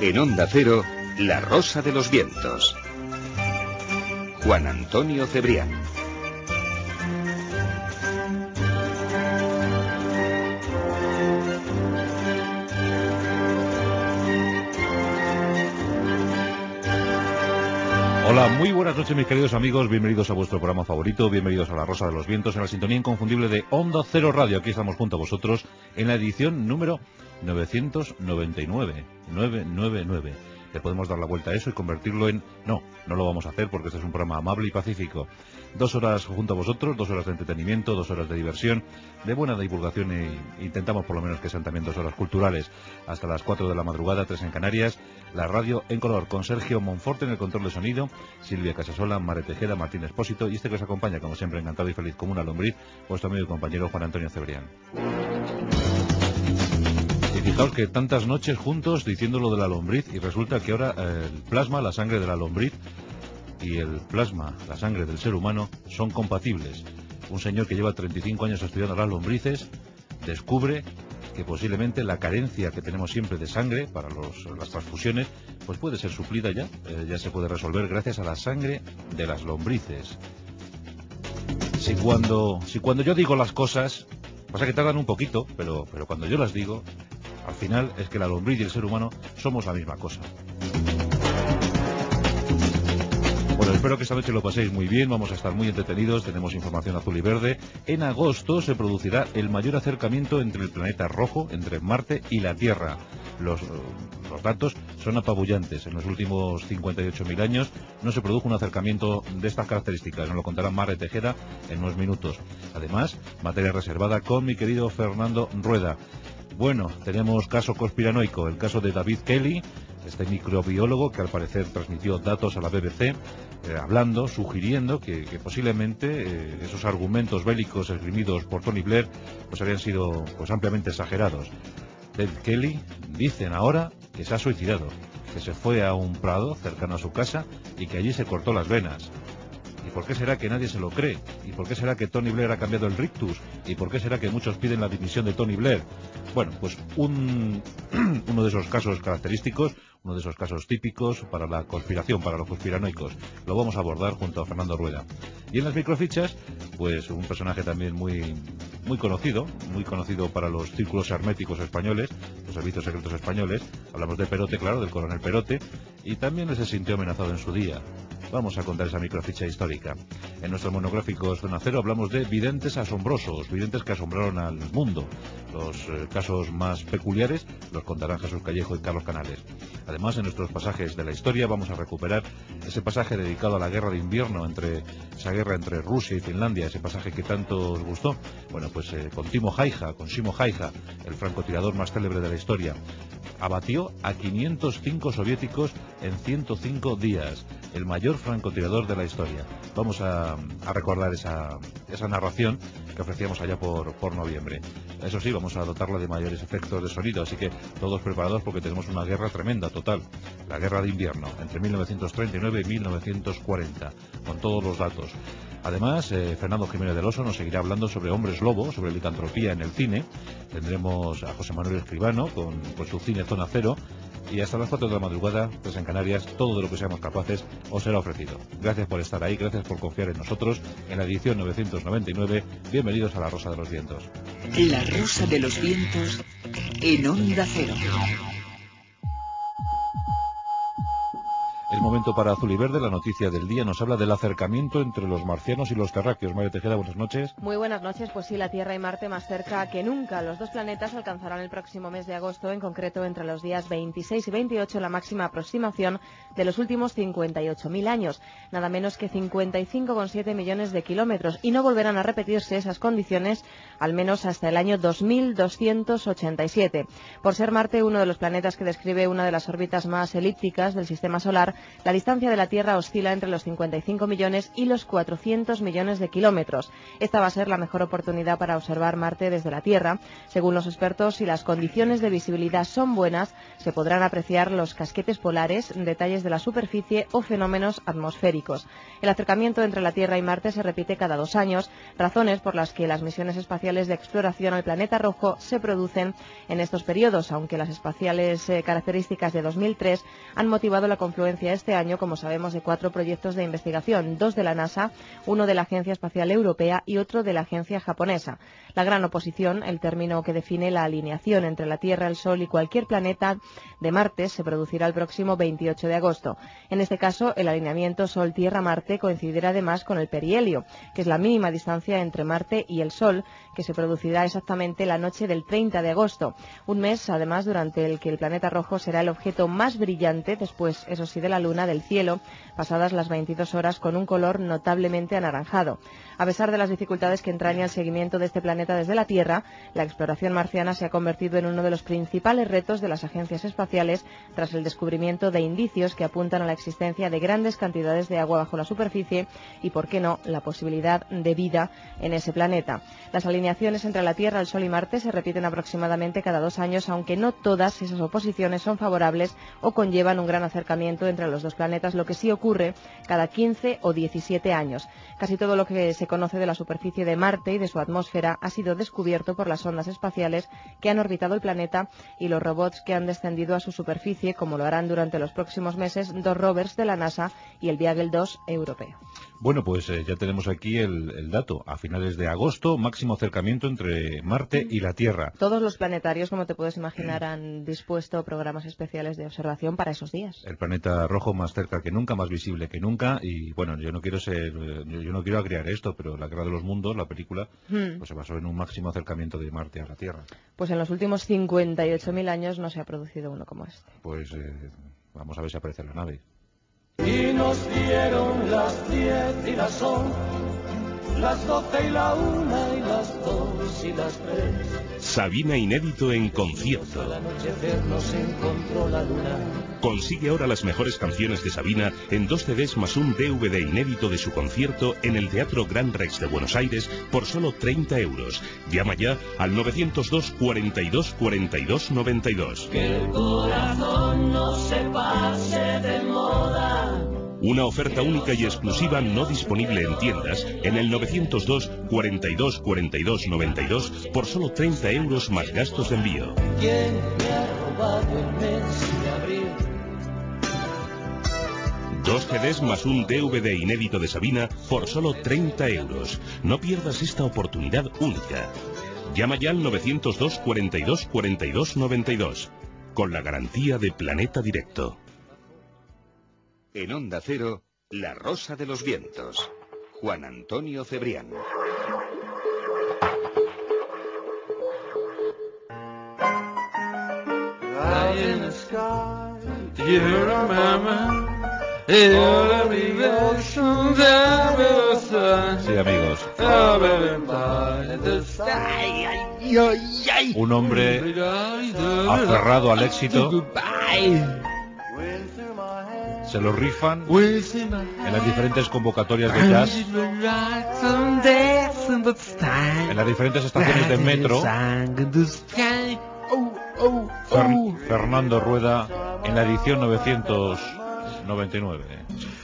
En Onda Cero, La Rosa de los Vientos. Juan Antonio Cebrián. Hola, muy buenas noches mis queridos amigos, bienvenidos a vuestro programa favorito, bienvenidos a La Rosa de los Vientos, en la sintonía inconfundible de Onda Cero Radio. Aquí estamos junto a vosotros en la edición número 999. Le podemos dar la vuelta a eso y convertirlo en... No lo vamos a hacer porque este es un programa amable y pacífico. 2 horas junto a vosotros, 2 horas de entretenimiento, 2 horas de diversión, de buena divulgación e intentamos por lo menos que sean también 2 horas culturales. Hasta las 4 de la madrugada, 3 en Canarias, la radio en color con Sergio Monforte en el control de sonido, Silvia Casasola, Mare Tejeda, Martín Expósito y este que os acompaña, como siempre, encantado y feliz como una lombriz, vuestro amigo y compañero Juan Antonio Cebrián. Y fijaos que tantas noches juntos diciendo lo de la lombriz y resulta que ahora el plasma, la sangre de la lombriz y el plasma, la sangre del ser humano son compatibles. Un señor que lleva 35 años estudiando las lombrices descubre que posiblemente la carencia que tenemos siempre de sangre para las transfusiones pues puede ser suplida ya se puede resolver gracias a la sangre de las lombrices. Si cuando yo digo las cosas, pasa que tardan un poquito, pero cuando yo las digo, al final es que la lombriz y el ser humano somos la misma cosa. Bueno, espero que esta noche lo paséis muy bien, vamos a estar muy entretenidos, tenemos información azul y verde. En agosto se producirá el mayor acercamiento entre el planeta rojo, entre Marte y la Tierra. Los datos son apabullantes. En los últimos 58.000 años no se produjo un acercamiento de estas características. Nos lo contará Mare Tejeda en unos minutos. Además, materia reservada con mi querido Fernando Rueda. Bueno, tenemos caso conspiranoico, el caso de David Kelly, este microbiólogo que al parecer transmitió datos a la BBC, sugiriendo que posiblemente esos argumentos bélicos esgrimidos por Tony Blair pues habían sido pues ampliamente exagerados. David Kelly, dicen ahora que se ha suicidado, que se fue a un prado cercano a su casa y que allí se cortó las venas. ¿Y por qué será que nadie se lo cree? ¿Y por qué será que Tony Blair ha cambiado el rictus? ¿Y por qué será que muchos piden la dimisión de Tony Blair? Bueno, pues uno de esos casos característicos, uno de esos casos típicos para la conspiración, para los conspiranoicos. Lo vamos a abordar junto a Fernando Rueda. Y en las microfichas, pues un personaje también muy conocido para los círculos herméticos españoles, los servicios secretos españoles. Hablamos de Perote, claro, del coronel Perote, y también se sintió amenazado en su día. Vamos a contar esa microficha histórica. En nuestros monográficos Zona Cero hablamos de videntes asombrosos, videntes que asombraron al mundo. Los casos más peculiares los contarán Jesús Callejo y Carlos Canales. Además, en nuestros pasajes de la historia vamos a recuperar ese pasaje dedicado a la guerra de invierno, esa guerra entre Rusia y Finlandia, ese pasaje que tanto os gustó. Bueno, pues con Shimo Haija, el francotirador más célebre de la historia, abatió a 505 soviéticos en 105 días, el mayor francotirador de la historia. Vamos a recordar esa narración que ofrecíamos allá por noviembre. Eso sí, vamos a dotarla de mayores efectos de sonido, así que todos preparados porque tenemos una guerra tremenda, total. La guerra de invierno, entre 1939 y 1940, con todos los datos. Además, Fernando Jiménez del Oso nos seguirá hablando sobre hombres lobo, sobre licantropía en el cine. Tendremos a José Manuel Escribano con su cine Zona Cero. Y hasta las 4 de la madrugada, pues en Canarias, todo de lo que seamos capaces os será ofrecido. Gracias por estar ahí, gracias por confiar en nosotros. En la edición 999, bienvenidos a La Rosa de los Vientos. La Rosa de los Vientos en Onda Cero. Es momento para Azul y Verde, la noticia del día nos habla del acercamiento entre los marcianos y los terráqueos. María Tejeda, buenas noches. Muy buenas noches, pues sí, la Tierra y Marte más cerca que nunca. Los dos planetas alcanzarán el próximo mes de agosto, en concreto entre los días 26 y 28, la máxima aproximación de los últimos 58.000 años, nada menos que 55,7 millones de kilómetros, y no volverán a repetirse esas condiciones al menos hasta el año 2287. Por ser Marte uno de los planetas que describe una de las órbitas más elípticas del sistema solar, La distancia de la Tierra oscila entre los 55 millones y los 400 millones de kilómetros. Esta va a ser la mejor oportunidad para observar Marte desde la Tierra. Según los expertos, si las condiciones de visibilidad son buenas, se podrán apreciar los casquetes polares, detalles de la superficie o fenómenos atmosféricos. El acercamiento entre la Tierra y Marte se repite cada 2 años, razones por las que las misiones espaciales de exploración al planeta rojo se producen en estos periodos, aunque las espaciales características de 2003 han motivado la confluencia este año, como sabemos, de 4 proyectos de investigación, 2 de la NASA, 1 de la Agencia Espacial Europea y otro de la Agencia Japonesa. La gran oposición, el término que define la alineación entre la Tierra, el Sol y cualquier planeta de Marte, se producirá el próximo 28 de agosto. En este caso, el alineamiento Sol-Tierra-Marte coincidirá además con el perihelio, que es la mínima distancia entre Marte y el Sol, que se producirá exactamente la noche del 30 de agosto. Un mes, además, durante el que el planeta rojo será el objeto más brillante, después, eso sí, de la Luna, del cielo, pasadas las 22 horas, con un color notablemente anaranjado. A pesar de las dificultades que entraña el seguimiento de este planeta desde la Tierra, la exploración marciana se ha convertido en uno de los principales retos de las agencias espaciales tras el descubrimiento de indicios que apuntan a la existencia de grandes cantidades de agua bajo la superficie y, por qué no, la posibilidad de vida en ese planeta. Las alineaciones entre la Tierra, el Sol y Marte se repiten aproximadamente cada 2 años, aunque no todas esas oposiciones son favorables o conllevan un gran acercamiento entre los dos planetas, lo que sí ocurre cada 15 o 17 años. Casi todo lo que se conoce de la superficie de Marte y de su atmósfera ha sido descubierto por las sondas espaciales que han orbitado el planeta y los robots que han descendido a su superficie, como lo harán durante los próximos meses 2 rovers de la NASA y el Beagle 2 europeo. Bueno, pues ya tenemos aquí el dato. A finales de agosto, máximo acercamiento entre Marte y la Tierra. Todos los planetarios, como te puedes imaginar, han dispuesto programas especiales de observación para esos días. El planeta rojo más cerca que nunca, más visible que nunca. Y bueno, yo no quiero agriar esto, pero La Guerra de los Mundos, la película, pues se basó en un máximo acercamiento de Marte a la Tierra. Pues en los últimos 58.000 años no se ha producido uno como este. Pues vamos a ver si aparece la nave. Y nos dieron las 10 y las 11, las 12 y la 1 y las 2 y las 3. Sabina inédito en concierto. Al anochecer nos encontró la luna. Consigue ahora las mejores canciones de Sabina en 2 CDs más un DVD inédito de su concierto en el Teatro Gran Rex de Buenos Aires por solo 30 euros. Llama ya al 902 42 42 92. Que el corazón no se pase de moda. Una oferta única y exclusiva no disponible en tiendas en el 902 42 42 92 por solo 30 euros más gastos de envío. ¿Quién me ha robado el mes de abril? 2 CDs más un DVD inédito de Sabina por solo 30 euros. No pierdas esta oportunidad única. Llama ya al 902 42 42 92 con la garantía de Planeta Directo. En Onda Cero, La Rosa de los Vientos. Juan Antonio Cebrián. Sí, amigos. Un hombre aferrado al éxito. Se lo rifan en las diferentes convocatorias de jazz, en las diferentes estaciones de metro. Fernando Rueda en la edición 999.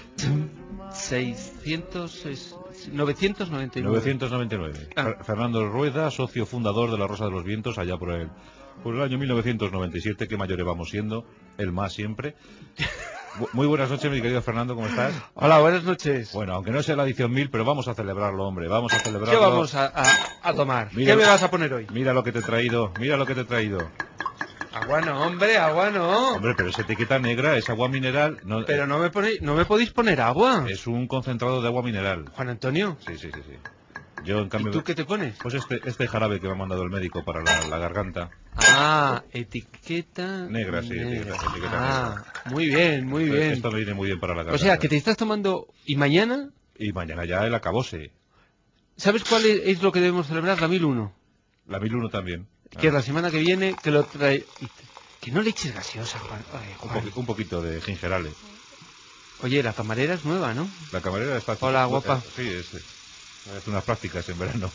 999. Fernando Rueda, socio fundador de La Rosa de los Vientos, allá por el año 1997. Qué mayores vamos siendo, el más siempre. Muy buenas noches, mi querido Fernando, ¿cómo estás? Hola, buenas noches. Bueno, aunque no sea la edición 1000, pero vamos a celebrarlo, hombre, vamos a celebrarlo. ¿Qué vamos a tomar? Mira, ¿Qué me vas a poner hoy? Mira lo que te he traído, mira lo que te he traído. Agua no, hombre, agua no. Hombre, pero esa etiqueta negra es agua mineral. No, pero no me podéis poner agua. Es un concentrado de agua mineral. Juan Antonio. Sí. Yo, en cambio, ¿Y tú qué te pones? Pues este jarabe que me ha mandado el médico para la garganta. Ah, etiqueta negra, sí, negra. Etiqueta negra. Muy bien, muy bien. Esto me viene muy bien para la garganta. O sea, que te estás tomando... ¿Y mañana? Y mañana ya el acabose. ¿Sabes cuál es lo que debemos celebrar? La 1001. La 1001 también. Que es la semana que viene, que lo trae... Que no le eches gaseosa, Juan. Ay, Juan. Un poquito de gingerales. Oye, la camarera es nueva, ¿no? La camarera está... Hola, guapa. Sí, es unas prácticas en verano.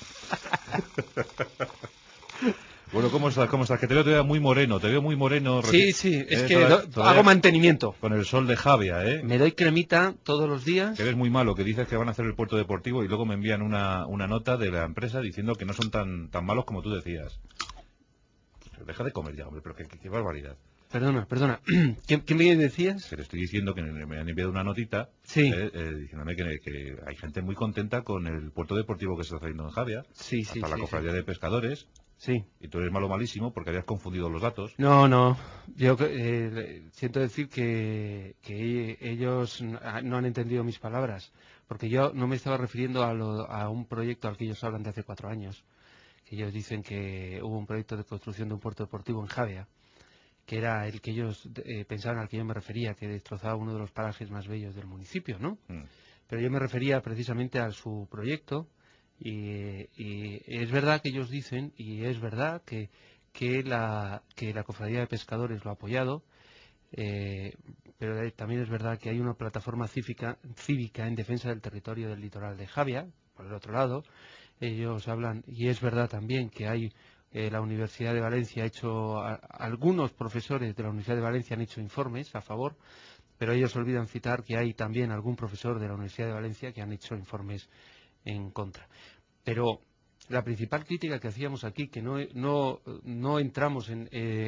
Bueno, ¿cómo estás? Que te veo muy moreno, Sí, es que hago mantenimiento. Con el sol de Javia, ¿eh? Me doy cremita todos los días. Que eres muy malo, que dices que van a hacer el puerto deportivo y luego me envían una nota de la empresa diciendo que no son tan malos como tú decías. Deja de comer ya, hombre, pero qué barbaridad. Perdona. ¿Qué me decías? Que te estoy diciendo que me han enviado una notita diciéndome que hay gente muy contenta con el puerto deportivo que se está haciendo en Javia. Hasta la cofradía de pescadores. Sí. Y tú eres malísimo porque habías confundido los datos. No. Yo siento decir que ellos no han entendido mis palabras. Porque yo no me estaba refiriendo a un proyecto al que ellos hablan de hace 4 años. Que ellos dicen que hubo un proyecto de construcción de un puerto deportivo en Javia, que era el que ellos pensaban al que yo me refería, que destrozaba uno de los parajes más bellos del municipio, ¿no? Pero yo me refería precisamente a su proyecto y es verdad que ellos dicen, y es verdad que la Cofradía de Pescadores lo ha apoyado, pero también es verdad que hay una plataforma cívica en defensa del territorio del litoral de Javia, por el otro lado. Ellos hablan, y es verdad también que hay la Universidad de Valencia ha hecho, algunos profesores de la Universidad de Valencia han hecho informes a favor, pero ellos olvidan citar que hay también algún profesor de la Universidad de Valencia que han hecho informes en contra. Pero la principal crítica que hacíamos aquí, que no entramos en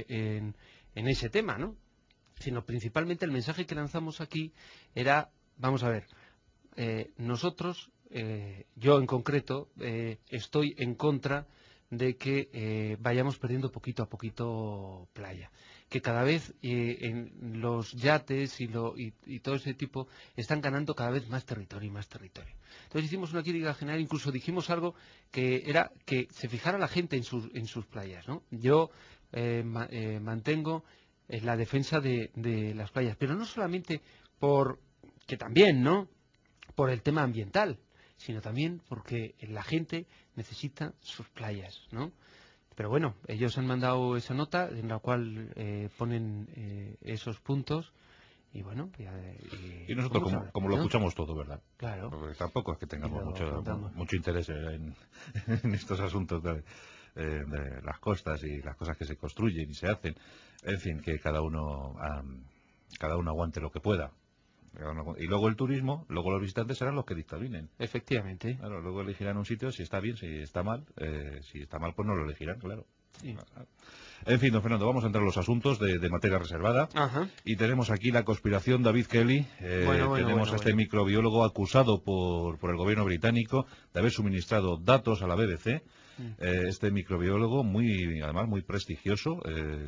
ese tema, ¿no? Sino principalmente el mensaje que lanzamos aquí era, vamos a ver, nosotros, yo en concreto, estoy en contra de que vayamos perdiendo poquito a poquito playa, que cada vez en los yates y todo ese tipo están ganando cada vez más territorio y más territorio. Entonces hicimos una crítica general, incluso dijimos algo que era que se fijara la gente en sus playas, ¿no? Yo mantengo la defensa de las playas, pero no solamente que también, ¿no?, por el tema ambiental, sino también porque la gente necesita sus playas, ¿no? Pero bueno, ellos han mandado esa nota en la cual ponen esos puntos y bueno... Y nosotros como lo escuchamos todo, ¿verdad? Claro. Porque tampoco es que tengamos mucho interés en estos asuntos de las costas y las cosas que se construyen y se hacen. En fin, que cada uno aguante lo que pueda. Y luego el turismo, luego los visitantes serán los que dictaminen. Efectivamente. Claro, luego elegirán un sitio si está bien, si está mal. Si está mal, pues no lo elegirán, claro. Sí. En fin, don Fernando, vamos a entrar a los asuntos de materia reservada. Ajá. Y tenemos aquí la conspiración David Kelly. Tenemos a este microbiólogo acusado por el gobierno británico de haber suministrado datos a la BBC. Este microbiólogo, además muy prestigioso,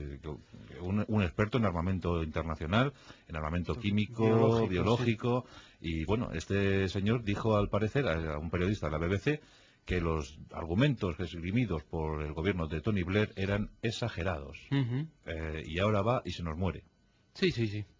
un experto en armamento internacional, en armamento químico, biológico. Sí. Y bueno, este señor dijo al parecer a un periodista de la BBC que los argumentos esgrimidos por el gobierno de Tony Blair eran exagerados. Y ahora va y se nos muere. Sí.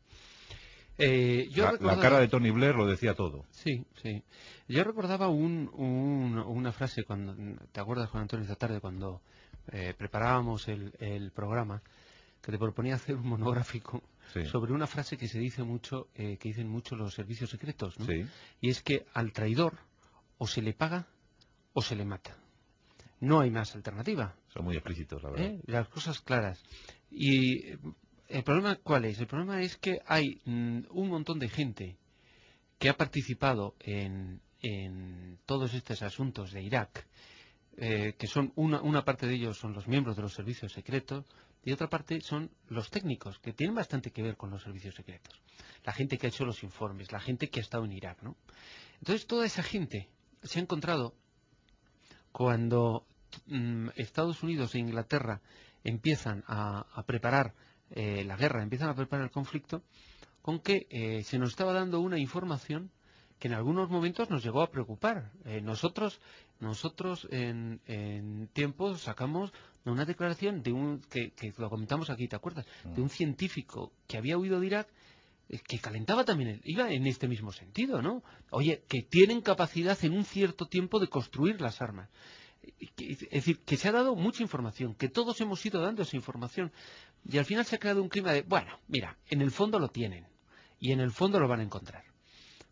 La cara de Tony Blair lo decía todo. Sí. Yo recordaba una frase, ¿te acuerdas, Juan Antonio, esta tarde cuando preparábamos el programa, que te proponía hacer un monográfico sobre una frase que se dice mucho, que dicen mucho los servicios secretos, ¿no? Sí. Y es que al traidor o se le paga o se le mata. No hay más alternativa. Son muy explícitos, la verdad. Las cosas claras. Y ¿el problema cuál es? El problema es que hay un montón de gente que ha participado en todos estos asuntos de Irak, que son una parte de ellos son los miembros de los servicios secretos y otra parte son los técnicos, que tienen bastante que ver con los servicios secretos. La gente que ha hecho los informes, la gente que ha estado en Irak, ¿no? Entonces toda esa gente se ha encontrado cuando Estados Unidos e Inglaterra empiezan a preparar la guerra, empiezan a preparar el conflicto, con que se nos estaba dando una información que en algunos momentos nos llegó a preocupar. Nosotros en tiempo sacamos una declaración que lo comentamos aquí, ¿te acuerdas? De un científico que había huido de Irak, que calentaba también, iba en este mismo sentido, ¿no? Oye, que tienen capacidad en un cierto tiempo de construir las armas. Es decir, que se ha dado mucha información, que todos hemos ido dando esa información, y al final se ha creado un clima de, bueno, mira, en el fondo lo tienen, y en el fondo lo van a encontrar.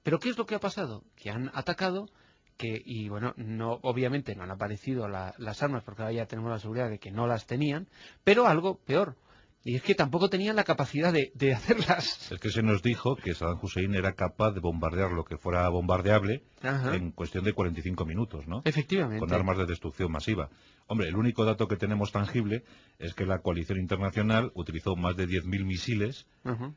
Pero ¿qué es lo que ha pasado? Que han atacado, y bueno, obviamente no han aparecido las armas, porque ahora ya tenemos la seguridad de que no las tenían, pero algo peor. Y es que tampoco tenían la capacidad de hacerlas. Es que se nos dijo que Saddam Hussein era capaz de bombardear lo que fuera bombardeable en cuestión de 45 minutos, ¿no? Efectivamente. Con armas de destrucción masiva. Hombre, el único dato que tenemos tangible es que la coalición internacional utilizó más de 10.000 misiles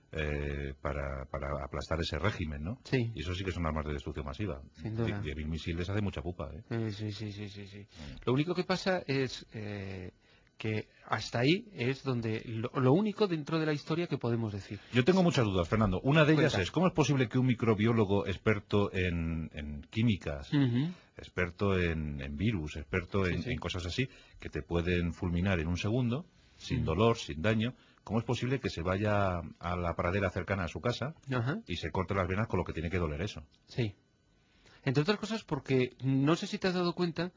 para aplastar ese régimen, ¿no? Sí. Y eso sí que son armas de destrucción masiva. Sin duda. 10.000 misiles hace mucha pupa, ¿eh? Sí. Lo único que pasa es que hasta ahí es donde lo único dentro de la historia que podemos decir. Yo tengo muchas dudas, Fernando. Una de ellas es, ¿cómo es posible que un microbiólogo experto en químicas, experto en virus, experto en cosas así, que te pueden fulminar en un segundo, sin dolor, sin daño, cómo es posible que se vaya a la pradera cercana a su casa y se corte las venas con lo que tiene que doler eso? Sí. Entre otras cosas porque no sé si te has dado cuenta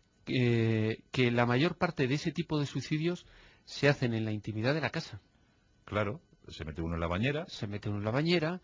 que la mayor parte de ese tipo de suicidios se hacen en la intimidad de la casa. Claro, se mete uno en la bañera. Se mete uno en la bañera.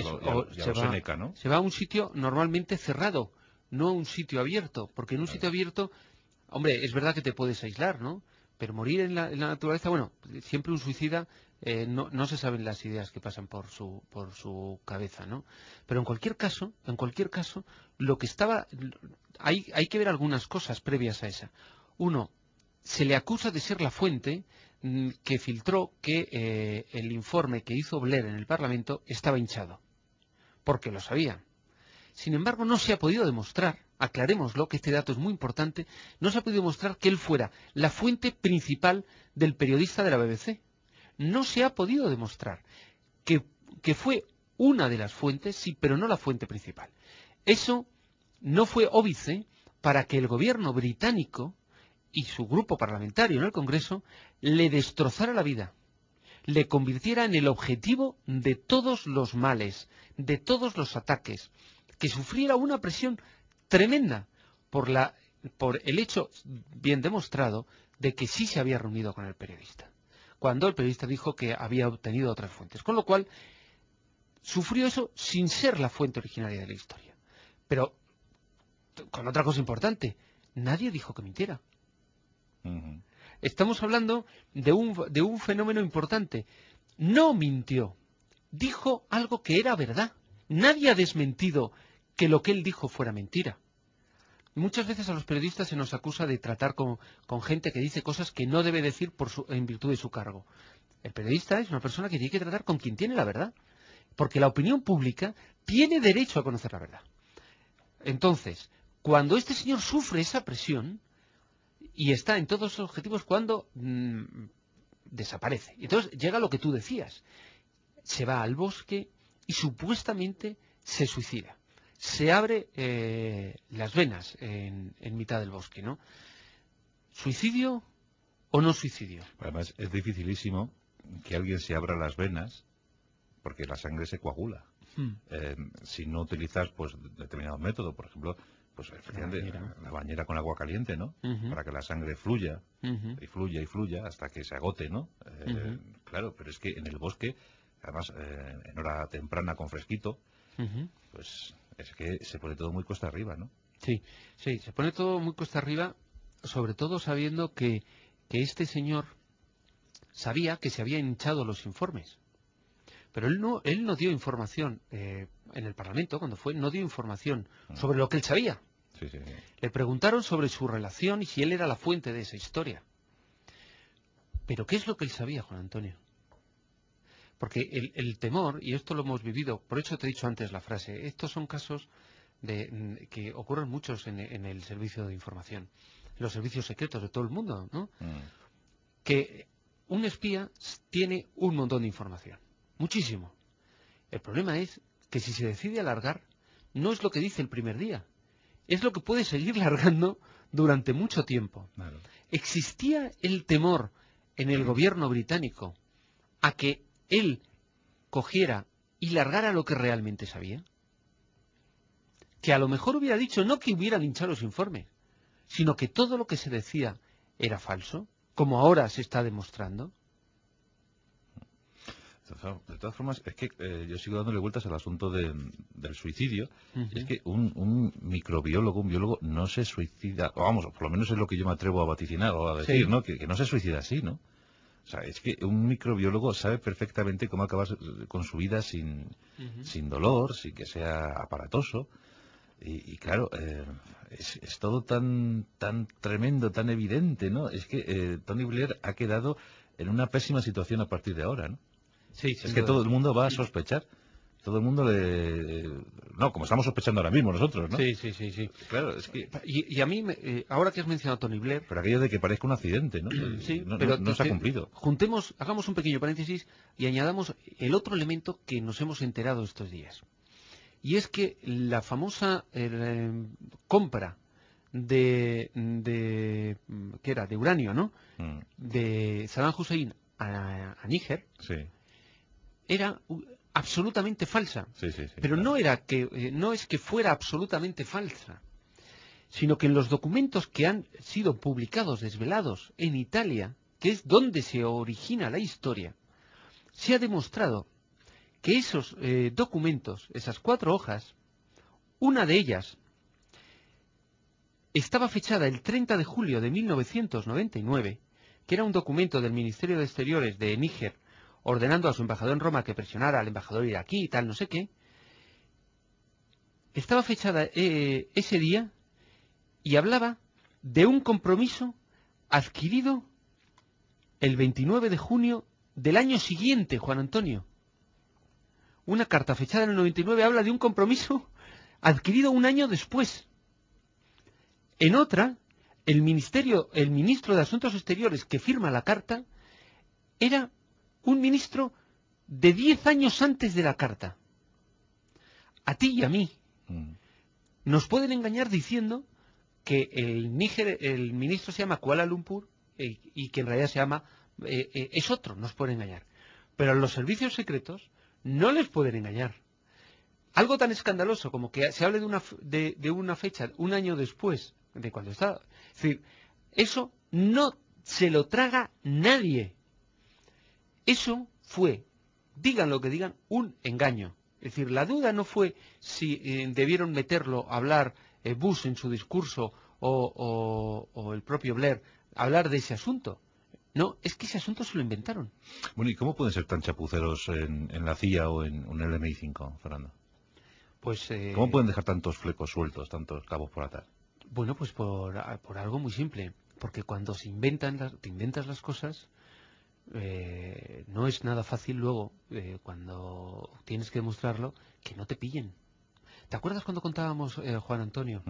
Se va a un sitio normalmente cerrado, no a un sitio abierto, porque en un sitio abierto, hombre, es verdad que te puedes aislar, ¿no? Pero morir en la naturaleza, bueno, siempre un suicida, no se saben las ideas que pasan por su cabeza, ¿no? Pero en cualquier caso, lo que estaba... Hay que ver algunas cosas previas a esa. Uno, se le acusa de ser la fuente que filtró que el informe que hizo Blair en el Parlamento estaba hinchado, porque lo sabía. Sin embargo, no se ha podido demostrar, aclarémoslo, que este dato es muy importante, no se ha podido demostrar que él fuera la fuente principal del periodista de la BBC. No se ha podido demostrar que fue una de las fuentes, sí, pero no la fuente principal. Eso no fue óbice para que el gobierno británico y su grupo parlamentario en el Congreso le destrozara la vida, le convirtiera en el objetivo de todos los males, de todos los ataques, que sufriera una presión tremenda por el hecho bien demostrado de que sí se había reunido con el periodista, cuando el periodista dijo que había obtenido otras fuentes. Con lo cual, sufrió eso sin ser la fuente originaria de la historia. Pero, con otra cosa importante, nadie dijo que mintiera. Estamos hablando de un fenómeno importante. No mintió. Dijo algo que era verdad. Nadie ha desmentido que lo que él dijo fuera mentira. Muchas veces a los periodistas se nos acusa de tratar con gente que dice cosas que no debe decir en virtud de su cargo. El periodista es una persona que tiene que tratar con quien tiene la verdad, porque la opinión pública tiene derecho a conocer la verdad. Entonces, cuando este señor sufre esa presión y está en todos los objetivos, cuando desaparece. Entonces llega lo que tú decías. Se va al bosque y supuestamente se suicida. Se abre las venas en mitad del bosque, ¿no? ¿Suicidio o no suicidio? Además, es dificilísimo que alguien se abra las venas porque la sangre se coagula. Si no utilizas pues determinado método, por ejemplo, pues efectivamente la bañera con agua caliente, ¿no? Para que la sangre fluya y fluya hasta que se agote, ¿no? Claro, pero es que en el bosque, además en hora temprana con fresquito, pues es que se pone todo muy cuesta arriba, ¿no? Sí, se pone todo muy cuesta arriba, sobre todo sabiendo que este señor sabía que se habían hinchado los informes. Pero él no dio información en el Parlamento, cuando fue, no dio información sobre lo que él sabía. Sí. Le preguntaron sobre su relación y si él era la fuente de esa historia. Pero ¿qué es lo que él sabía, Juan Antonio? Porque el temor, y esto lo hemos vivido, por eso te he dicho antes la frase, estos son casos que ocurren muchos en el servicio de información, en los servicios secretos de todo el mundo, ¿no? Que un espía tiene un montón de información. Muchísimo. El problema es que si se decide alargar, no es lo que dice el primer día, es lo que puede seguir largando durante mucho tiempo. Claro. ¿Existía el temor en el gobierno británico a que él cogiera y largara lo que realmente sabía? Que a lo mejor hubiera dicho no que hubieran hinchado los informes, sino que todo lo que se decía era falso, como ahora se está demostrando. De todas formas, es que yo sigo dándole vueltas al asunto del suicidio. Es que un microbiólogo, un biólogo, no se suicida, o vamos, por lo menos es lo que yo me atrevo a vaticinar o a decir, ¿no? Que no se suicida así, ¿no? O sea, es que un microbiólogo sabe perfectamente cómo acabar con su vida sin dolor, sin que sea aparatoso. Y claro, es todo tan tremendo, tan evidente, ¿no? Es que Tony Blair ha quedado en una pésima situación a partir de ahora, ¿no? Sí, Es que todo el mundo va a sospechar. Todo el mundo No, como estamos sospechando ahora mismo nosotros, ¿no? Sí, sí, sí, sí. Claro, es que... Y a mí, ahora que has mencionado a Tony Blair... Pero aquello de que parezca un accidente, ¿no? Sí, No, no se ha cumplido. Hagamos un pequeño paréntesis y añadamos el otro elemento que nos hemos enterado estos días. Y es que la famosa compra de ¿qué era? De uranio, ¿no? De Saddam Hussein a Níger, Sí. era absolutamente falsa. Sí, pero claro. No es que fuera absolutamente falsa, sino que en los documentos que han sido publicados, desvelados en Italia, que es donde se origina la historia, se ha demostrado que esos documentos, esas 4 hojas, una de ellas estaba fechada el 30 de julio de 1999, que era un documento del Ministerio de Exteriores de Níger, ordenando a su embajador en Roma que presionara al embajador iraquí y tal, no sé qué. Estaba fechada ese día y hablaba de un compromiso adquirido el 29 de junio del año siguiente, Juan Antonio. Una carta fechada en el 99 habla de un compromiso adquirido un año después. En otra, el ministro de Asuntos Exteriores que firma la carta era un ministro de 10 años antes de la carta. A ti y a mí nos pueden engañar diciendo que el ministro se llama Kuala Lumpur y que en realidad se llama es otro, nos pueden engañar. Pero a los servicios secretos no les pueden engañar. Algo tan escandaloso como que se hable de una fecha un año después de cuando está... Es decir, eso no se lo traga nadie. Eso fue, digan lo que digan, un engaño. Es decir, la duda no fue si debieron meterlo a hablar Bush en su discurso o el propio Blair, hablar de ese asunto. No, es que ese asunto se lo inventaron. Bueno, ¿y cómo pueden ser tan chapuceros en la CIA o en un MI5, Fernando? Pues, ¿Cómo pueden dejar tantos flecos sueltos, tantos cabos por atar? Bueno, pues por algo muy simple. Porque cuando te inventas las cosas, no es nada fácil luego, cuando tienes que demostrarlo, que no te pillen. ¿Te acuerdas cuando contábamos, Juan Antonio,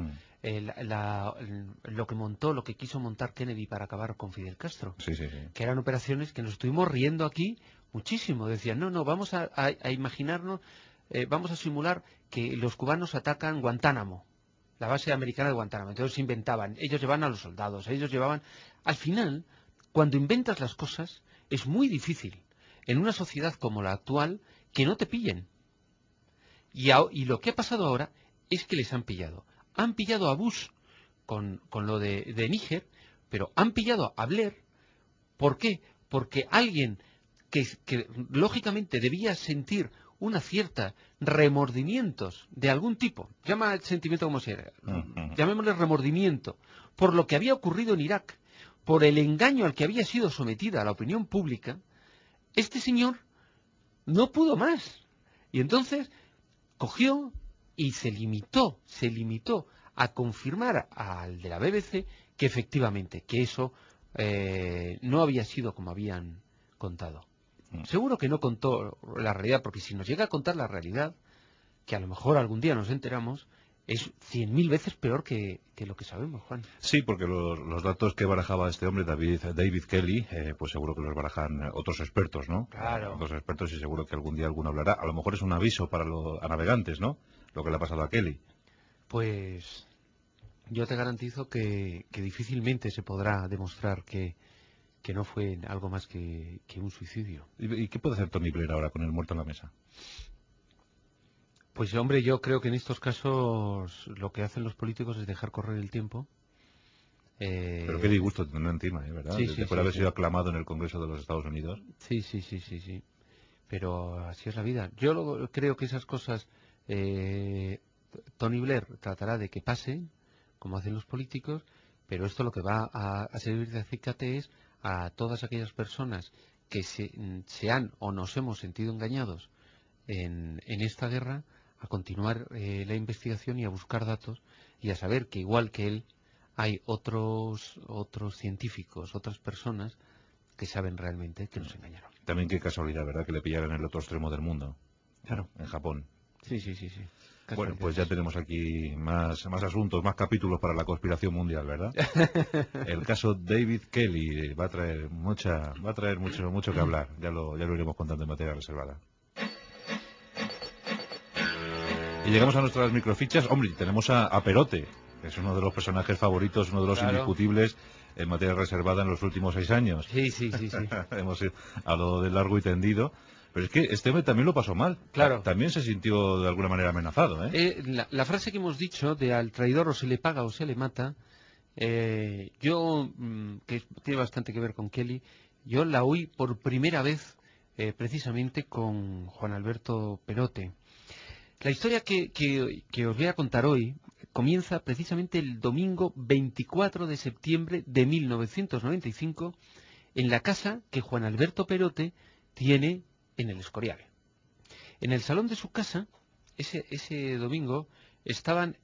lo que quiso montar Kennedy para acabar con Fidel Castro? Sí. Que eran operaciones que nos estuvimos riendo aquí muchísimo. Decían, no, vamos a imaginarnos, vamos a simular que los cubanos atacan Guantánamo, la base americana de Guantánamo. Entonces se inventaban, ellos llevaban a los soldados, ellos llevaban... Al final, cuando inventas las cosas, es muy difícil, en una sociedad como la actual, que no te pillen. Y lo que ha pasado ahora es que les han pillado. Han pillado a Bush con lo de Níger, pero han pillado a Blair. ¿Por qué? Porque alguien que lógicamente debía sentir una cierta remordimientos de algún tipo, llama el sentimiento como sea, llamémosle remordimiento, por lo que había ocurrido en Irak, por el engaño al que había sido sometida a la opinión pública, este señor no pudo más. Y entonces cogió y se limitó a confirmar al de la BBC que efectivamente, que eso no había sido como habían contado. Seguro que no contó la realidad, porque si nos llega a contar la realidad, que a lo mejor algún día nos enteramos, es 100.000 veces peor que lo que sabemos, Juan. Sí, porque los datos que barajaba este hombre, David Kelly, pues seguro que los barajan otros expertos, ¿no? Claro. Otros expertos, y seguro que algún día alguno hablará. A lo mejor es un aviso para los navegantes, ¿no? Lo que le ha pasado a Kelly. Pues yo te garantizo que difícilmente se podrá demostrar que no fue algo más que un suicidio. ¿Y qué puede hacer Tony Blair ahora con el muerto en la mesa? Pues hombre, yo creo que en estos casos lo que hacen los políticos es dejar correr el tiempo. Pero qué disgusto tenerlo encima, ¿verdad? Sí, Después de haber sido aclamado en el Congreso de los Estados Unidos. Sí. pero así es la vida. Yo creo que esas cosas Tony Blair tratará de que pasen, como hacen los políticos, pero esto lo que va a servir de acicate es a todas aquellas personas que se han o nos hemos sentido engañados en esta guerra, a continuar la investigación y a buscar datos y a saber que igual que él hay otros científicos, otras personas que saben realmente que nos engañaron. También qué casualidad, ¿verdad?, que le pillaran en el otro extremo del mundo. Claro. En Japón. Sí. Bueno, pues ya tenemos aquí más asuntos, más capítulos para la conspiración mundial, ¿verdad? El caso David Kelly va a traer mucho que hablar. Ya lo iremos contando en materia reservada. Y llegamos a nuestras microfichas. Hombre, tenemos a Perote, que es uno de los personajes favoritos, uno de los indiscutibles en materia reservada en los últimos 6 años. Sí. Hemos hablado de largo y tendido. Pero es que este hombre también lo pasó mal. Claro. También se sintió de alguna manera amenazado, ¿eh? La frase que hemos dicho de al traidor o se le paga o se le mata, que tiene bastante que ver con Kelly, yo la oí por primera vez precisamente con Juan Alberto Perote. La historia que os voy a contar hoy comienza precisamente el domingo 24 de septiembre de 1995 en la casa que Juan Alberto Perote tiene en el Escorial. En el salón de su casa, ese domingo, estaban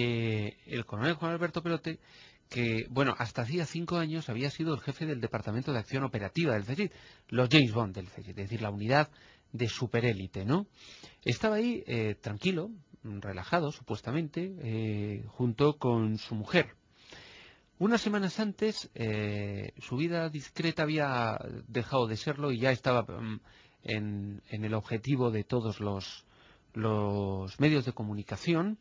el coronel Juan Alberto Perote, que, bueno, hasta hacía 5 años había sido el jefe del Departamento de Acción Operativa del CSIC, los James Bond del CSIC, es decir, la unidad de superélite, ¿no? Estaba ahí tranquilo, relajado, supuestamente, junto con su mujer. Unas semanas antes, su vida discreta había dejado de serlo y ya estaba en el objetivo de todos los medios de comunicación,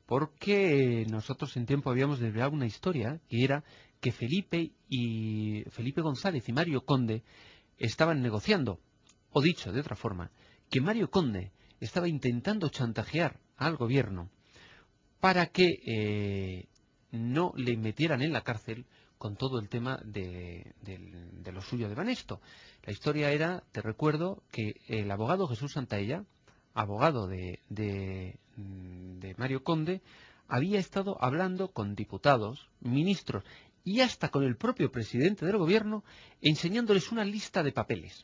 porque nosotros en tiempo habíamos desvelado una historia, que era que Felipe González y Mario Conde estaban negociando, o dicho de otra forma, que Mario Conde estaba intentando chantajear al gobierno para que no le metieran en la cárcel con todo el tema de lo suyo de Banesto. La historia era, te recuerdo, que el abogado Jesús Santaella, abogado de Mario Conde, había estado hablando con diputados, ministros y hasta con el propio presidente del gobierno, enseñándoles una lista de papeles,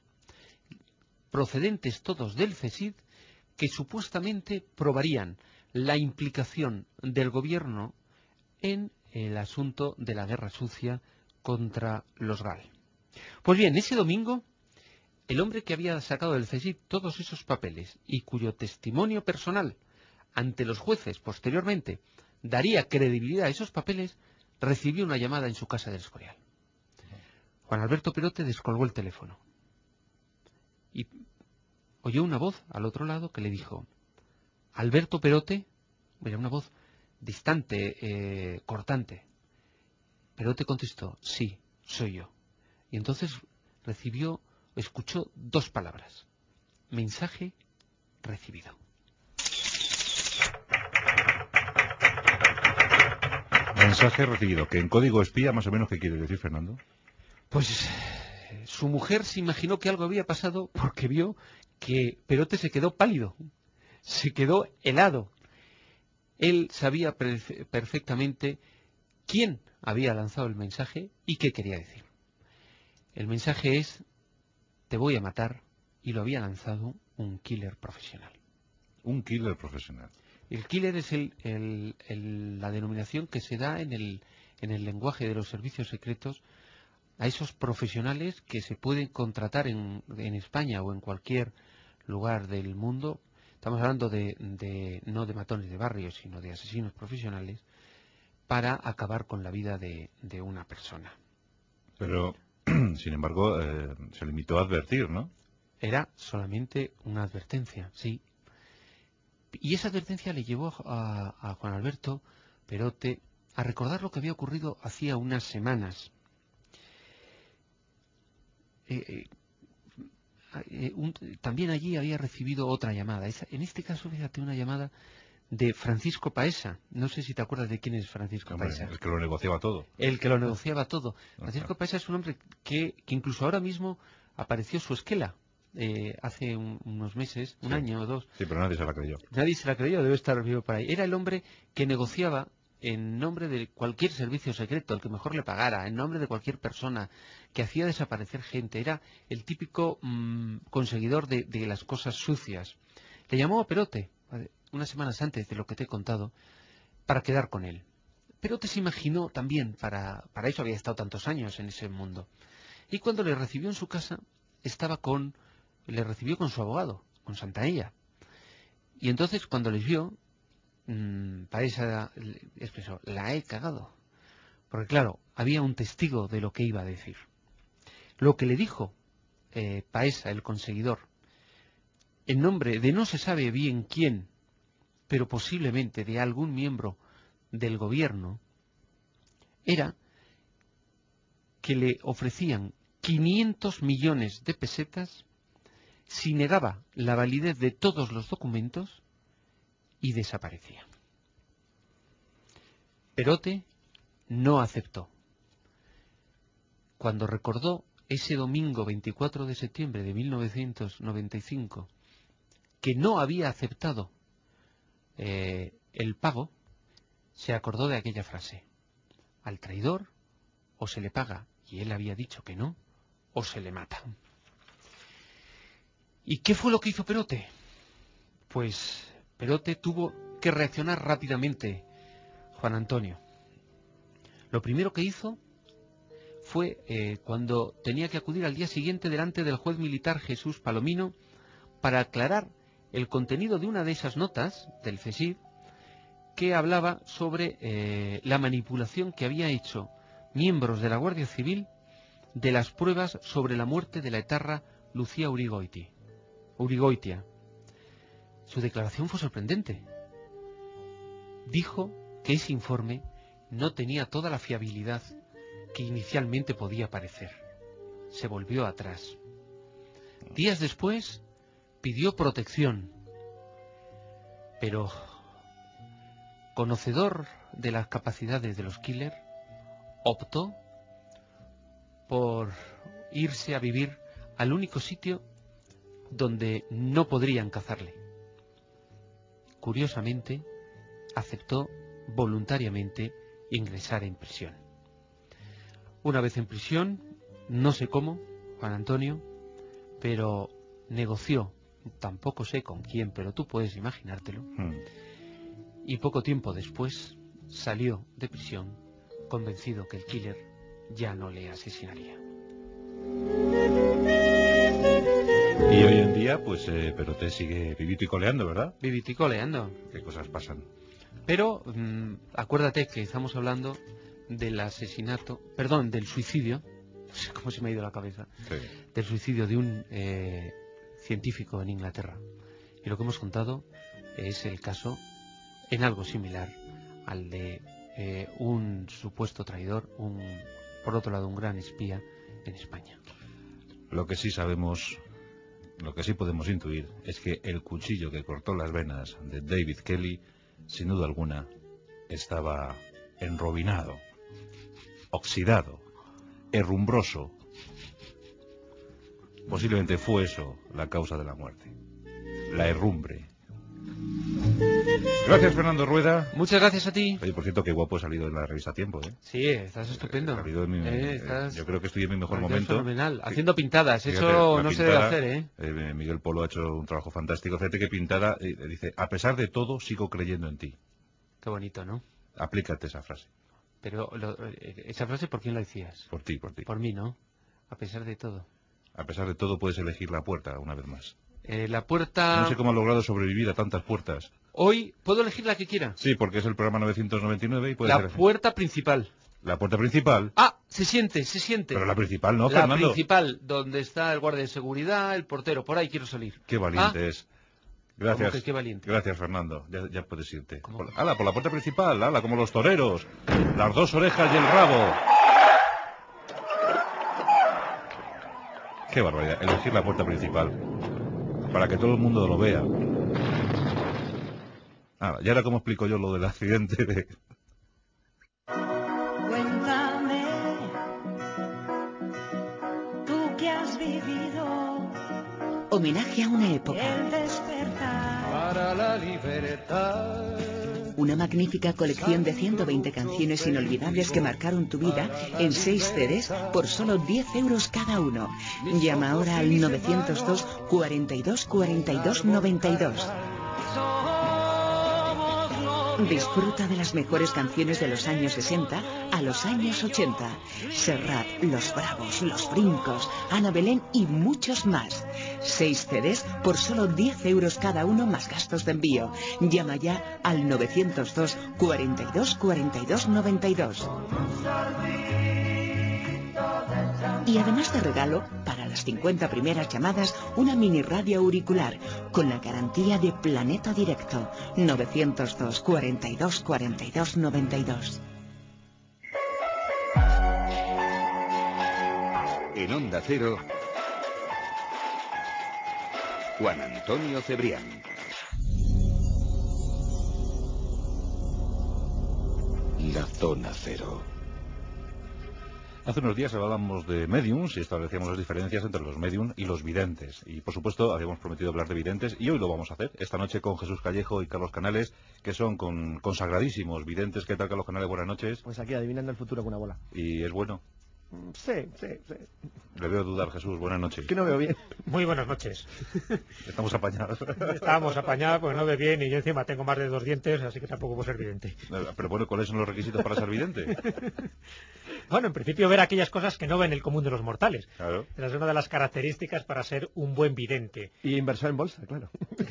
procedentes todos del CSIC, que supuestamente probarían la implicación del gobierno en el asunto de la guerra sucia contra los GAL. Pues bien, ese domingo, el hombre que había sacado del CSIC todos esos papeles y cuyo testimonio personal ante los jueces posteriormente daría credibilidad a esos papeles, recibió una llamada en su casa del Escorial. Juan Alberto Perote descolgó el teléfono y oyó una voz al otro lado que le dijo: Alberto Perote. Era una voz distante, cortante. Perote contestó: sí, soy yo. Y entonces escuchó 2 palabras: mensaje recibido. Mensaje recibido, que en código espía más o menos, ¿qué quiere decir, Fernando? Pues su mujer se imaginó que algo había pasado porque vio que Perote se quedó pálido, se quedó helado. Él sabía perfectamente quién había lanzado el mensaje y qué quería decir. El mensaje es: te voy a matar, y lo había lanzado un killer profesional. Un killer profesional. El killer es la denominación que se da en el lenguaje de los servicios secretos a esos profesionales que se pueden contratar en España o en cualquier lugar del mundo. Estamos hablando no de matones de barrio, sino de asesinos profesionales, para acabar con la vida de una persona. Pero, sin embargo, se limitó a advertir, ¿no? Era solamente una advertencia, sí. Y esa advertencia le llevó a Juan Alberto Perote a recordar lo que había ocurrido hacía unas semanas. También allí había recibido otra llamada. En este caso, fíjate, una llamada de Francisco Paesa. No sé si te acuerdas de quién es Francisco Paesa. El que lo negociaba todo. El que lo negociaba todo. Francisco Paesa es un hombre que incluso ahora mismo apareció su esquela hace unos meses, un Sí. año o dos. Sí, pero nadie se la creyó. Nadie se la creyó, debe estar vivo por ahí. Era el hombre que negociaba en nombre de cualquier servicio secreto, el que mejor le pagara, en nombre de cualquier persona, que hacía desaparecer gente. Era el típico conseguidor de las cosas sucias. Le llamó a Perote, unas semanas antes de lo que te he contado, para quedar con él. Perote se imaginó también, para eso había estado tantos años en ese mundo. Y cuando le recibió en su casa, le recibió con su abogado, con Santaella. Y entonces cuando les vio, Paesa expresó: la he cagado. Porque claro, había un testigo de lo que iba a decir. Lo que le dijo Paesa, el conseguidor, en nombre de no se sabe bien quién, pero posiblemente de algún miembro del gobierno, era que le ofrecían 500 millones de pesetas si negaba la validez de todos los documentos y desaparecía. Perote no aceptó. Cuando recordó ese domingo 24 de septiembre de 1995 que no había aceptado el pago, se acordó de aquella frase: al traidor o se le paga, y él había dicho que no, o se le mata. ¿Y qué fue lo que hizo Perote? Pues Perote tuvo que reaccionar rápidamente, Juan Antonio. Lo primero que hizo fue cuando tenía que acudir al día siguiente delante del juez militar Jesús Palomino para aclarar el contenido de una de esas notas del CSIC que hablaba sobre la manipulación que había hecho miembros de la Guardia Civil de las pruebas sobre la muerte de la etarra Lucía Urigoitia. Su declaración fue sorprendente. Dijo que ese informe no tenía toda la fiabilidad que inicialmente podía parecer. Se volvió atrás. Días después pidió protección, pero conocedor de las capacidades de los killers, optó por irse a vivir al único sitio donde no podrían cazarle. Curiosamente, aceptó voluntariamente ingresar en prisión. Una vez en prisión, no sé cómo, Juan Antonio, pero negoció, tampoco sé con quién, pero tú puedes imaginártelo, y poco tiempo después salió de prisión convencido que el killer ya no le asesinaría. Y hoy en día, pues, Perote sigue vivito y coleando, ¿verdad? Vivito y coleando. ¿Qué cosas pasan? Pero acuérdate que estamos hablando del asesinato, perdón, del suicidio, no sé cómo se me ha ido la cabeza, Sí. del suicidio de un científico en Inglaterra. Y lo que hemos contado es el caso en algo similar al de un supuesto traidor, por otro lado un gran espía en España. Lo que sí sabemos, lo que sí podemos intuir, es que el cuchillo que cortó las venas de David Kelly, sin duda alguna, estaba enrobinado, oxidado, herrumbroso. Posiblemente fue eso la causa de la muerte, la herrumbre. Gracias, Fernando Rueda. Muchas gracias a ti. Oye, por cierto, qué guapo he salido en la revista Tiempo, ¿eh? Sí, estás estupendo. He salido yo creo que estoy en mi mejor momento. Fenomenal. Haciendo pintadas, Fíjate, eso la no pintada, se debe hacer, ¿eh? Miguel Polo ha hecho un trabajo fantástico. Fíjate que pintada, dice: a pesar de todo, sigo creyendo en ti. Qué bonito, ¿no? Aplícate esa frase. Pero esa frase, ¿por quién la decías? Por ti, por ti. Por mí, ¿no? A pesar de todo. A pesar de todo, puedes elegir la puerta una vez más. La puerta... No sé cómo ha logrado sobrevivir a tantas puertas. Hoy puedo elegir la que quiera. Sí, porque es el programa 999 y puedes La elegir. puerta principal. La puerta principal. Ah, se siente, se siente. Pero la principal no, la Fernando. La principal, donde está el guardia de seguridad, el portero. Por ahí quiero salir. Qué valiente es. Gracias. ¿Cómo que qué valiente? Gracias, Fernando. Ya puedes irte. Ala, por la puerta principal, ala, como los toreros. Las dos orejas y el rabo. Qué barbaridad. Elegir la puerta principal. Para que todo el mundo lo vea. Ah, y ahora cómo explico yo lo del accidente de... Cuéntame, tú que has vivido Homenaje a una época. Para la libertad. Una magnífica colección de 120 canciones inolvidables que marcaron tu vida en 6 CDs por solo 10 euros cada uno. Llama ahora al 902 42 42 92. Disfruta de las mejores canciones de los años 60 a los años 80. Serrat, Los Bravos, Los Brincos, Ana Belén y muchos más. 6 CDs por solo 10 euros cada uno más gastos de envío. Llama ya al 902 42 42 92. Y además de regalo, para las 50 primeras llamadas, una mini radio auricular con la garantía de Planeta Directo. 902 42 42 92. En Onda Cero, Juan Antonio Cebrián. La Zona Cero. Hace unos días hablábamos de mediums y establecíamos las diferencias entre los mediums y los videntes. Y por supuesto habíamos prometido hablar de videntes y hoy lo vamos a hacer. Esta noche con Jesús Callejo y Carlos Canales, que son consagradísimos videntes. ¿Qué tal, Carlos Canales? Buenas noches. Pues aquí adivinando el futuro con una bola. ¿Y es bueno? Sí. Le veo dudar, Jesús. Buenas noches. Que no veo bien. Muy buenas noches. Estamos apañados. Estábamos apañados porque no ve bien y yo encima tengo más de 2 dientes, así que tampoco puedo ser vidente. Pero bueno, ¿cuáles son los requisitos para ser vidente? Bueno, en principio ver aquellas cosas que no ven el común de los mortales. Claro. Esa es una de las características para ser un buen vidente. Y inversor en bolsa, claro.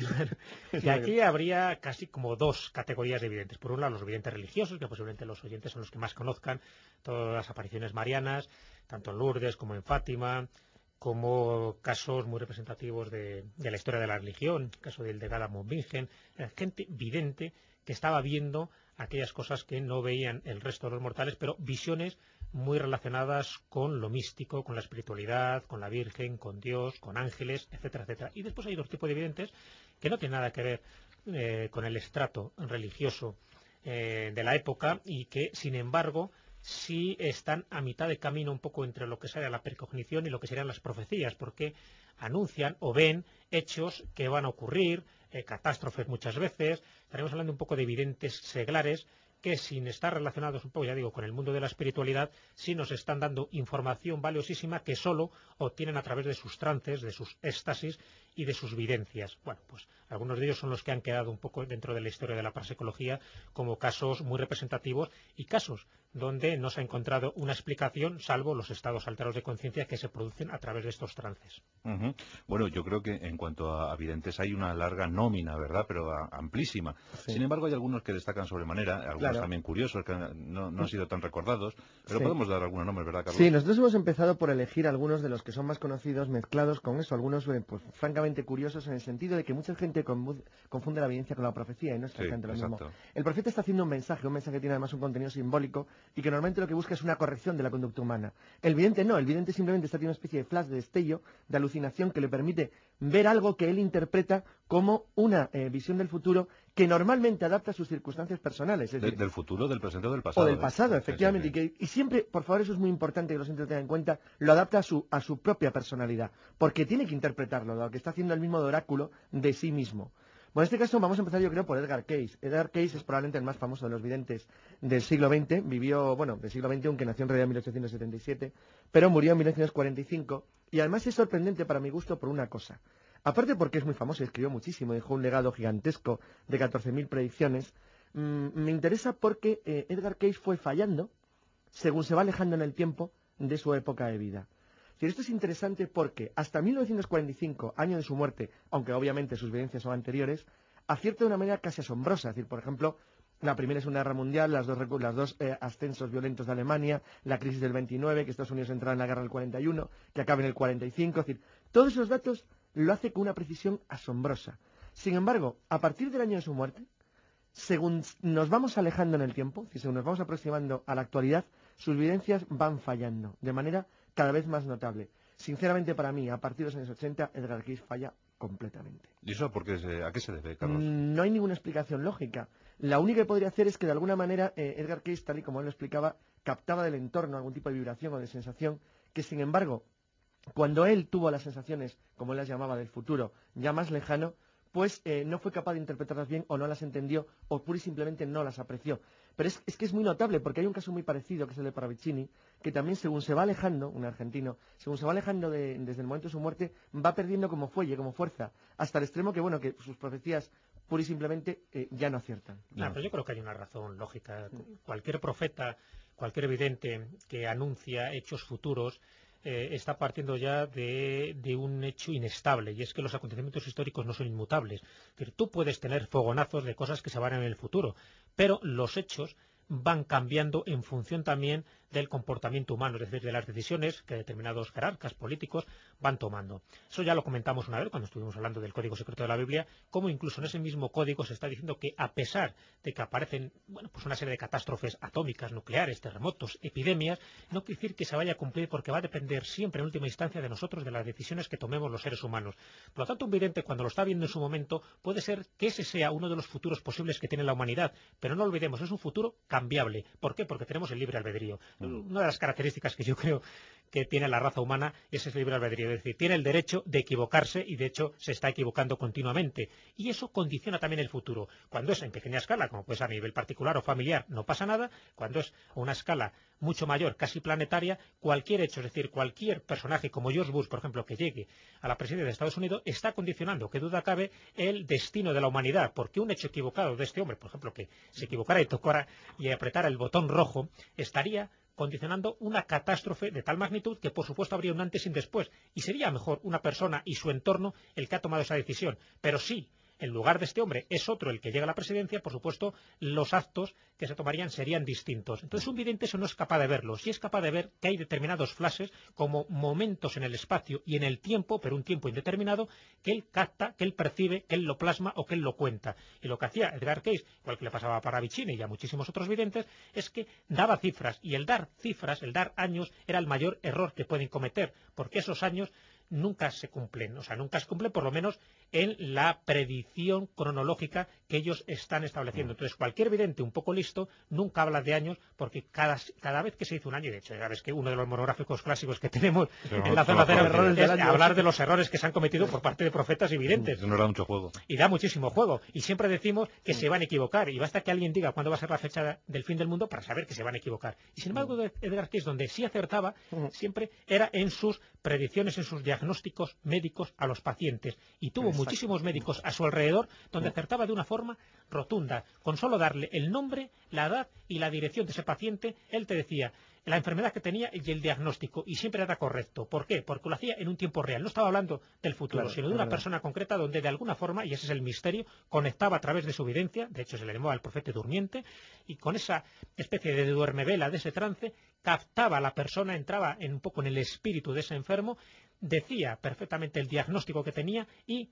Y aquí habría casi como 2 categorías de videntes. Por un lado, los videntes religiosos, que posiblemente los oyentes son los que más conozcan, todas las apariciones marianas, tanto en Lourdes como en Fátima, como casos muy representativos de la historia de la religión, el caso del de Gada Monbingen, gente vidente que estaba viendo aquellas cosas que no veían el resto de los mortales, pero visiones muy relacionadas con lo místico, con la espiritualidad, con la Virgen, con Dios, con ángeles, etcétera, etcétera. Y después hay otro tipo de videntes que no tienen nada que ver con el estrato religioso de la época y que, sin embargo, sí están a mitad de camino un poco entre lo que sería la precognición y lo que serían las profecías, porque anuncian o ven hechos que van a ocurrir, catástrofes muchas veces. Estaremos hablando un poco de videntes seglares que, sin estar relacionados un poco, ya digo, con el mundo de la espiritualidad, sí nos están dando información valiosísima que solo obtienen a través de sus trances, de sus éxtasis y de sus vivencias. Bueno, pues algunos de ellos son los que han quedado un poco dentro de la historia de la parapsicología como casos muy representativos y casos donde no se ha encontrado una explicación salvo los estados alterados de conciencia que se producen a través de estos trances. Bueno, yo creo que en cuanto a videntes hay una larga nómina, ¿verdad? Pero amplísima. Sí. Sin embargo, hay algunos que destacan sobremanera, algunos también curiosos, que no han sido tan recordados, pero podemos dar algunos nombres, ¿verdad, Carlos? Sí, nosotros hemos empezado por elegir algunos de los que son más conocidos, mezclados con eso, algunos pues francamente curiosos en el sentido de que mucha gente confunde la evidencia con la profecía y no es exactamente lo mismo. El profeta está haciendo un mensaje que tiene además un contenido simbólico y que normalmente lo que busca es una corrección de la conducta humana. El vidente no, el vidente simplemente está teniendo una especie de flash, de destello, de alucinación que le permite ver algo que él interpreta como una visión del futuro que normalmente adapta a sus circunstancias personales. Es decir, del futuro, del presente o del pasado. O del pasado, efectivamente. Sí. Y siempre, por favor, eso es muy importante que los tengan en cuenta, lo adapta a su propia personalidad, porque tiene que interpretarlo, lo que está haciendo el mismo de oráculo de sí mismo. Bueno, en este caso vamos a empezar yo creo por Edgar Cayce. Edgar Cayce es probablemente el más famoso de los videntes del siglo XX. Vivió, del siglo XXI, aunque nació en realidad en 1877, pero murió en 1945. Y además es sorprendente para mi gusto por una cosa. Aparte porque es muy famoso y escribió muchísimo, dejó un legado gigantesco de 14.000 predicciones, me interesa porque Edgar Cayce fue fallando según se va alejando en el tiempo de su época de vida. Esto es interesante porque hasta 1945, año de su muerte, aunque obviamente sus evidencias son anteriores, acierta de una manera casi asombrosa. Es decir, por ejemplo, la Primera y Segunda Guerra Mundial, las dos ascensos violentos de Alemania, la crisis del 29, que Estados Unidos entrara en la guerra del 41, que acabe en el 45, es decir, todos esos datos lo hace con una precisión asombrosa. Sin embargo, a partir del año de su muerte, según nos vamos alejando en el tiempo, si según nos vamos aproximando a la actualidad, sus evidencias van fallando de manera cada vez más notable. Sinceramente, para mí, a partir de los años 80, Edgar Cayce falla completamente. ¿Y eso a qué se debe, Carlos? No hay ninguna explicación lógica. La única que podría hacer es que, de alguna manera, Edgar Cayce, tal y como él lo explicaba, captaba del entorno algún tipo de vibración o de sensación que, sin embargo, cuando él tuvo las sensaciones, como él las llamaba, del futuro ya más lejano, pues no fue capaz de interpretarlas bien o no las entendió o pura y simplemente no las apreció. Pero es que es muy notable porque hay un caso muy parecido que es el de Paravicini, que también según se va alejando, un argentino, según se va alejando desde el momento de su muerte, va perdiendo como fuelle, como fuerza, hasta el extremo que bueno, que sus profecías pura y simplemente ya no aciertan. Pero yo creo que hay una razón lógica. Cualquier profeta, cualquier vidente que anuncia hechos futuros, está partiendo ya de un hecho inestable, y es que los acontecimientos históricos no son inmutables. Es decir, tú puedes tener fogonazos de cosas que se van en el futuro, pero los hechos van cambiando en función también del comportamiento humano, es decir, de las decisiones que determinados jerarcas políticos van tomando. Eso ya lo comentamos una vez cuando estuvimos hablando del Código Secreto de la Biblia, cómo incluso en ese mismo código se está diciendo que a pesar de que aparecen pues una serie de catástrofes atómicas, nucleares, terremotos, epidemias, no quiere decir que se vaya a cumplir porque va a depender siempre en última instancia de nosotros, de las decisiones que tomemos los seres humanos. Por lo tanto, un vidente cuando lo está viendo en su momento puede ser que ese sea uno de los futuros posibles que tiene la humanidad, pero no olvidemos, es un futuro cambiable. ¿Por qué? Porque tenemos el libre albedrío. Una de las características que yo creo que tiene la raza humana es ese libre albedrío, es decir, tiene el derecho de equivocarse y de hecho se está equivocando continuamente. Y eso condiciona también el futuro. Cuando es en pequeña escala, como puede ser a nivel particular o familiar, no pasa nada. Cuando es a una escala mucho mayor, casi planetaria, cualquier hecho, es decir, cualquier personaje como George Bush, por ejemplo, que llegue a la presidencia de Estados Unidos, está condicionando, que duda cabe, el destino de la humanidad, porque un hecho equivocado de este hombre, por ejemplo, que se equivocara y tocara y apretara el botón rojo, estaría condicionando una catástrofe de tal magnitud que por supuesto habría un antes y un después, y sería mejor una persona y su entorno el que ha tomado esa decisión. Pero sí, en lugar de este hombre es otro el que llega a la presidencia, por supuesto los actos que se tomarían serían distintos. Entonces un vidente eso no es capaz de verlo, sí es capaz de ver que hay determinados flashes como momentos en el espacio y en el tiempo, pero un tiempo indeterminado, que él capta, que él percibe, que él lo plasma o que él lo cuenta. Y lo que hacía Edgar Cayce, igual que le pasaba a Paravicini y a muchísimos otros videntes, es que daba cifras, y el dar cifras, el dar años, era el mayor error que pueden cometer, porque esos años nunca se cumplen, nunca se cumplen por lo menos en la predicción cronológica que ellos están estableciendo. Entonces, cualquier vidente un poco listo nunca habla de años, porque cada vez que se hizo un año, y de hecho, ya ves que uno de los monográficos clásicos que tenemos en la zona cero es hablar de los errores que se han cometido por parte de profetas y videntes. Eso nos da mucho juego. Y da muchísimo juego. Y siempre decimos que se van a equivocar, y basta que alguien diga cuándo va a ser la fecha del fin del mundo para saber que se van a equivocar. Y sin embargo, Edgar Cayce, donde sí acertaba, siempre era en sus predicciones, en sus diagnósticos médicos a los pacientes, y tuvo muchísimos médicos a su alrededor donde acertaba de una forma rotunda. Con solo darle el nombre, la edad y la dirección de ese paciente, él te decía la enfermedad que tenía y el diagnóstico, y siempre era correcto. ¿Por qué? Porque lo hacía en un tiempo real, no estaba hablando del futuro, sino de una persona concreta donde de alguna forma, y ese es el misterio, conectaba a través de su evidencia, de hecho se le llamaba el profeta durmiente, y con esa especie de duermevela, de ese trance, captaba a la persona, entraba un poco en el espíritu de ese enfermo, decía perfectamente el diagnóstico que tenía y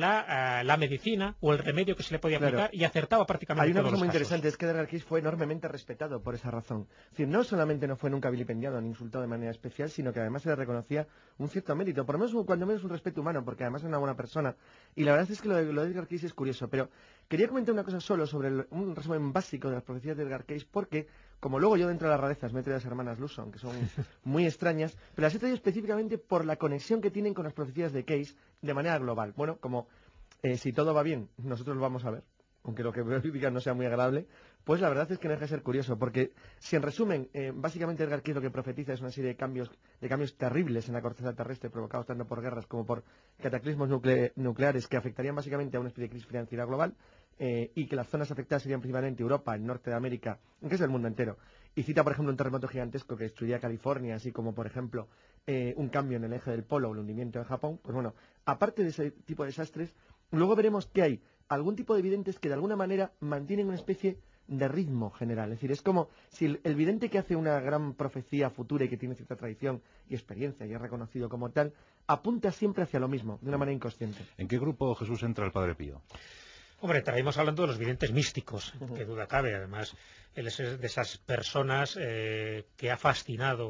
la medicina o el remedio que se le podía aplicar, y acertaba prácticamente Hay una todos cosa muy los casos. interesante, es que Edgar Cayce fue enormemente respetado por esa razón. Es decir, no solamente no fue nunca vilipendiado ni insultado de manera especial, sino que además se le reconocía un cierto mérito, por lo menos cuando menos un respeto humano, porque además era una buena persona. Y la verdad es que lo de Edgar Cayce es curioso, pero quería comentar una cosa solo sobre un resumen básico de las profecías de Edgar Cayce, porque como luego yo dentro de las rarezas me he traído a las hermanas Luson, que son muy extrañas, pero las he traído específicamente por la conexión que tienen con las profecías de Cayce de manera global. Bueno, como si todo va bien, nosotros lo vamos a ver, aunque lo que digan no sea muy agradable, pues la verdad es que no deja de ser curioso, porque si en resumen, básicamente Edgar Cayce lo que profetiza es una serie de cambios terribles en la corteza terrestre, provocados tanto por guerras como por cataclismos nucleares que afectarían básicamente a una especie de crisis financiera global, y que las zonas afectadas serían principalmente Europa, el norte de América, que es el mundo entero. Y cita, por ejemplo, un terremoto gigantesco que destruiría California, así como, por ejemplo, un cambio en el eje del polo o el hundimiento de Japón. Pues bueno, aparte de ese tipo de desastres, luego veremos que hay algún tipo de videntes que de alguna manera mantienen una especie de ritmo general. Es decir, es como si el vidente que hace una gran profecía futura y que tiene cierta tradición y experiencia y es reconocido como tal, apunta siempre hacia lo mismo, de una manera inconsciente. ¿En qué grupo, Jesús, entra el Padre Pío? Hombre, estaremos hablando de los videntes místicos, que duda cabe. Además, él es de esas personas que ha fascinado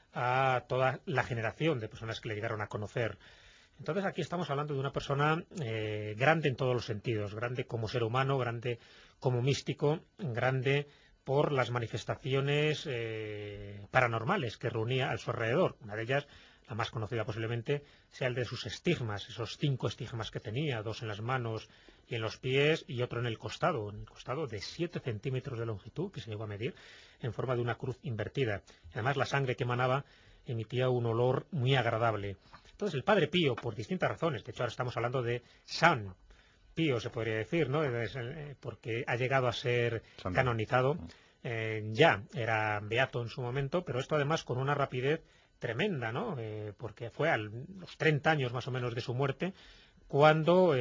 a toda la generación de personas que le llegaron a conocer. Entonces aquí estamos hablando de una persona grande en todos los sentidos, grande como ser humano, grande como místico, grande por las manifestaciones paranormales que reunía a su alrededor. Una de ellas, la más conocida posiblemente, sea el de sus estigmas, esos 5 estigmas que tenía, 2 en las manos y en los pies y otro en el costado de 7 centímetros de longitud, que se llegó a medir, en forma de una cruz invertida. Además, la sangre que emanaba emitía un olor muy agradable. Entonces, el Padre Pío, por distintas razones, de hecho ahora estamos hablando de San Pío, se podría decir, ¿no? Porque ha llegado a ser canonizado, ya era beato en su momento, pero esto además con una rapidez tremenda, ¿no? Porque fue a los 30 años más o menos de su muerte cuando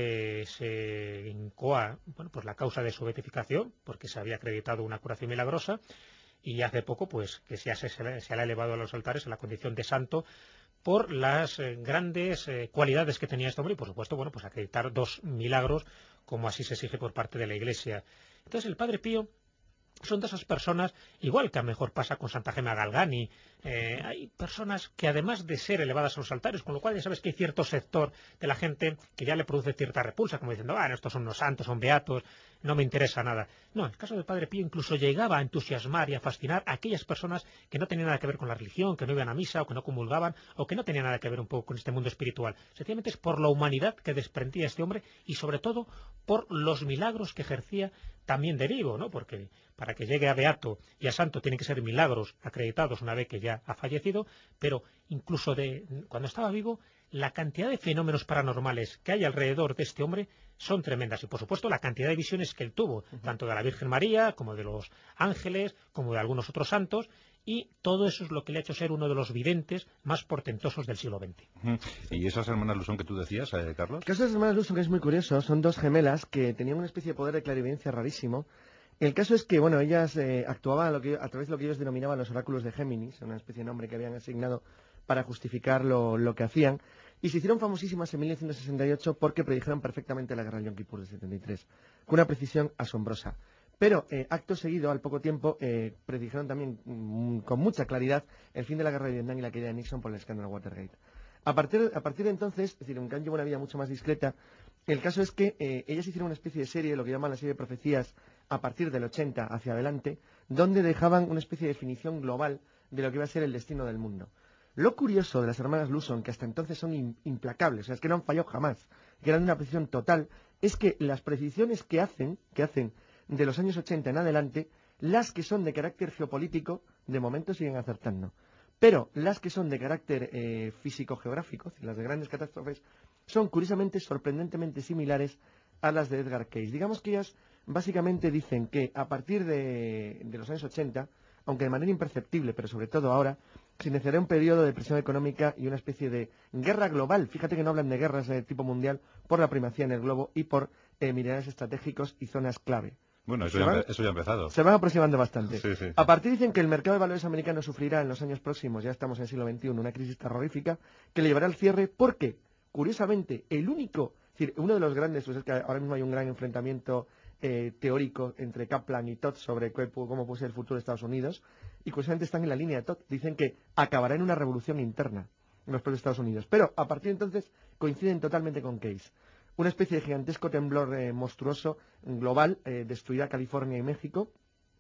se incoa, bueno, pues la causa de su beatificación, porque se había acreditado una curación milagrosa, y hace poco pues que ya se le ha elevado a los altares a la condición de santo por las grandes cualidades que tenía este hombre y por supuesto, bueno, pues acreditar 2 milagros como así se exige por parte de la Iglesia. Entonces el Padre Pío son de esas personas, igual que a lo mejor pasa con Santa Gema Galgani, hay personas que además de ser elevadas a los altares, con lo cual ya sabes que hay cierto sector de la gente que ya le produce cierta repulsa, como diciendo, estos son unos santos, son beatos, no me interesa nada. No, el caso del Padre Pío incluso llegaba a entusiasmar y a fascinar a aquellas personas que no tenían nada que ver con la religión, que no iban a misa o que no comulgaban o que no tenían nada que ver un poco con este mundo espiritual. Sencillamente es por la humanidad que desprendía este hombre y sobre todo por los milagros que ejercía también de vivo, ¿no? Porque para que llegue a beato y a santo tienen que ser milagros acreditados una vez que ya ha fallecido, pero incluso cuando estaba vivo, la cantidad de fenómenos paranormales que hay alrededor de este hombre son tremendas. Y por supuesto la cantidad de visiones que él tuvo, tanto de la Virgen María, como de los ángeles, como de algunos otros santos, y todo eso es lo que le ha hecho ser uno de los videntes más portentosos del siglo XX. ¿Y esas hermanas Lusón que tú decías, Carlos? El caso de las hermanas Lusón, que es muy curioso, son 2 gemelas que tenían una especie de poder de clarividencia rarísimo. El caso es que, bueno, ellas actuaban a través de lo que ellos denominaban los oráculos de Géminis, una especie de nombre que habían asignado para justificar lo que hacían, y se hicieron famosísimas en 1968 porque predijeron perfectamente la guerra del Yom Kippur del 73, con una precisión asombrosa. Pero acto seguido, al poco tiempo, predijeron también con mucha claridad el fin de la guerra de Vietnam y la caída de Nixon por el escándalo Watergate. A partir de entonces, es decir, aunque han llevado una vida mucho más discreta, el caso es que ellas hicieron una especie de serie, lo que llaman la serie de profecías, a partir del 80 hacia adelante, donde dejaban una especie de definición global de lo que iba a ser el destino del mundo. Lo curioso de las hermanas Lusson, que hasta entonces son implacables, o sea, es que no han fallado jamás, que eran de una precisión total, es que las predicciones que hacen de los años 80 en adelante, las que son de carácter geopolítico, de momento siguen acertando. Pero las que son de carácter físico-geográfico, las de grandes catástrofes, son curiosamente, sorprendentemente similares a las de Edgar Cayce. Digamos que ellas básicamente dicen que a partir de los años 80, aunque de manera imperceptible, pero sobre todo ahora, se iniciará un periodo de presión económica y una especie de guerra global. Fíjate que no hablan de guerras de tipo mundial por la primacía en el globo y por minerales estratégicos y zonas clave. Bueno, eso ya ha empezado. Se van aproximando bastante. Sí, sí. A partir dicen que el mercado de valores americano sufrirá en los años próximos, ya estamos en el siglo XXI, una crisis terrorífica que le llevará al cierre porque, curiosamente, uno de los grandes, pues es que ahora mismo hay un gran enfrentamiento teórico entre Kaplan y Todd sobre cómo puede ser el futuro de Estados Unidos, y curiosamente están en la línea de Todd. Dicen que acabará en una revolución interna en los propios Estados Unidos. Pero a partir de entonces coinciden totalmente con Cayce. Una especie de gigantesco temblor monstruoso, global, destruirá California y México.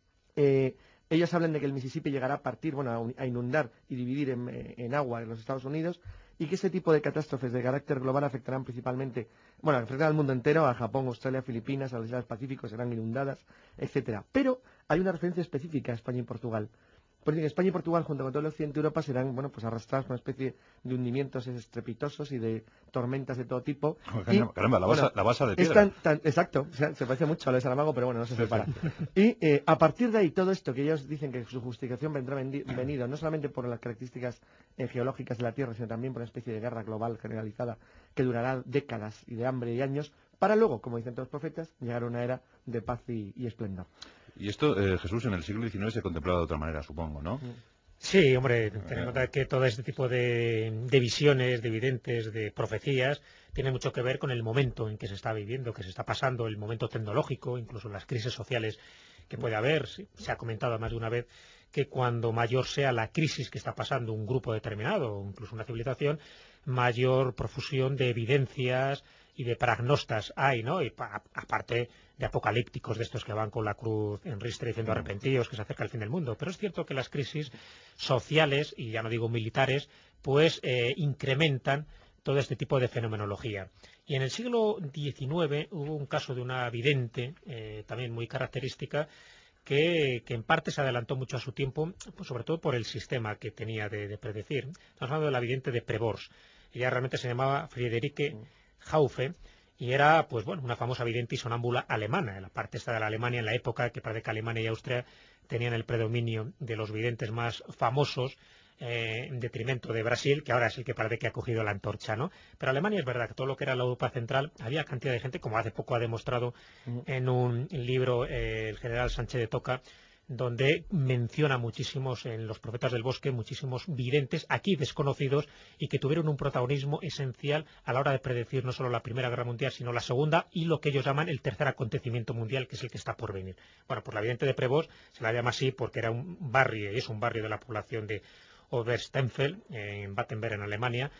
Ellos hablan de que el Mississippi llegará a partir, a inundar y dividir en agua en los Estados Unidos, y que ese tipo de catástrofes de carácter global afectarán principalmente, afectarán al mundo entero, a Japón, Australia, Filipinas, a las Islas Pacífico, serán inundadas, etcétera. Pero hay una referencia específica a España y Portugal. Porque España y Portugal, junto con todo el occidente de Europa, serán arrastrados por una especie de hundimientos estrepitosos y de tormentas de todo tipo. Caramba, la basa de piedra. Exacto, o sea, se parece mucho a lo de Saramago, pero no se separa. Y a partir de ahí, todo esto que ellos dicen que su justificación vendrá venido no solamente por las características geológicas de la Tierra, sino también por una especie de guerra global generalizada que durará décadas y de hambre y años, para luego, como dicen todos los profetas, llegar a una era de paz y esplendor. Y esto, Jesús, en el siglo XIX se contemplaba de otra manera, supongo, ¿no? Sí, hombre, ten en cuenta que todo este tipo de visiones, de videntes, de profecías, tiene mucho que ver con el momento en que se está viviendo, que se está pasando, el momento tecnológico, incluso las crisis sociales que puede haber. Se ha comentado más de una vez que cuando mayor sea la crisis que está pasando un grupo determinado, o incluso una civilización, mayor profusión de evidencias y de pragnostas hay, ¿no? Y aparte de apocalípticos, de estos que van con la cruz en ristre diciendo arrepentíos, que se acerca el fin del mundo. Pero es cierto que las crisis sociales, y ya no digo militares, pues incrementan todo este tipo de fenomenología. Y en el siglo XIX hubo un caso de una vidente, también muy característica, que en parte se adelantó mucho a su tiempo, pues sobre todo por el sistema que tenía de predecir. Estamos hablando de la vidente de Prevorst. Ella realmente se llamaba Friederike Haufe y era, pues bueno, una famosa vidente y sonámbula alemana, en la parte esta de la Alemania, en la época que parece que Alemania y Austria tenían el predominio de los videntes más famosos, en detrimento de Brasil, que ahora es el que parece que ha cogido la antorcha, ¿no? Pero Alemania es verdad que todo lo que era la Europa central había cantidad de gente, como hace poco ha demostrado en un libro el general Sánchez de Toca, donde menciona muchísimos, en Los Profetas del Bosque, muchísimos videntes aquí desconocidos y que tuvieron un protagonismo esencial a la hora de predecir no solo la Primera Guerra Mundial, sino la Segunda y lo que ellos llaman el tercer acontecimiento mundial, que es el que está por venir. Bueno, pues la vidente de Prevost se la llama así porque era un barrio, y es un barrio de la población de Obersteinfeld, en Battenberg, en Alemania,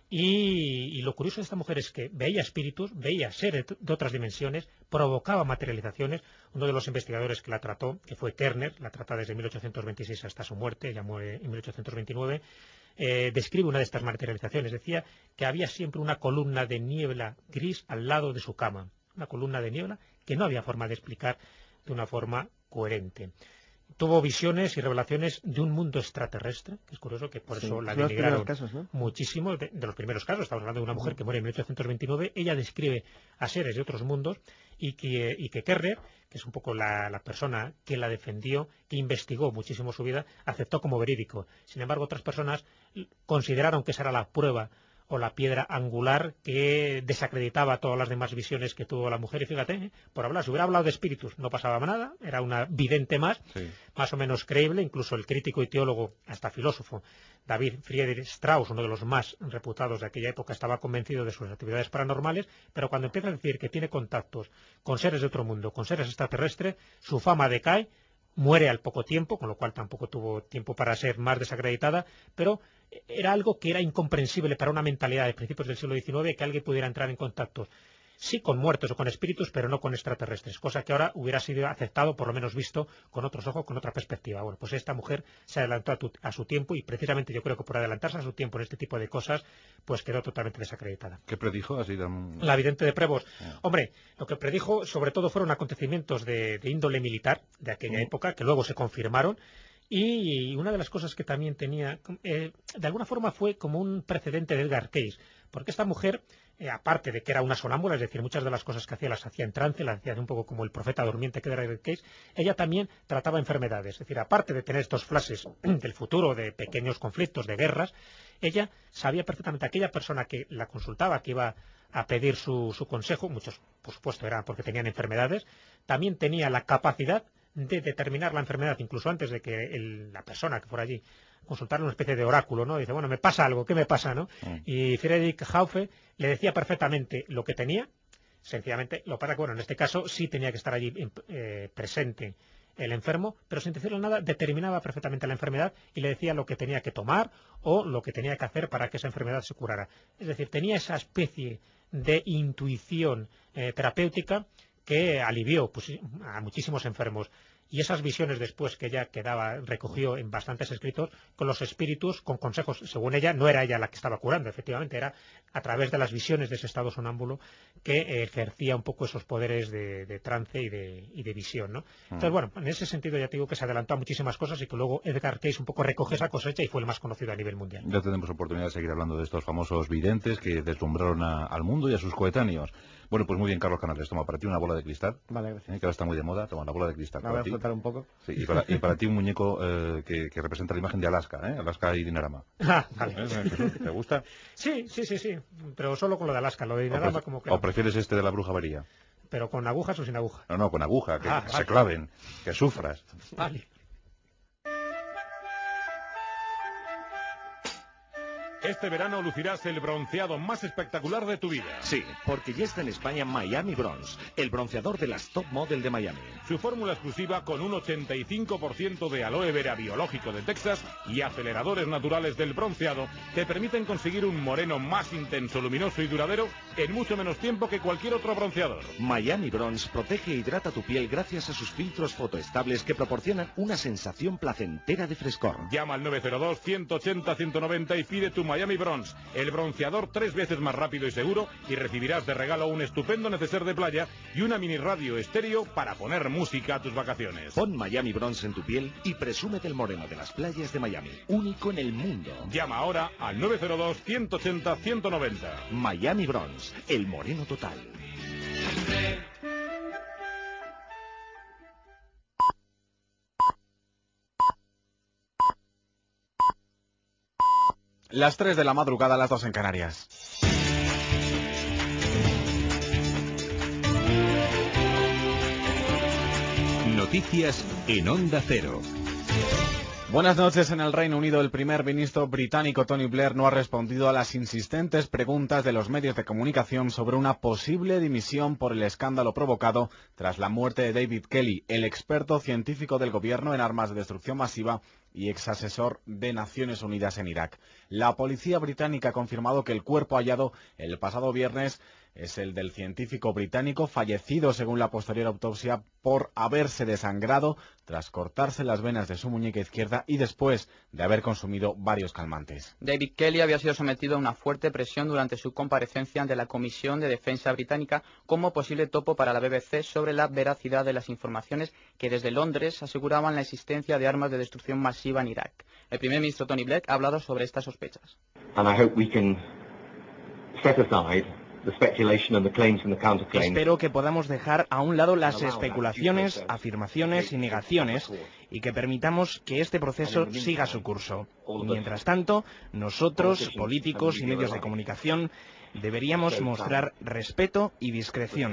y lo curioso de esta mujer es que veía espíritus, veía seres de otras dimensiones, provocaba materializaciones. Uno de los investigadores que la trató, que fue Kerner, la trata desde 1826 hasta su muerte, ella muere en 1829, describe una de estas materializaciones. Decía que había siempre una columna de niebla gris al lado de su cama, una columna de niebla que no había forma de explicar de una forma coherente. Tuvo visiones y revelaciones de un mundo extraterrestre, que es curioso que por eso la denigraron muchísimo, de los primeros casos. Estamos hablando de una mujer que muere en 1829, ella describe a seres de otros mundos y que Kerner, que es un poco la persona que la defendió, que investigó muchísimo su vida, aceptó como verídico. Sin embargo, otras personas consideraron que esa era la prueba o la piedra angular que desacreditaba todas las demás visiones que tuvo la mujer. Y fíjate, por hablar, si hubiera hablado de espíritus no pasaba nada, era una vidente más, más o menos creíble. Incluso el crítico y teólogo, hasta filósofo, David Friedrich Strauss, uno de los más reputados de aquella época, estaba convencido de sus actividades paranormales, pero cuando empieza a decir que tiene contactos con seres de otro mundo, con seres extraterrestres, su fama decae, muere al poco tiempo, con lo cual tampoco tuvo tiempo para ser más desacreditada, pero era algo que era incomprensible para una mentalidad de principios del siglo XIX, que alguien pudiera entrar en contactos, sí con muertos o con espíritus, pero no con extraterrestres, cosa que ahora hubiera sido aceptado, por lo menos visto con otros ojos, con otra perspectiva. Bueno, pues esta mujer se adelantó a su tiempo y precisamente yo creo que por adelantarse a su tiempo en este tipo de cosas, pues quedó totalmente desacreditada. ¿Qué predijo? Así La vidente de Prevost. Hombre, lo que predijo sobre todo fueron acontecimientos de índole militar de aquella época, que luego se confirmaron. Y una de las cosas que también tenía, de alguna forma fue como un precedente de Edgar Cayce, porque esta mujer, aparte de que era una sonámbula, es decir, muchas de las cosas que hacía las hacía en trance, las hacía un poco como el profeta durmiente que era Edgar Cayce, ella también trataba enfermedades, es decir, aparte de tener estos flashes del futuro, de pequeños conflictos, de guerras, ella sabía perfectamente, aquella persona que la consultaba, que iba a pedir su consejo, muchos por supuesto eran porque tenían enfermedades, también tenía la capacidad de determinar la enfermedad, incluso antes de que la persona que fuera allí consultara una especie de oráculo, ¿no? Dice, bueno, me pasa algo, ¿qué me pasa, no? Y Friedrich Haufe le decía perfectamente lo que tenía, sencillamente, lo para que, bueno, en este caso sí tenía que estar allí presente el enfermo, pero sin decirle nada, determinaba perfectamente la enfermedad y le decía lo que tenía que tomar o lo que tenía que hacer para que esa enfermedad se curara. Es decir, tenía esa especie de intuición terapéutica que alivió pues, a muchísimos enfermos. Y esas visiones después que ella recogió en bastantes escritos con los espíritus, con consejos, según ella, no era ella la que estaba curando, efectivamente, era a través de las visiones de ese estado sonámbulo que ejercía un poco esos poderes de trance y de visión, ¿no? Entonces, bueno, en ese sentido ya te digo que se adelantó a muchísimas cosas y que luego Edgar Cayce un poco recoge esa cosecha y fue el más conocido a nivel mundial. Ya tenemos oportunidad de seguir hablando de estos famosos videntes que deslumbraron al mundo y a sus coetáneos. Bueno, pues muy bien, Carlos Canales, toma para ti una bola de cristal. Vale, gracias. Que ahora está muy de moda, toma la bola de cristal. Me voy a flotar un poco. Sí, y para ti un muñeco que representa la imagen de Alaska, Alaska y Dinarama. Vale. ¿Te gusta? Sí, pero solo con lo de Alaska, lo de Dinarama como que... ¿O prefieres este de la bruja María? ¿Pero con agujas o sin aguja? No, con aguja, que vale. se claven, que sufras. Vale. Este verano lucirás el bronceado más espectacular de tu vida. Sí, porque ya está en España Miami Bronze, el bronceador de las top model de Miami. Su fórmula exclusiva con un 85% de aloe vera biológico de Texas y aceleradores naturales del bronceado te permiten conseguir un moreno más intenso, luminoso y duradero en mucho menos tiempo que cualquier otro bronceador. Miami Bronze protege e hidrata tu piel gracias a sus filtros fotoestables que proporcionan una sensación placentera de frescor. Llama al 902-180-190 y pide tu Miami Bronze, el bronceador 3 veces más rápido y seguro, y recibirás de regalo un estupendo neceser de playa y una mini radio estéreo para poner música a tus vacaciones. Pon Miami Bronze en tu piel y presume del moreno de las playas de Miami, único en el mundo. Llama ahora al 902-180-190. Miami Bronze, el moreno total. Las 3 de la madrugada, las 2 en Canarias. Noticias en Onda Cero. Buenas noches. En el Reino Unido, el primer ministro británico Tony Blair no ha respondido a las insistentes preguntas de los medios de comunicación sobre una posible dimisión por el escándalo provocado tras la muerte de David Kelly, el experto científico del gobierno en armas de destrucción masiva y exasesor de Naciones Unidas en Irak. La policía británica ha confirmado que el cuerpo hallado el pasado viernes es el del científico británico, fallecido según la posterior autopsia por haberse desangrado tras cortarse las venas de su muñeca izquierda y después de haber consumido varios calmantes. David Kelly había sido sometido a una fuerte presión durante su comparecencia ante la Comisión de Defensa británica como posible topo para la BBC sobre la veracidad de las informaciones que desde Londres aseguraban la existencia de armas de destrucción masiva en Irak. El primer ministro Tony Blair ha hablado sobre estas sospechas. Espero que podamos dejar a un lado las especulaciones, afirmaciones y negaciones y que permitamos que este proceso siga su curso. Y mientras tanto, nosotros, políticos y medios de comunicación, deberíamos mostrar respeto y discreción.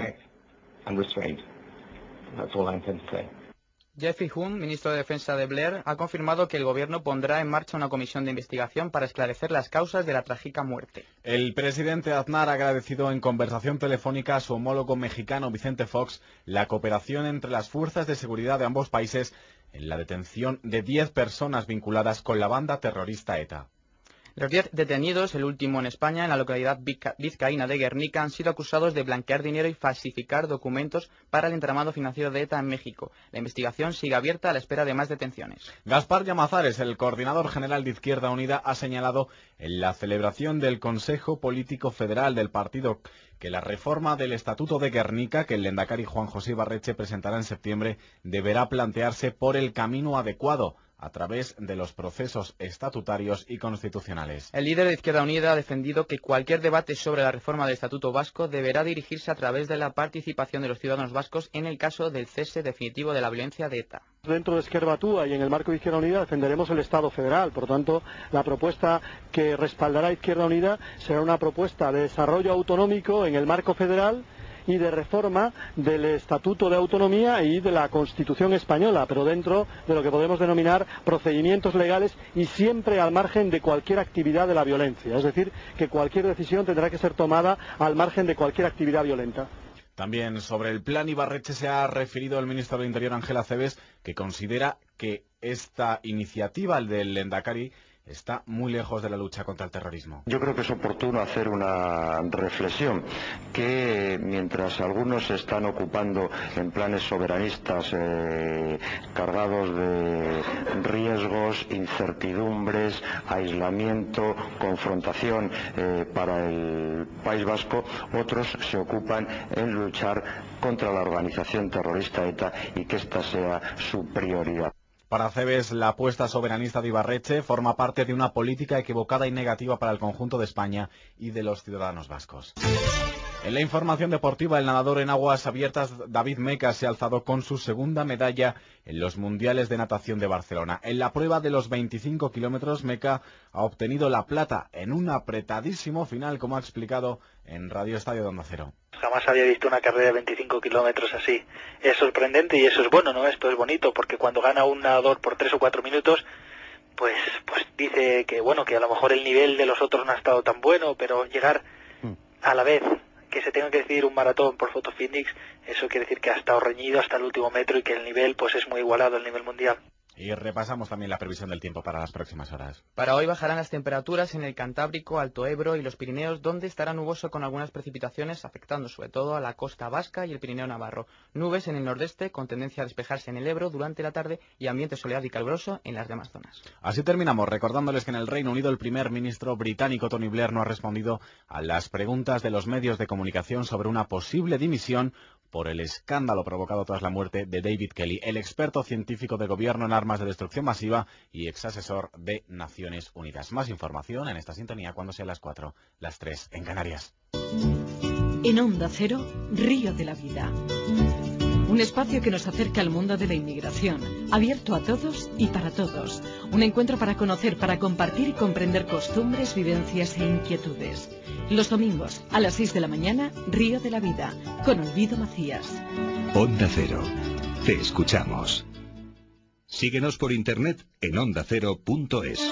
Geoffrey Hunt, ministro de Defensa de Blair, ha confirmado que el gobierno pondrá en marcha una comisión de investigación para esclarecer las causas de la trágica muerte. El presidente Aznar ha agradecido en conversación telefónica a su homólogo mexicano Vicente Fox la cooperación entre las fuerzas de seguridad de ambos países en la detención de 10 personas vinculadas con la banda terrorista ETA. Los 10 detenidos, el último en España, en la localidad vizcaína de Guernica, han sido acusados de blanquear dinero y falsificar documentos para el entramado financiero de ETA en México. La investigación sigue abierta a la espera de más detenciones. Gaspar Llamazares, el coordinador general de Izquierda Unida, ha señalado en la celebración del Consejo Político Federal del partido que la reforma del Estatuto de Guernica, que el lehendakari Juan José Ibarretxe presentará en septiembre, deberá plantearse por el camino adecuado, a través de los procesos estatutarios y constitucionales. El líder de Izquierda Unida ha defendido que cualquier debate sobre la reforma del Estatuto Vasco deberá dirigirse a través de la participación de los ciudadanos vascos en el caso del cese definitivo de la violencia de ETA. Dentro de Esquerra Batúa y en el marco de Izquierda Unida defenderemos el Estado federal. Por tanto, la propuesta que respaldará Izquierda Unida será una propuesta de desarrollo autonómico en el marco federal y de reforma del Estatuto de Autonomía y de la Constitución española, pero dentro de lo que podemos denominar procedimientos legales y siempre al margen de cualquier actividad de la violencia. Es decir, que cualquier decisión tendrá que ser tomada al margen de cualquier actividad violenta. También sobre el plan Ibarretxe se ha referido el ministro del Interior, Ángel Acebes, que considera que esta iniciativa, el del lehendakari, está muy lejos de la lucha contra el terrorismo. Yo creo que es oportuno hacer una reflexión que mientras algunos se están ocupando en planes soberanistas cargados de riesgos, incertidumbres, aislamiento, confrontación para el País Vasco, otros se ocupan en luchar contra la organización terrorista ETA y que esta sea su prioridad. Para Acebes, la apuesta soberanista de Ibarretxe forma parte de una política equivocada y negativa para el conjunto de España y de los ciudadanos vascos. En la información deportiva, el nadador en aguas abiertas David Meca se ha alzado con su segunda medalla en los Mundiales de Natación de Barcelona. En la prueba de los 25 kilómetros, Meca ha obtenido la plata en un apretadísimo final, como ha explicado en Radio Estadio de Onda Cero. Jamás había visto una carrera de 25 kilómetros así. Es sorprendente y eso es bueno, ¿no? Esto es bonito porque cuando gana un nadador por 3 o 4 minutos, pues dice que bueno, que a lo mejor el nivel de los otros no ha estado tan bueno, pero llegar a la vez que se tenga que decidir un maratón por Photo-Phoenix, eso quiere decir que ha estado reñido hasta el último metro y que el nivel pues es muy igualado, el nivel mundial. Y repasamos también la previsión del tiempo para las próximas horas. Para hoy bajarán las temperaturas en el Cantábrico, Alto Ebro y los Pirineos, donde estará nuboso con algunas precipitaciones, afectando sobre todo a la costa vasca y el Pirineo navarro. Nubes en el nordeste, con tendencia a despejarse en el Ebro durante la tarde y ambiente soleado y caluroso en las demás zonas. Así terminamos, recordándoles que en el Reino Unido el primer ministro británico Tony Blair no ha respondido a las preguntas de los medios de comunicación sobre una posible dimisión por el escándalo provocado tras la muerte de David Kelly, el experto científico de gobierno en armas de destrucción masiva y exasesor de Naciones Unidas. Más información en esta sintonía cuando sean las 4, las 3 en Canarias. En Onda Cero, Río de la Vida. Un espacio que nos acerca al mundo de la inmigración, abierto a todos y para todos. Un encuentro para conocer, para compartir y comprender costumbres, vivencias e inquietudes. Los domingos, a las 6 de la mañana, Río de la Vida, con Olvido Macías. Onda Cero. Te escuchamos. Síguenos por internet en ondacero.es.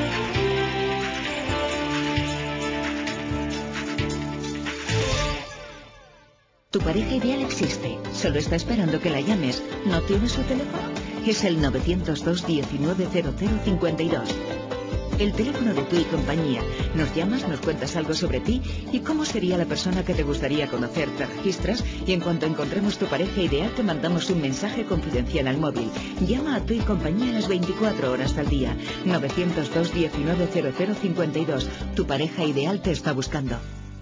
Tu pareja ideal existe, solo está esperando que la llames. ¿No tienes su teléfono? Es el 902 190052. El teléfono de Tu y Compañía. Nos llamas, nos cuentas algo sobre ti y cómo sería la persona que te gustaría conocer. Te registras y en cuanto encontremos tu pareja ideal te mandamos un mensaje confidencial al móvil. Llama a Tu y Compañía a las 24 horas al día. 902 190052. Tu pareja ideal te está buscando.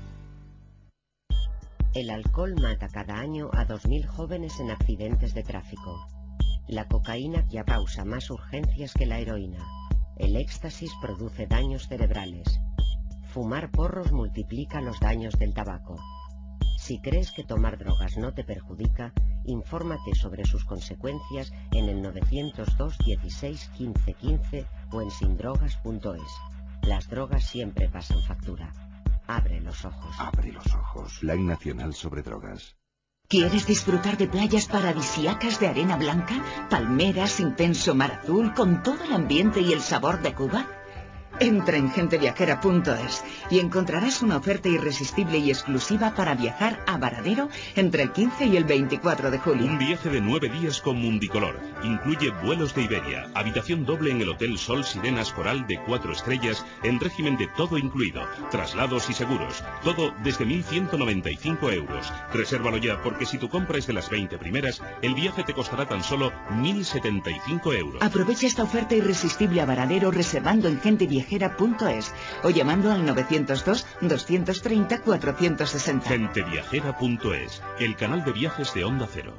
El alcohol mata cada año a 2.000 jóvenes en accidentes de tráfico. La cocaína ya causa más urgencias que la heroína. El éxtasis produce daños cerebrales. Fumar porros multiplica los daños del tabaco. Si crees que tomar drogas no te perjudica, infórmate sobre sus consecuencias en el 902 16 15 15 o en sindrogas.es. Las drogas siempre pasan factura. Abre los ojos. Abre los ojos. Plan Nacional sobre Drogas. ¿Quieres disfrutar de playas paradisíacas de arena blanca, palmeras, intenso mar azul, con todo el ambiente y el sabor de Cuba? Entra en genteviajera.es y encontrarás una oferta irresistible y exclusiva para viajar a Varadero entre el 15 y el 24 de julio. Un viaje de 9 días con Mundicolor. Incluye vuelos de Iberia, habitación doble en el Hotel Sol Sirenas Coral de 4 estrellas en régimen de todo incluido, traslados y seguros. Todo desde 1.195 euros. Resérvalo ya porque si tu compra es de las 20 primeras, el viaje te costará tan solo 1.075 euros. Aprovecha esta oferta irresistible a Varadero reservando en genteviajera.es o llamando al 902 230 460. Genteviajera.es, el canal de viajes de Onda Cero.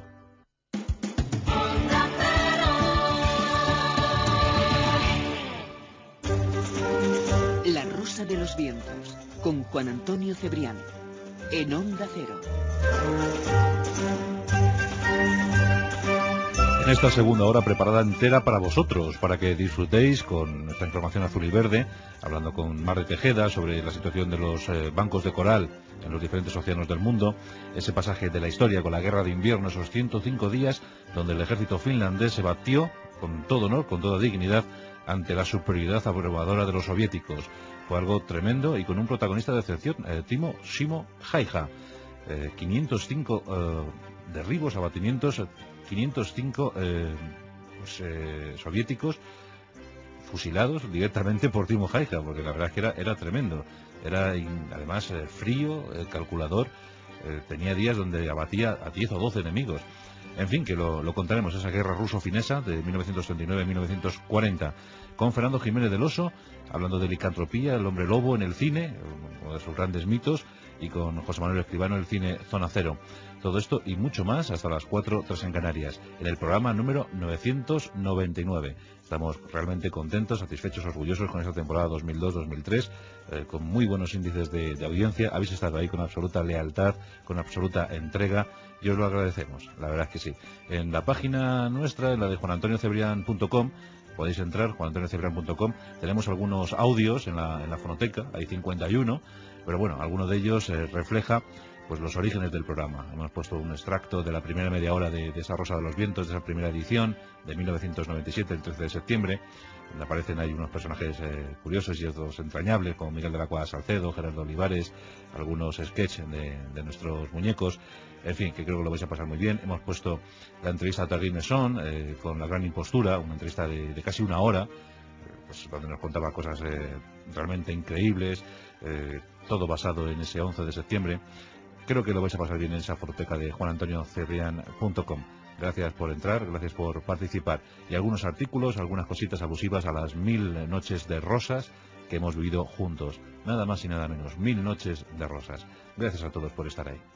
La Rosa de los Vientos, con Juan Antonio Cebrián, en Onda Cero. En esta segunda hora preparada entera para vosotros, para que disfrutéis con nuestra información azul y verde, hablando con Mar de Tejeda sobre la situación de los bancos de coral en los diferentes océanos del mundo, ese pasaje de la historia con la guerra de invierno, esos 105 días donde el ejército finlandés se batió con todo honor, con toda dignidad, ante la superioridad abrumadora de los soviéticos. Fue algo tremendo y con un protagonista de excepción, Simo Häyhä. 505 derribos, abatimientos, 505 soviéticos fusilados directamente por Simo Häyhä, porque la verdad es que era tremendo. Era además frío, calculador, tenía días donde abatía a 10 o 12 enemigos. En fin, que lo contaremos, esa guerra ruso-finesa de 1939-1940, con Fernando Jiménez del Oso, hablando de licantropía, el hombre lobo en el cine, uno de sus grandes mitos, y con José Manuel Escribano, el cine Zona Cero. Todo esto y mucho más hasta las 4, 3 en Canarias, en el programa número 999. Estamos realmente contentos, satisfechos, orgullosos con esta temporada 2002-2003, con muy buenos índices de audiencia. Habéis estado ahí con absoluta lealtad, con absoluta entrega, y os lo agradecemos, la verdad es que sí. En la página nuestra, en la de juanantoniocebrián.com, podéis entrar, juanantoniocebrián.com, tenemos algunos audios en la fonoteca, hay 51, pero bueno, alguno de ellos refleja pues los orígenes del programa. Hemos puesto un extracto de la primera media hora de esa Rosa de los Vientos, de esa primera edición de 1997, el 13 de septiembre, donde aparecen ahí unos personajes curiosos y otros entrañables, como Miguel de la Cuadra Salcedo, Gerardo Olivares, algunos sketches de nuestros muñecos. En fin, que creo que lo vais a pasar muy bien. Hemos puesto la entrevista a Thierry Messon con La Gran Impostura, una entrevista de casi una hora, pues, donde nos contaba cosas realmente increíbles, todo basado en ese 11 de septiembre. Creo que lo vais a pasar bien en esa fototeca de juanantoniocebrián.com. Gracias por entrar, gracias por participar. Y algunos artículos, algunas cositas abusivas a las 1000 noches de rosas que hemos vivido juntos. Nada más y nada menos, 1000 noches de rosas. Gracias a todos por estar ahí.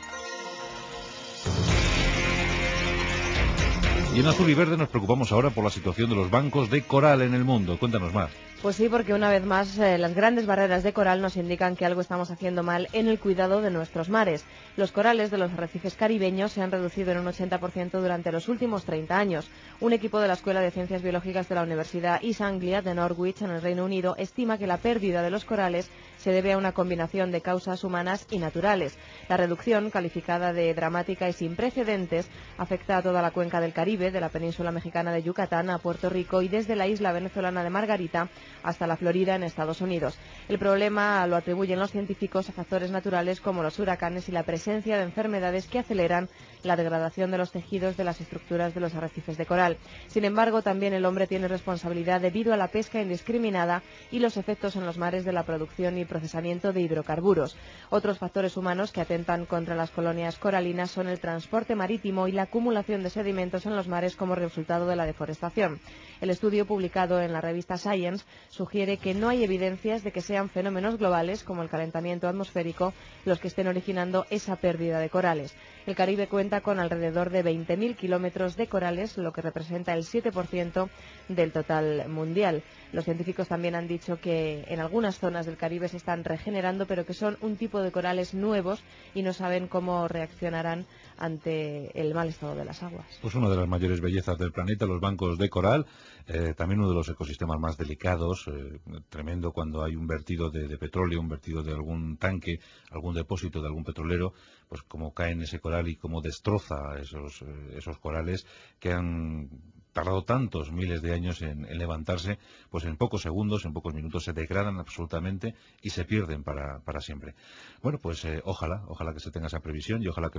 Y en Azul y Verde nos preocupamos ahora por la situación de los bancos de coral en el mundo. Cuéntanos más. Pues sí, porque una vez más las grandes barreras de coral nos indican que algo estamos haciendo mal en el cuidado de nuestros mares. Los corales de los arrecifes caribeños se han reducido en un 80% durante los últimos 30 años. Un equipo de la Escuela de Ciencias Biológicas de la Universidad East Anglia de Norwich, en el Reino Unido, estima que la pérdida de los corales se debe a una combinación de causas humanas y naturales. La reducción, calificada de dramática y sin precedentes, afecta a toda la cuenca del Caribe, de la península mexicana de Yucatán a Puerto Rico y desde la isla venezolana de Margarita hasta la Florida en Estados Unidos. El problema lo atribuyen los científicos a factores naturales como los huracanes y la presencia de enfermedades que aceleran la degradación de los tejidos de las estructuras de los arrecifes de coral. Sin embargo, también el hombre tiene responsabilidad debido a la pesca indiscriminada y los efectos en los mares de la producción y procesamiento de hidrocarburos. Otros factores humanos que atentan contra las colonias coralinas son el transporte marítimo y la acumulación de sedimentos en los mares como resultado de la deforestación. El estudio publicado en la revista Science sugiere que no hay evidencias de que sean fenómenos globales como el calentamiento atmosférico los que estén originando esa pérdida de corales. El Caribe cuenta con alrededor de 20.000 kilómetros de corales, lo que representa el 7% del total mundial. Los científicos también han dicho que en algunas zonas del Caribe se están regenerando, pero que son un tipo de corales nuevos y no saben cómo reaccionarán ante el mal estado de las aguas. Pues una de las mayores bellezas del planeta, los bancos de coral, también uno de los ecosistemas más delicados, tremendo cuando hay un vertido de petróleo, un vertido de algún tanque, algún depósito de algún petrolero, pues cómo cae en ese coral y cómo destroza esos corales que han tardado tantos miles de años en levantarse, pues en pocos segundos, en pocos minutos se degradan absolutamente y se pierden para siempre. Bueno, pues ojalá que se tenga esa previsión y ojalá que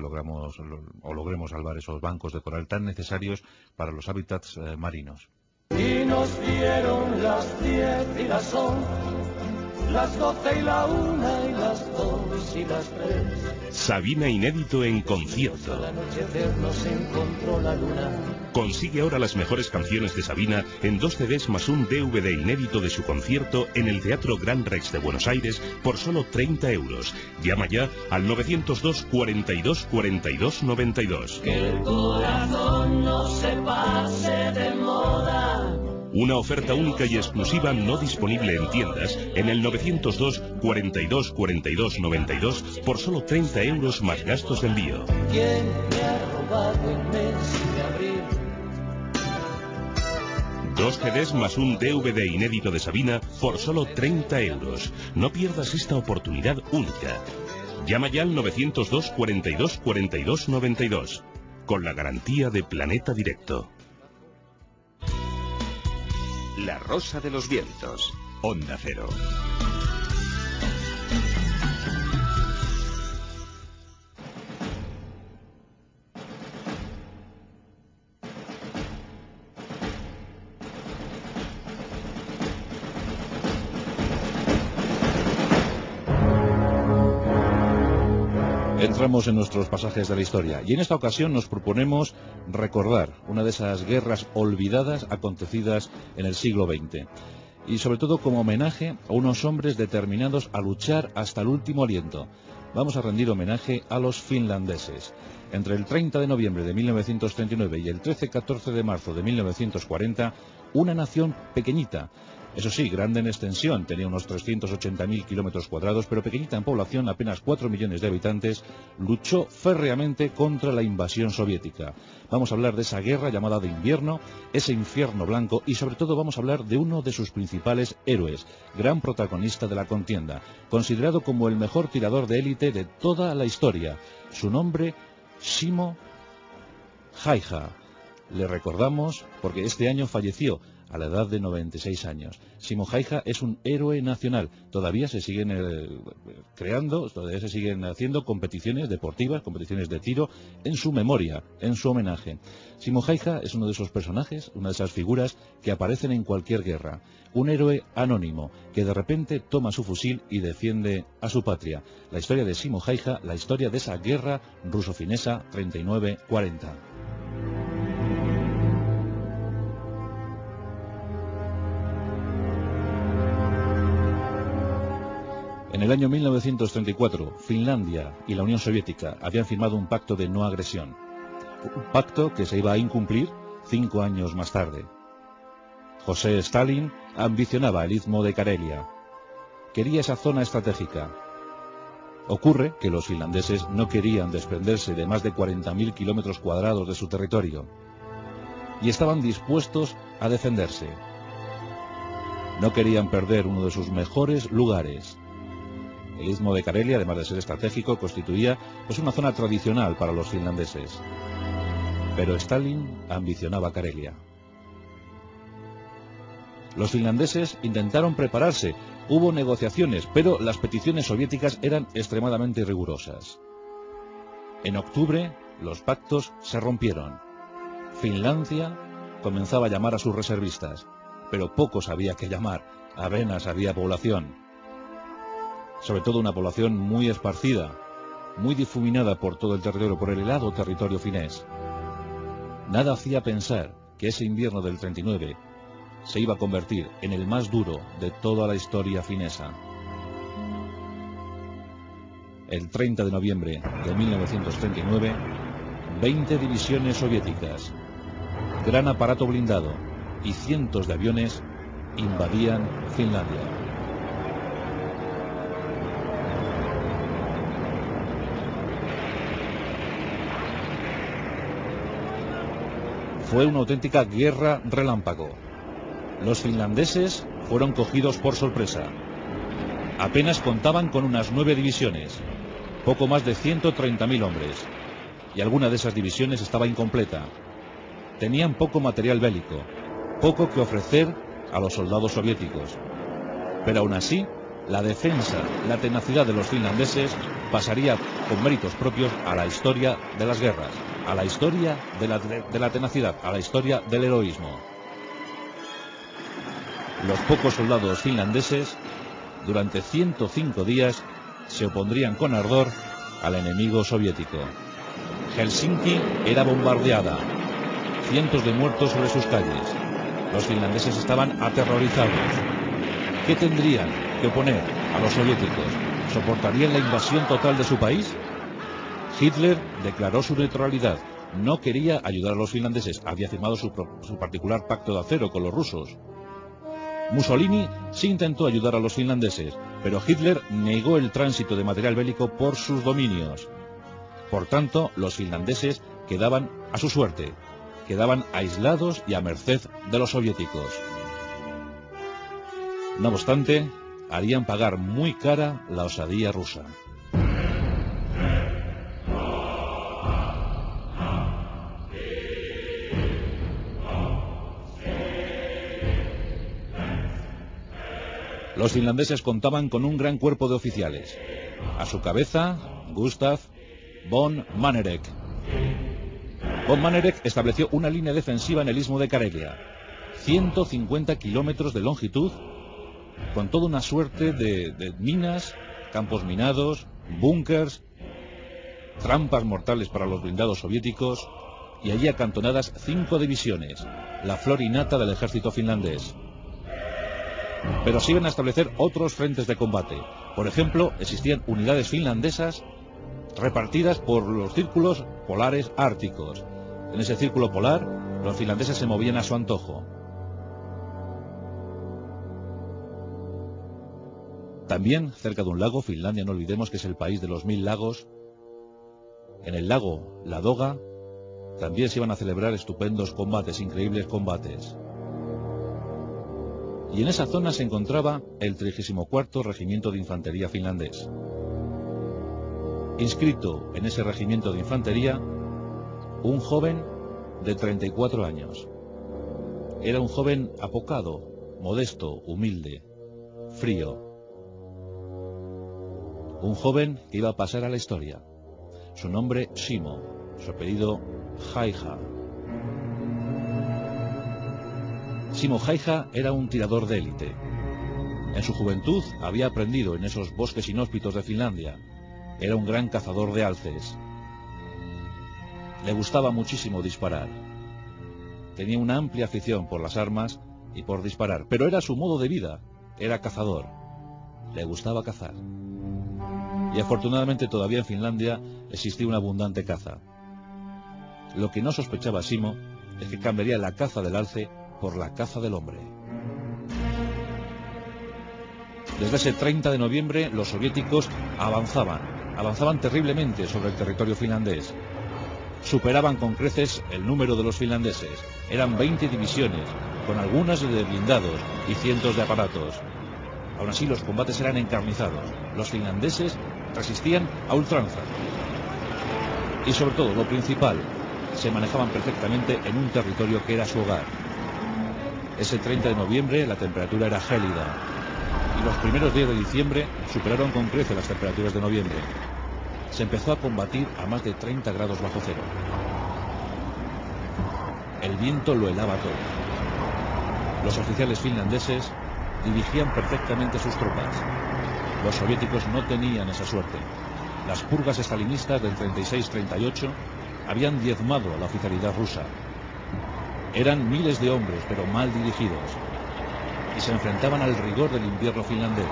logremos salvar esos bancos de coral tan necesarios para los hábitats marinos. Y nos dieron las 10 y las 11, las 12 y la 1 y las 2 y las 3. Sabina inédito en concierto. Al anochecer nos encontró la luna. Consigue ahora las mejores canciones de Sabina en 2 CDs más un DVD inédito de su concierto en el Teatro Gran Rex de Buenos Aires por solo 30 euros. Llama ya al 902 42 42 92. Que el corazón no se pase de moda. Una oferta única y exclusiva no disponible en tiendas en el 902 42 42 92 por solo 30 euros más gastos de envío. ¿Quién me ha robado el mes de abril? 2 CDs más un DVD inédito de Sabina por solo 30 euros. No pierdas esta oportunidad única. Llama ya al 902 42 42 92 con la garantía de Planeta Directo. La Rosa de los Vientos, Onda Cero. Entramos en nuestros pasajes de la historia y en esta ocasión nos proponemos recordar una de esas guerras olvidadas acontecidas en el siglo XX y sobre todo como homenaje a unos hombres determinados a luchar hasta el último aliento. Vamos a rendir homenaje a los finlandeses. Entre el 30 de noviembre de 1939 y el 13-14 de marzo de 1940, una nación pequeñita, Eso sí, grande en extensión, tenía unos 380.000 kilómetros cuadrados, pero pequeñita en población, apenas 4 millones de habitantes, luchó férreamente contra la invasión soviética. Vamos a hablar de esa guerra llamada de invierno, ese infierno blanco, y sobre todo vamos a hablar de uno de sus principales héroes, gran protagonista de la contienda, considerado como el mejor tirador de élite de toda la historia. Su nombre, Simo Haija. Le recordamos porque este año falleció a la edad de 96 años. Simo Haija es un héroe nacional. Todavía se siguen creando, todavía se siguen haciendo competiciones deportivas, competiciones de tiro, en su memoria, en su homenaje. Simo Haija es uno de esos personajes, una de esas figuras que aparecen en cualquier guerra. Un héroe anónimo que de repente toma su fusil y defiende a su patria. La historia de Simo Haija, la historia de esa guerra ruso-finesa 39-40. En el año 1934, Finlandia y la Unión Soviética habían firmado un pacto de no agresión. Un pacto que se iba a incumplir 5 años más tarde. José Stalin ambicionaba el istmo de Karelia. Quería esa zona estratégica. Ocurre que los finlandeses no querían desprenderse de más de 40.000 kilómetros cuadrados de su territorio. Y estaban dispuestos a defenderse. No querían perder uno de sus mejores lugares. El istmo de Karelia, además de ser estratégico, constituía una zona tradicional para los finlandeses. Pero Stalin ambicionaba Karelia. Los finlandeses intentaron prepararse, hubo negociaciones, pero las peticiones soviéticas eran extremadamente rigurosas. En octubre, los pactos se rompieron. Finlandia comenzaba a llamar a sus reservistas, pero pocos había que llamar, apenas había población. Sobre todo una población muy esparcida, muy difuminada por todo el territorio, por el helado territorio finés. Nada hacía pensar que ese invierno del 39 se iba a convertir en el más duro de toda la historia finesa. El 30 de noviembre de 1939, 20 divisiones soviéticas, gran aparato blindado y cientos de aviones invadían Finlandia. Fue una auténtica guerra relámpago. Los finlandeses fueron cogidos por sorpresa. Apenas contaban con unas 9 divisiones, poco más de 130.000 hombres, y alguna de esas divisiones estaba incompleta. Tenían poco material bélico, poco que ofrecer a los soldados soviéticos. Pero aún así, la defensa, la tenacidad de los finlandeses pasaría con méritos propios a la historia de las guerras, a la historia de la tenacidad, a la historia del heroísmo. Los pocos soldados finlandeses, durante 105 días, se opondrían con ardor al enemigo soviético. Helsinki era bombardeada, cientos de muertos sobre sus calles. Los finlandeses estaban aterrorizados. ¿Qué tendrían que oponer a los soviéticos? ¿Soportarían la invasión total de su país? Hitler declaró su neutralidad. No quería ayudar a los finlandeses. Había firmado su particular pacto de acero con los rusos. Mussolini sí intentó ayudar a los finlandeses, pero Hitler negó el tránsito de material bélico por sus dominios. Por tanto, los finlandeses quedaban a su suerte, quedaban aislados y a merced de los soviéticos. No obstante, harían pagar muy cara la osadía rusa. Los finlandeses contaban con un gran cuerpo de oficiales. A su cabeza, Gustav von Mannerek. Von Mannerek estableció una línea defensiva en el istmo de Karelia. 150 kilómetros de longitud, con toda una suerte de minas, campos minados, búnkers, trampas mortales para los blindados soviéticos, y allí acantonadas 5 divisiones, la flor y nata del ejército finlandés. Pero se iban a establecer otros frentes de combate. Por ejemplo, existían unidades finlandesas repartidas por los círculos polares árticos. En ese círculo polar, los finlandeses se movían a su antojo. También, cerca de un lago, Finlandia, no olvidemos que es el país de los 1000 lagos, en el lago Ladoga también se iban a celebrar estupendos combates, increíbles combates. Y en esa zona se encontraba el 34º Regimiento de Infantería finlandés. Inscrito en ese regimiento de infantería, un joven de 34 años. Era un joven apocado, modesto, humilde, frío. Un joven que iba a pasar a la historia. Su nombre, Simo, su apellido, Haija. Simo Haija era un tirador de élite. En su juventud había aprendido en esos bosques inhóspitos de Finlandia. Era un gran cazador de alces. Le gustaba muchísimo disparar. Tenía una amplia afición por las armas y por disparar, pero era su modo de vida. Era cazador. Le gustaba cazar. Y afortunadamente todavía en Finlandia existía una abundante caza. Lo que no sospechaba Simo es que cambiaría la caza del alce por la caza del hombre. Desde ese 30 de noviembre los soviéticos avanzaban terriblemente sobre el territorio finlandés. Superaban con creces el número de los finlandeses. Eran 20 divisiones, con algunas de blindados y cientos de aparatos. Aún así los combates eran encarnizados. Los finlandeses resistían a ultranza. Y sobre todo, lo principal, se manejaban perfectamente en un territorio que era su hogar. Ese 30 de noviembre la temperatura era gélida. Y los primeros días de diciembre superaron con creces las temperaturas de noviembre. Se empezó a combatir a más de 30 grados bajo cero. El viento lo helaba todo. Los oficiales finlandeses dirigían perfectamente sus tropas. Los soviéticos no tenían esa suerte. Las purgas estalinistas del 36-38 habían diezmado a la oficialidad rusa. Eran miles de hombres, pero mal dirigidos, y se enfrentaban al rigor del invierno finlandés.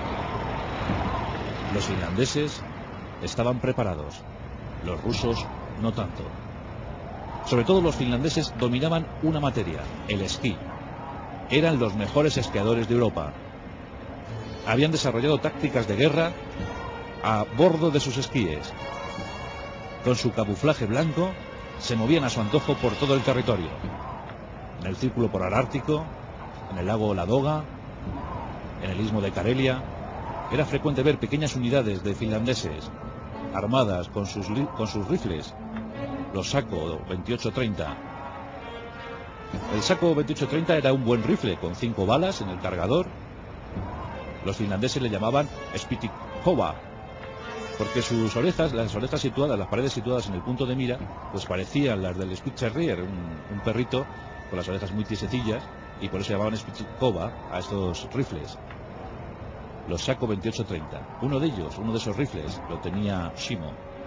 Los finlandeses estaban preparados, los rusos no tanto. Sobre todo los finlandeses dominaban una materia, el esquí. Eran los mejores esquiadores de Europa. Habían desarrollado tácticas de guerra a bordo de sus esquíes. Con su camuflaje blanco se movían a su antojo por todo el territorio. En el círculo polar ártico, en el lago Ladoga, en el istmo de Karelia, era frecuente ver pequeñas unidades de finlandeses armadas con sus rifles, los Sako 28-30. El Sako 28-30 era un buen rifle con 5 balas en el cargador. Los finlandeses le llamaban Spitikova, porque sus orejas, las orejas situadas, las paredes situadas en el punto de mira, pues parecían las del Spitzenrier, un perrito con las orejas muy tiesecillas, y por eso llamaban Spitikova a estos rifles. Los Sako 28-30. Uno de esos rifles, lo tenía Simo.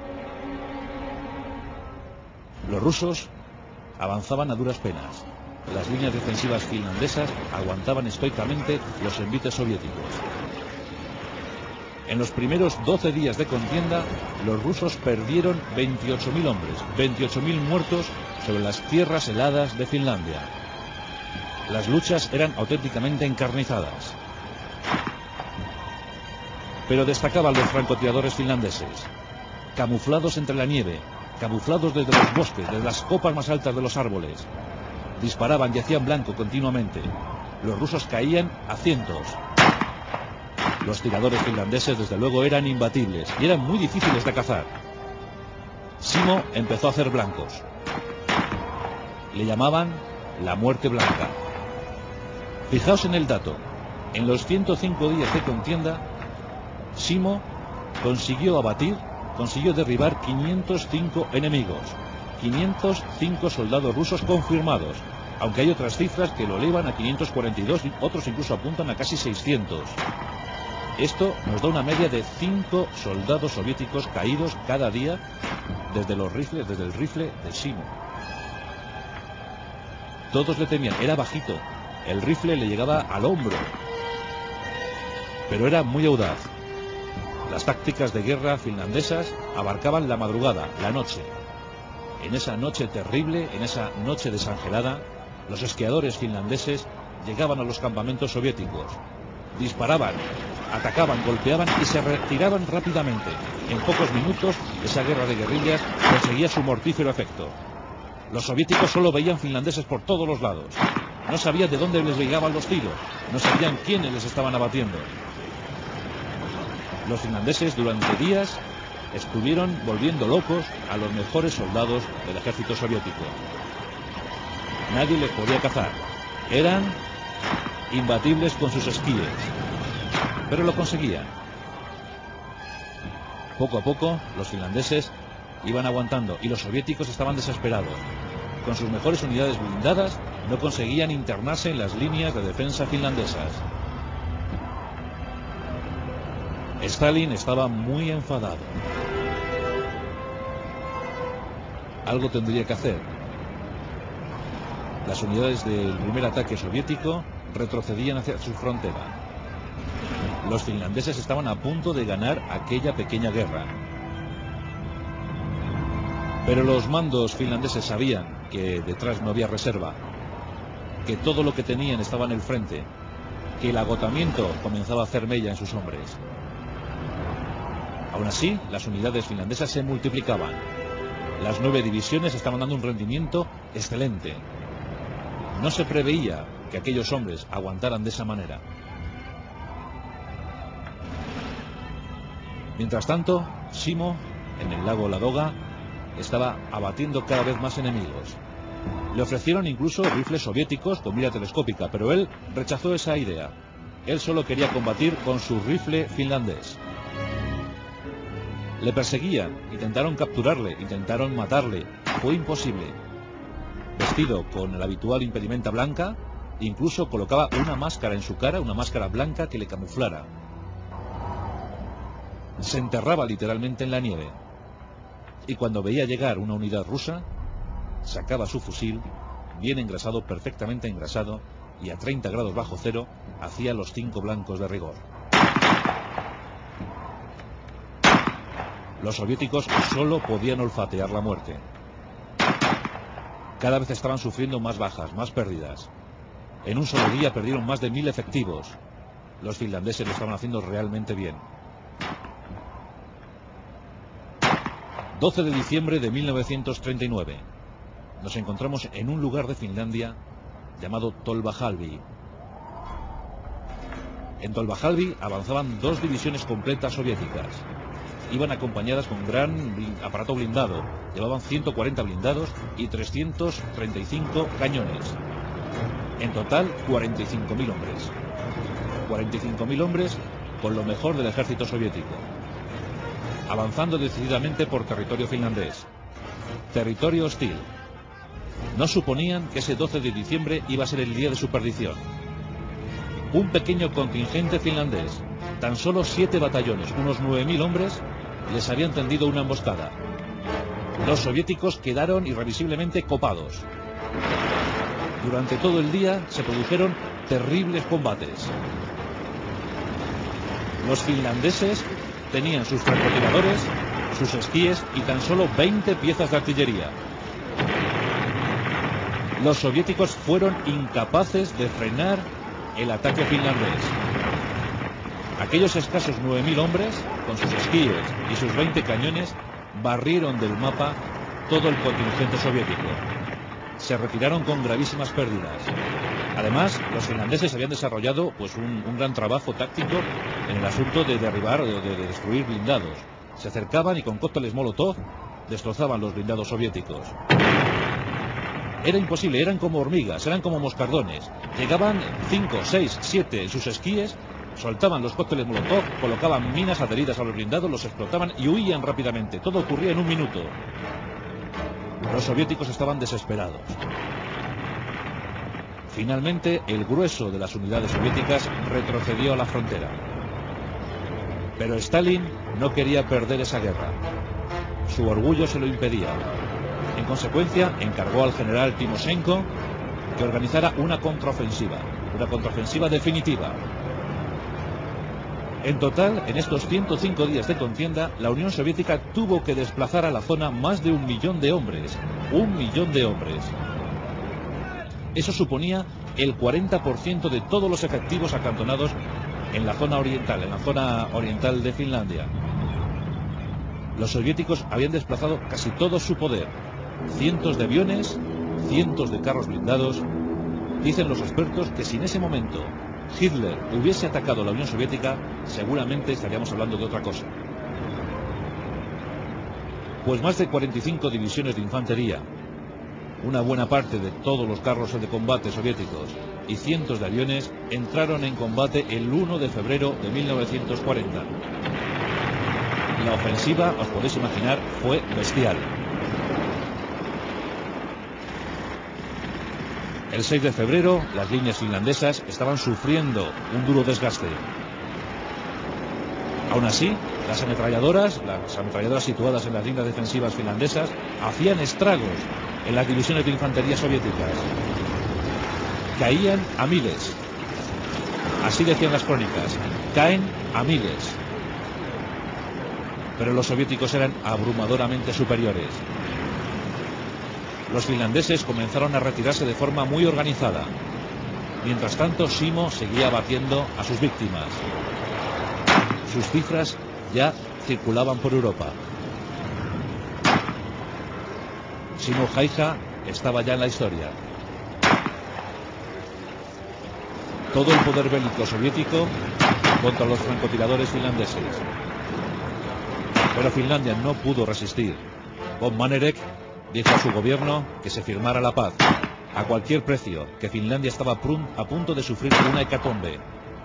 Los rusos avanzaban a duras penas. Las líneas defensivas finlandesas aguantaban estoicamente los envites soviéticos. En los primeros 12 días de contienda, los rusos perdieron 28.000 hombres, 28.000 muertos sobre las tierras heladas de Finlandia. Las luchas eran auténticamente encarnizadas. Pero destacaban los francotiradores finlandeses, camuflados entre la nieve, camuflados desde los bosques, desde las copas más altas de los árboles. Disparaban y hacían blanco continuamente. Los rusos caían a cientos. Los tiradores finlandeses, desde luego, eran imbatibles y eran muy difíciles de cazar. Simo empezó a hacer blancos. Le llamaban la muerte blanca. Fijaos en el dato. En los 105 días de contienda, Simo consiguió derribar 505 enemigos, 505 soldados rusos confirmados, aunque hay otras cifras que lo elevan a 542 y otros incluso apuntan a casi 600. Esto nos da una media de 5 soldados soviéticos caídos cada día desde el rifle de Simo. Todos le temían, era bajito, el rifle le llegaba al hombro, pero era muy audaz. Las tácticas de guerra finlandesas abarcaban la madrugada, la noche. En esa noche terrible, en esa noche desangelada, los esquiadores finlandeses llegaban a los campamentos soviéticos, disparaban Atacaban, golpeaban y se retiraban rápidamente. En pocos minutos, esa guerra de guerrillas conseguía su mortífero efecto. Los soviéticos solo veían finlandeses por todos los lados. No sabían de dónde les llegaban los tiros. No sabían quiénes les estaban abatiendo. Los finlandeses durante días estuvieron volviendo locos a los mejores soldados del ejército soviético. Nadie les podía cazar. Eran imbatibles con sus esquíes. Pero lo conseguían. Poco a poco, los finlandeses iban aguantando y los soviéticos estaban desesperados. Con sus mejores unidades blindadas, no conseguían internarse en las líneas de defensa finlandesas. Stalin estaba muy enfadado. Algo tendría que hacer. Las unidades del primer ataque soviético retrocedían hacia su frontera. Los finlandeses estaban a punto de ganar aquella pequeña guerra. Pero los mandos finlandeses sabían que detrás no había reserva, que todo lo que tenían estaba en el frente, que el agotamiento comenzaba a hacer mella en sus hombres. Aún así, las unidades finlandesas se multiplicaban. Las 9 divisiones estaban dando un rendimiento excelente. No se preveía que aquellos hombres aguantaran de esa manera. Mientras tanto, Simo, en el lago Ladoga, estaba abatiendo cada vez más enemigos. Le ofrecieron incluso rifles soviéticos con mira telescópica, pero él rechazó esa idea. Él solo quería combatir con su rifle finlandés. Le perseguían, intentaron capturarle, intentaron matarle. Fue imposible. Vestido con la habitual impedimenta blanca, incluso colocaba una máscara en su cara, una máscara blanca que le camuflara. Se enterraba literalmente en la nieve. Y cuando veía llegar una unidad rusa, sacaba su fusil, bien engrasado, perfectamente engrasado, y a 30 grados bajo cero, hacía los 5 blancos de rigor. Los soviéticos solo podían olfatear la muerte. Cada vez estaban sufriendo más bajas, más pérdidas. En un solo día perdieron más de 1000 efectivos. Los finlandeses lo estaban haciendo realmente bien. 12 de diciembre de 1939. Nos encontramos en un lugar de Finlandia llamado Tolvajalvi. En Tolvajalvi avanzaban 2 divisiones completas soviéticas. Iban acompañadas con gran aparato blindado. Llevaban 140 blindados y 335 cañones. En total, 45.000 hombres. 45.000 hombres con lo mejor del ejército soviético. Avanzando decididamente por territorio finlandés. Territorio hostil. No suponían que ese 12 de diciembre iba a ser el día de su perdición. Un pequeño contingente finlandés, tan solo 7 batallones, unos 9.000 hombres, les habían tendido una emboscada. Los soviéticos quedaron irrevisiblemente copados. Durante todo el día se produjeron terribles combates. Los finlandeses tenían sus francotiradores, sus esquíes y tan solo 20 piezas de artillería. Los soviéticos fueron incapaces de frenar el ataque finlandés. Aquellos escasos 9.000 hombres, con sus esquíes y sus 20 cañones, barrieron del mapa todo el contingente soviético. Se retiraron con gravísimas pérdidas. Además, los finlandeses habían desarrollado un gran trabajo táctico en el asunto de derribar o de destruir blindados. Se acercaban y con cócteles Molotov destrozaban los blindados soviéticos. Era imposible, eran como hormigas, eran como moscardones. Llegaban 5, 6, 7 en sus esquíes, soltaban los cócteles Molotov, colocaban minas adheridas a los blindados, los explotaban y huían rápidamente. Todo ocurría en un minuto. Los soviéticos estaban desesperados. Finalmente, el grueso de las unidades soviéticas retrocedió a la frontera. Pero Stalin no quería perder esa guerra. Su orgullo se lo impedía. En consecuencia, encargó al general Timoshenko que organizara una contraofensiva definitiva. En total, en estos 105 días de contienda, la Unión Soviética tuvo que desplazar a la zona más de 1 millón de hombres. 1 millón de hombres. Eso suponía el 40% de todos los efectivos acantonados en la zona oriental de Finlandia. Los soviéticos habían desplazado casi todo su poder. Cientos de aviones, cientos de carros blindados. Dicen los expertos que si en ese momento Hitler hubiese atacado a la Unión Soviética, seguramente estaríamos hablando de otra cosa. Pues más de 45 divisiones de infantería, una buena parte de todos los carros de combate soviéticos y cientos de aviones entraron en combate el 1 de febrero de 1940. La ofensiva, os podéis imaginar, fue bestial. El 6 de febrero, las líneas finlandesas estaban sufriendo un duro desgaste. Aún así, las ametralladoras situadas en las líneas defensivas finlandesas, hacían estragos en las divisiones de infantería soviéticas. Caían a miles. Así decían las crónicas, caen a miles. Pero los soviéticos eran abrumadoramente superiores. Los finlandeses comenzaron a retirarse de forma muy organizada. Mientras tanto, Simo seguía abatiendo a sus víctimas. Sus cifras ya circulaban por Europa. Simo Haija estaba ya en la historia. Todo el poder bélico soviético contra los francotiradores finlandeses. Pero Finlandia no pudo resistir. Von Manerek dijo a su gobierno que se firmara la paz, a cualquier precio, que Finlandia estaba a punto de sufrir una hecatombe.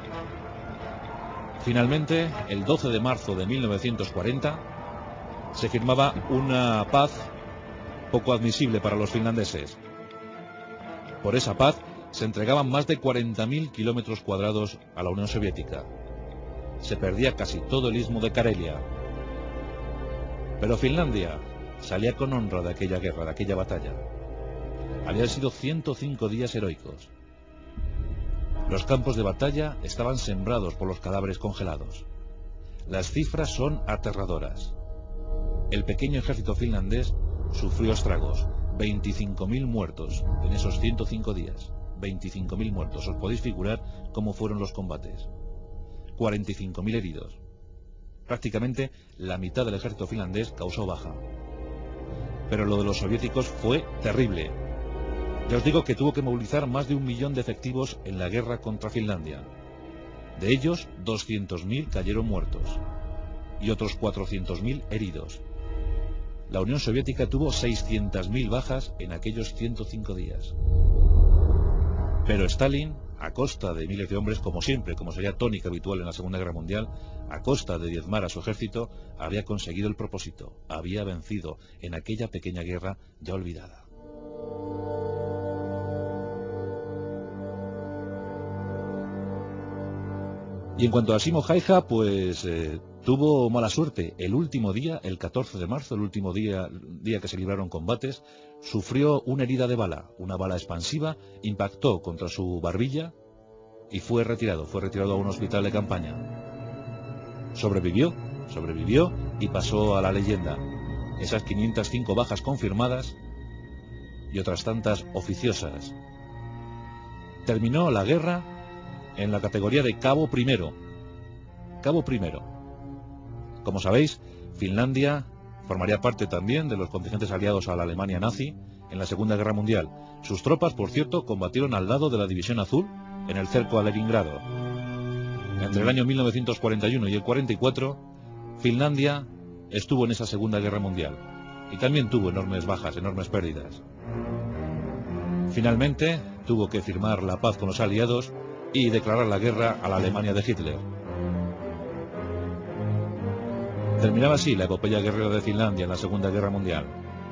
Finalmente, el 12 de marzo de 1940, se firmaba una paz poco admisible para los finlandeses. Por esa paz se entregaban más de 40.000 kilómetros cuadrados a la Unión Soviética. Se perdía casi todo el istmo de Karelia. Pero Finlandia salía con honra de aquella guerra, de aquella batalla. Habían sido 105 días heroicos. Los campos de batalla estaban sembrados por los cadáveres congelados. Las cifras son aterradoras. El pequeño ejército finlandés sufrió estragos. 25.000 muertos en esos 105 días. 25.000 muertos. Os podéis figurar cómo fueron los combates. 45.000 heridos. Prácticamente la mitad del ejército finlandés causó baja. Pero lo de los soviéticos fue terrible. Ya os digo que tuvo que movilizar más de 1 millón de efectivos en la guerra contra Finlandia. De ellos, 200.000 cayeron muertos y otros 400.000 heridos. La Unión Soviética tuvo 600.000 bajas en aquellos 105 días. Pero Stalin, a costa de miles de hombres, como siempre, como sería tónica habitual en la Segunda Guerra Mundial, a costa de diezmar a su ejército, había conseguido el propósito, había vencido en aquella pequeña guerra ya olvidada. Y en cuanto a Simo Haija, pues tuvo mala suerte. El último día, el 14 de marzo, el último día que se libraron combates, sufrió una herida de bala, una bala expansiva, impactó contra su barbilla y fue retirado a un hospital de campaña. Sobrevivió y pasó a la leyenda. Esas 505 bajas confirmadas y otras tantas oficiosas. Terminó la guerra en la categoría de cabo primero. Cabo primero. Como sabéis, Finlandia formaría parte también de los contingentes aliados a la Alemania nazi en la Segunda Guerra Mundial. Sus tropas, por cierto, combatieron al lado de la División Azul en el cerco a Leningrado. Entre el año 1941 y el 44, Finlandia estuvo en esa Segunda Guerra Mundial y también tuvo enormes bajas, enormes pérdidas. Finalmente, tuvo que firmar la paz con los aliados y declarar la guerra a la Alemania de Hitler. Terminaba así la epopeya guerrera de Finlandia en la Segunda Guerra Mundial.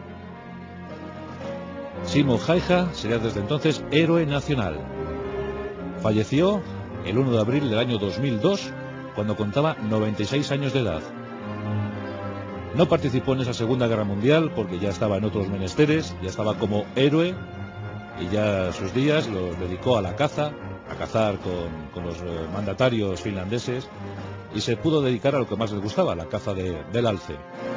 Simo Haija sería desde entonces héroe nacional. Falleció el 1 de abril del año 2002, cuando contaba 96 años de edad. No participó en esa Segunda Guerra Mundial porque ya estaba en otros menesteres, ya estaba como héroe y ya sus días los dedicó a la caza, a cazar con los mandatarios finlandeses, y se pudo dedicar a lo que más les gustaba, la caza del alce.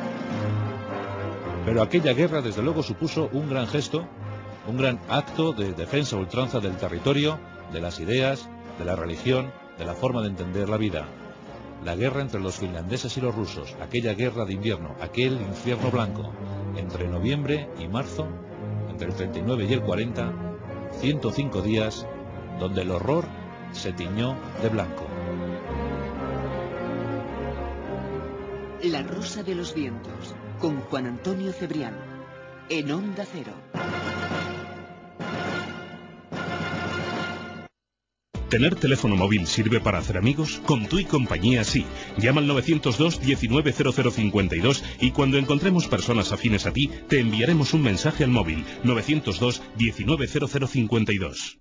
Pero aquella guerra desde luego supuso un gran gesto, un gran acto de defensa a ultranza del territorio, de las ideas, de la religión de la forma de entender la vida. La guerra entre los finlandeses y los rusos, aquella guerra de invierno, aquel infierno blanco, entre noviembre y marzo, entre el 39 y el 40, 105 días, donde el horror se tiñó de blanco. La Rosa de los Vientos, con Juan Antonio Cebrián, en Onda Cero. ¿Tener teléfono móvil sirve para hacer amigos? Con Tu y Compañía sí. Llama al 902 190052 y cuando encontremos personas afines a ti, te enviaremos un mensaje al móvil 902 190052.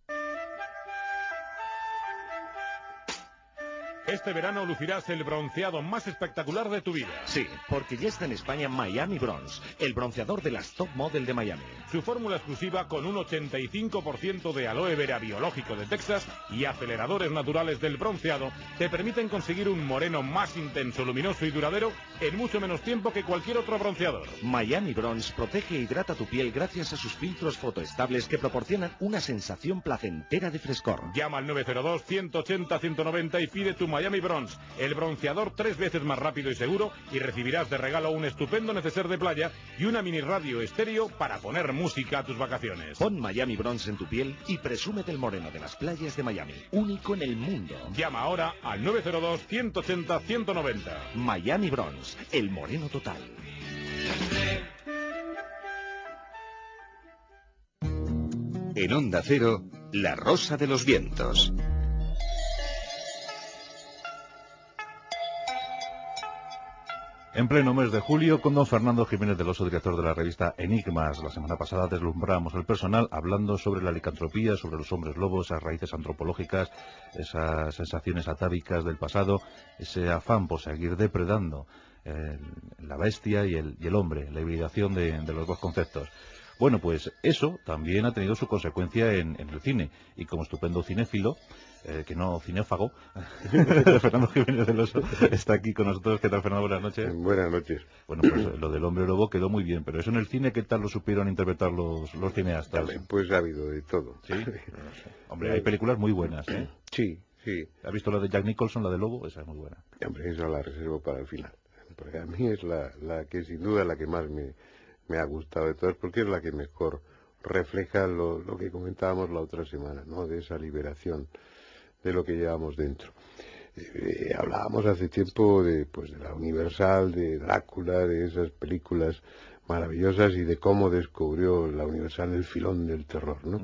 Este verano lucirás el bronceado más espectacular de tu vida. Sí, porque ya está en España Miami Bronze, el bronceador de las top model de Miami. Su fórmula exclusiva con un 85% de aloe vera biológico de Texas y aceleradores naturales del bronceado te permiten conseguir un moreno más intenso, luminoso y duradero en mucho menos tiempo que cualquier otro bronceador. Miami Bronze protege e hidrata tu piel gracias a sus filtros fotoestables que proporcionan una sensación placentera de frescor. Llama al 902-180-190 y pide tu Miami Bronze, el bronceador 3 veces más rápido y seguro, y recibirás de regalo un estupendo neceser de playa y una mini radio estéreo para poner música a tus vacaciones. Pon Miami Bronze en tu piel y presume del moreno de las playas de Miami, único en el mundo. Llama ahora al 902-180-190. Miami Bronze, el moreno total. En Onda Cero, La Rosa de los Vientos. En pleno mes de julio, con don Fernando Jiménez del Oso, director de la revista Enigmas. La semana pasada deslumbramos al personal hablando sobre la licantropía, sobre los hombres lobos, esas raíces antropológicas, esas sensaciones atávicas del pasado, ese afán por seguir depredando la bestia y el hombre, la hibridación de los dos conceptos. Bueno, pues eso también ha tenido su consecuencia en el cine, y como estupendo cinéfilo, que no cinéfago, Fernando Jiménez del Oso está aquí con nosotros. ¿Qué tal, Fernando? Buenas noches. Buenas noches. Bueno, pues lo del hombre lobo quedó muy bien, pero eso en el cine, ¿qué tal lo supieron interpretar los cineastas? Pues ha habido de todo. ¿Sí? Hombre, hay películas muy buenas, ¿eh? Sí, sí. ¿Has visto la de Jack Nicholson, la de Lobo? Esa es muy buena. Hombre, esa la reservo para el final, porque a mí es la que sin duda la que más me ha gustado de todas, porque es la que mejor refleja lo que comentábamos la otra semana, ¿no? De esa liberación de lo que llevamos dentro. Hablábamos hace tiempo de la Universal, de Drácula, de esas películas maravillosas y de cómo descubrió la Universal el filón del terror, ¿no?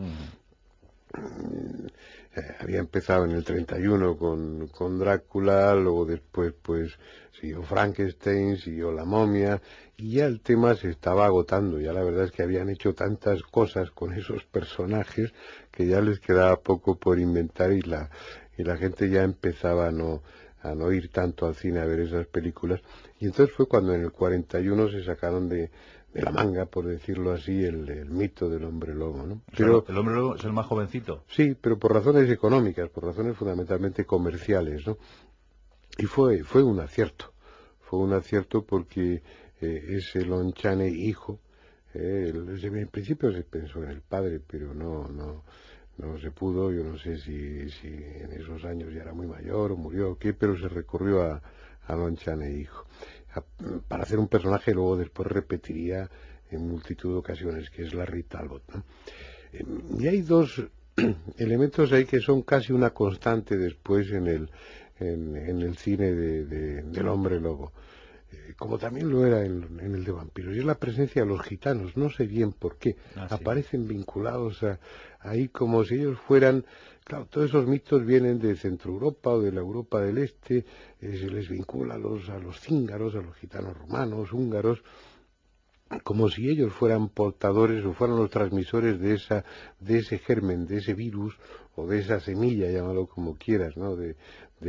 Había empezado en el 31 con Drácula, luego después siguió Frankenstein, siguió La Momia, y ya el tema se estaba agotando. Ya la verdad es que habían hecho tantas cosas con esos personajes que ya les quedaba poco por inventar, y la gente ya empezaba a no ir tanto al cine a ver esas películas. Y entonces fue cuando en el 41 se sacaron de la manga, por decirlo así, el mito del hombre lobo, ¿no? Pero el hombre lobo es el más jovencito. Sí, pero por razones económicas, por razones fundamentalmente comerciales, ¿no? Y fue un acierto. Fue un acierto porque ese Lon Chaney hijo, en principio se pensó en el padre, pero no se pudo. Yo no sé si en esos años ya era muy mayor o murió o qué, pero se recurrió a Lon Chaney hijo para hacer un personaje. Luego después repetiría en multitud de ocasiones, que es Larry Talbot, ¿no? Y hay dos elementos ahí que son casi una constante después en el cine del hombre lobo, como también lo era en el de vampiros, y es la presencia de los gitanos. No sé bien por qué aparecen vinculados ahí, como si ellos fueran. Claro, todos esos mitos vienen de Centro Europa o de la Europa del Este, se les vincula a los cíngaros, a los gitanos romanos, húngaros, como si ellos fueran portadores o fueran los transmisores de ese germen, de ese virus o de esa semilla, llámalo como quieras, ¿no? De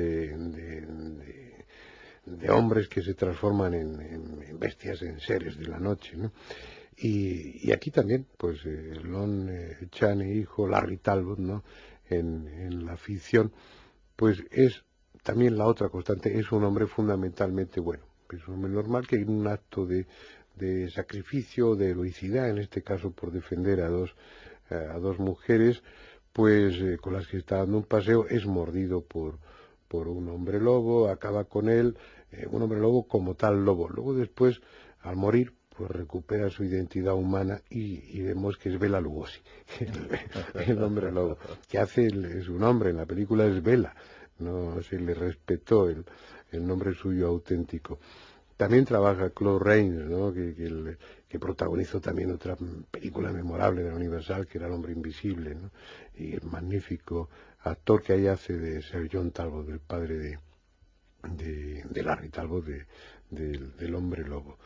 hombres que se transforman en bestias, en seres de la noche, ¿no? Y aquí también, pues Lon Chaney hijo, Larry Talbot, ¿no? En la ficción, pues es también la otra constante. Es un hombre fundamentalmente bueno, es un hombre normal que en un acto de sacrificio, de heroicidad, en este caso por defender a dos mujeres, pues con las que está dando un paseo, es mordido por por un hombre lobo, acaba con él, un hombre lobo como tal lobo. Luego después, al morir, pues recupera su identidad humana y vemos que es Bela Lugosi, el hombre lobo, que hace su nombre en la película es Bela, no se le respetó el nombre suyo auténtico. También trabaja Claude Rains, ¿no? que protagonizó también otra película memorable de la Universal, que era El hombre invisible, ¿no? Y el magnífico actor que ahí hace de Sir John Talbot, del padre de Larry Talbot, del hombre lobo.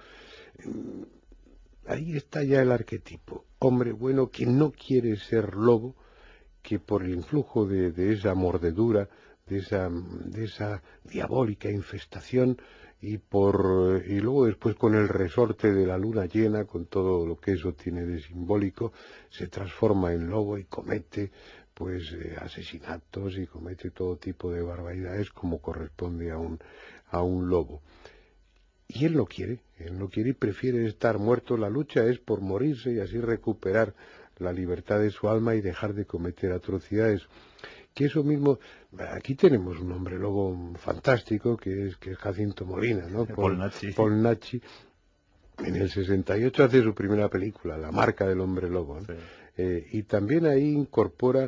Ahí está ya el arquetipo, hombre bueno que no quiere ser lobo, que por el influjo de esa mordedura, de esa diabólica infestación, y luego después con el resorte de la luna llena, con todo lo que eso tiene de simbólico, se transforma en lobo y comete pues asesinatos y comete todo tipo de barbaridades como corresponde a un lobo. Y él no quiere y prefiere estar muerto. La lucha es por morirse y así recuperar la libertad de su alma y dejar de cometer atrocidades. Que eso mismo, aquí tenemos un hombre lobo fantástico que es Jacinto Molina, ¿no? Paul Naschy. En el 68 hace su primera película, La marca del hombre lobo, ¿no? Sí. Y también ahí incorpora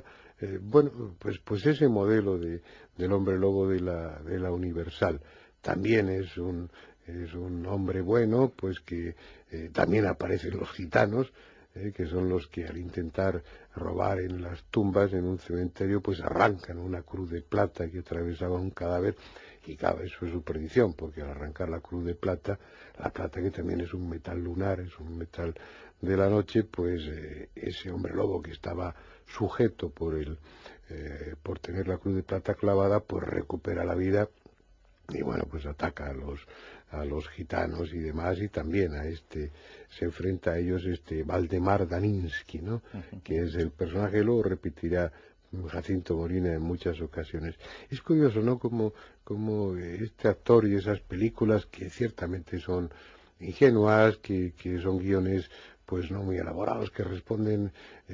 pues ese modelo del hombre lobo de la Universal. También es un hombre bueno, pues que también aparecen los gitanos, que son los que al intentar robar en las tumbas en un cementerio pues arrancan una cruz de plata que atravesaba un cadáver, y claro, eso es su perdición, porque al arrancar la cruz de plata, la plata que también es un metal lunar, es un metal de la noche, pues ese hombre lobo que estaba sujeto por tener la cruz de plata clavada, pues recupera la vida y bueno, pues ataca a los gitanos y demás, y también se enfrenta a ellos Valdemar Daninsky, ¿no? Que es el personaje que luego repetirá Jacinto Molina en muchas ocasiones. Es curioso, ¿no? Como este actor y esas películas que ciertamente son ingenuas, que son guiones pues no muy elaborados, que responden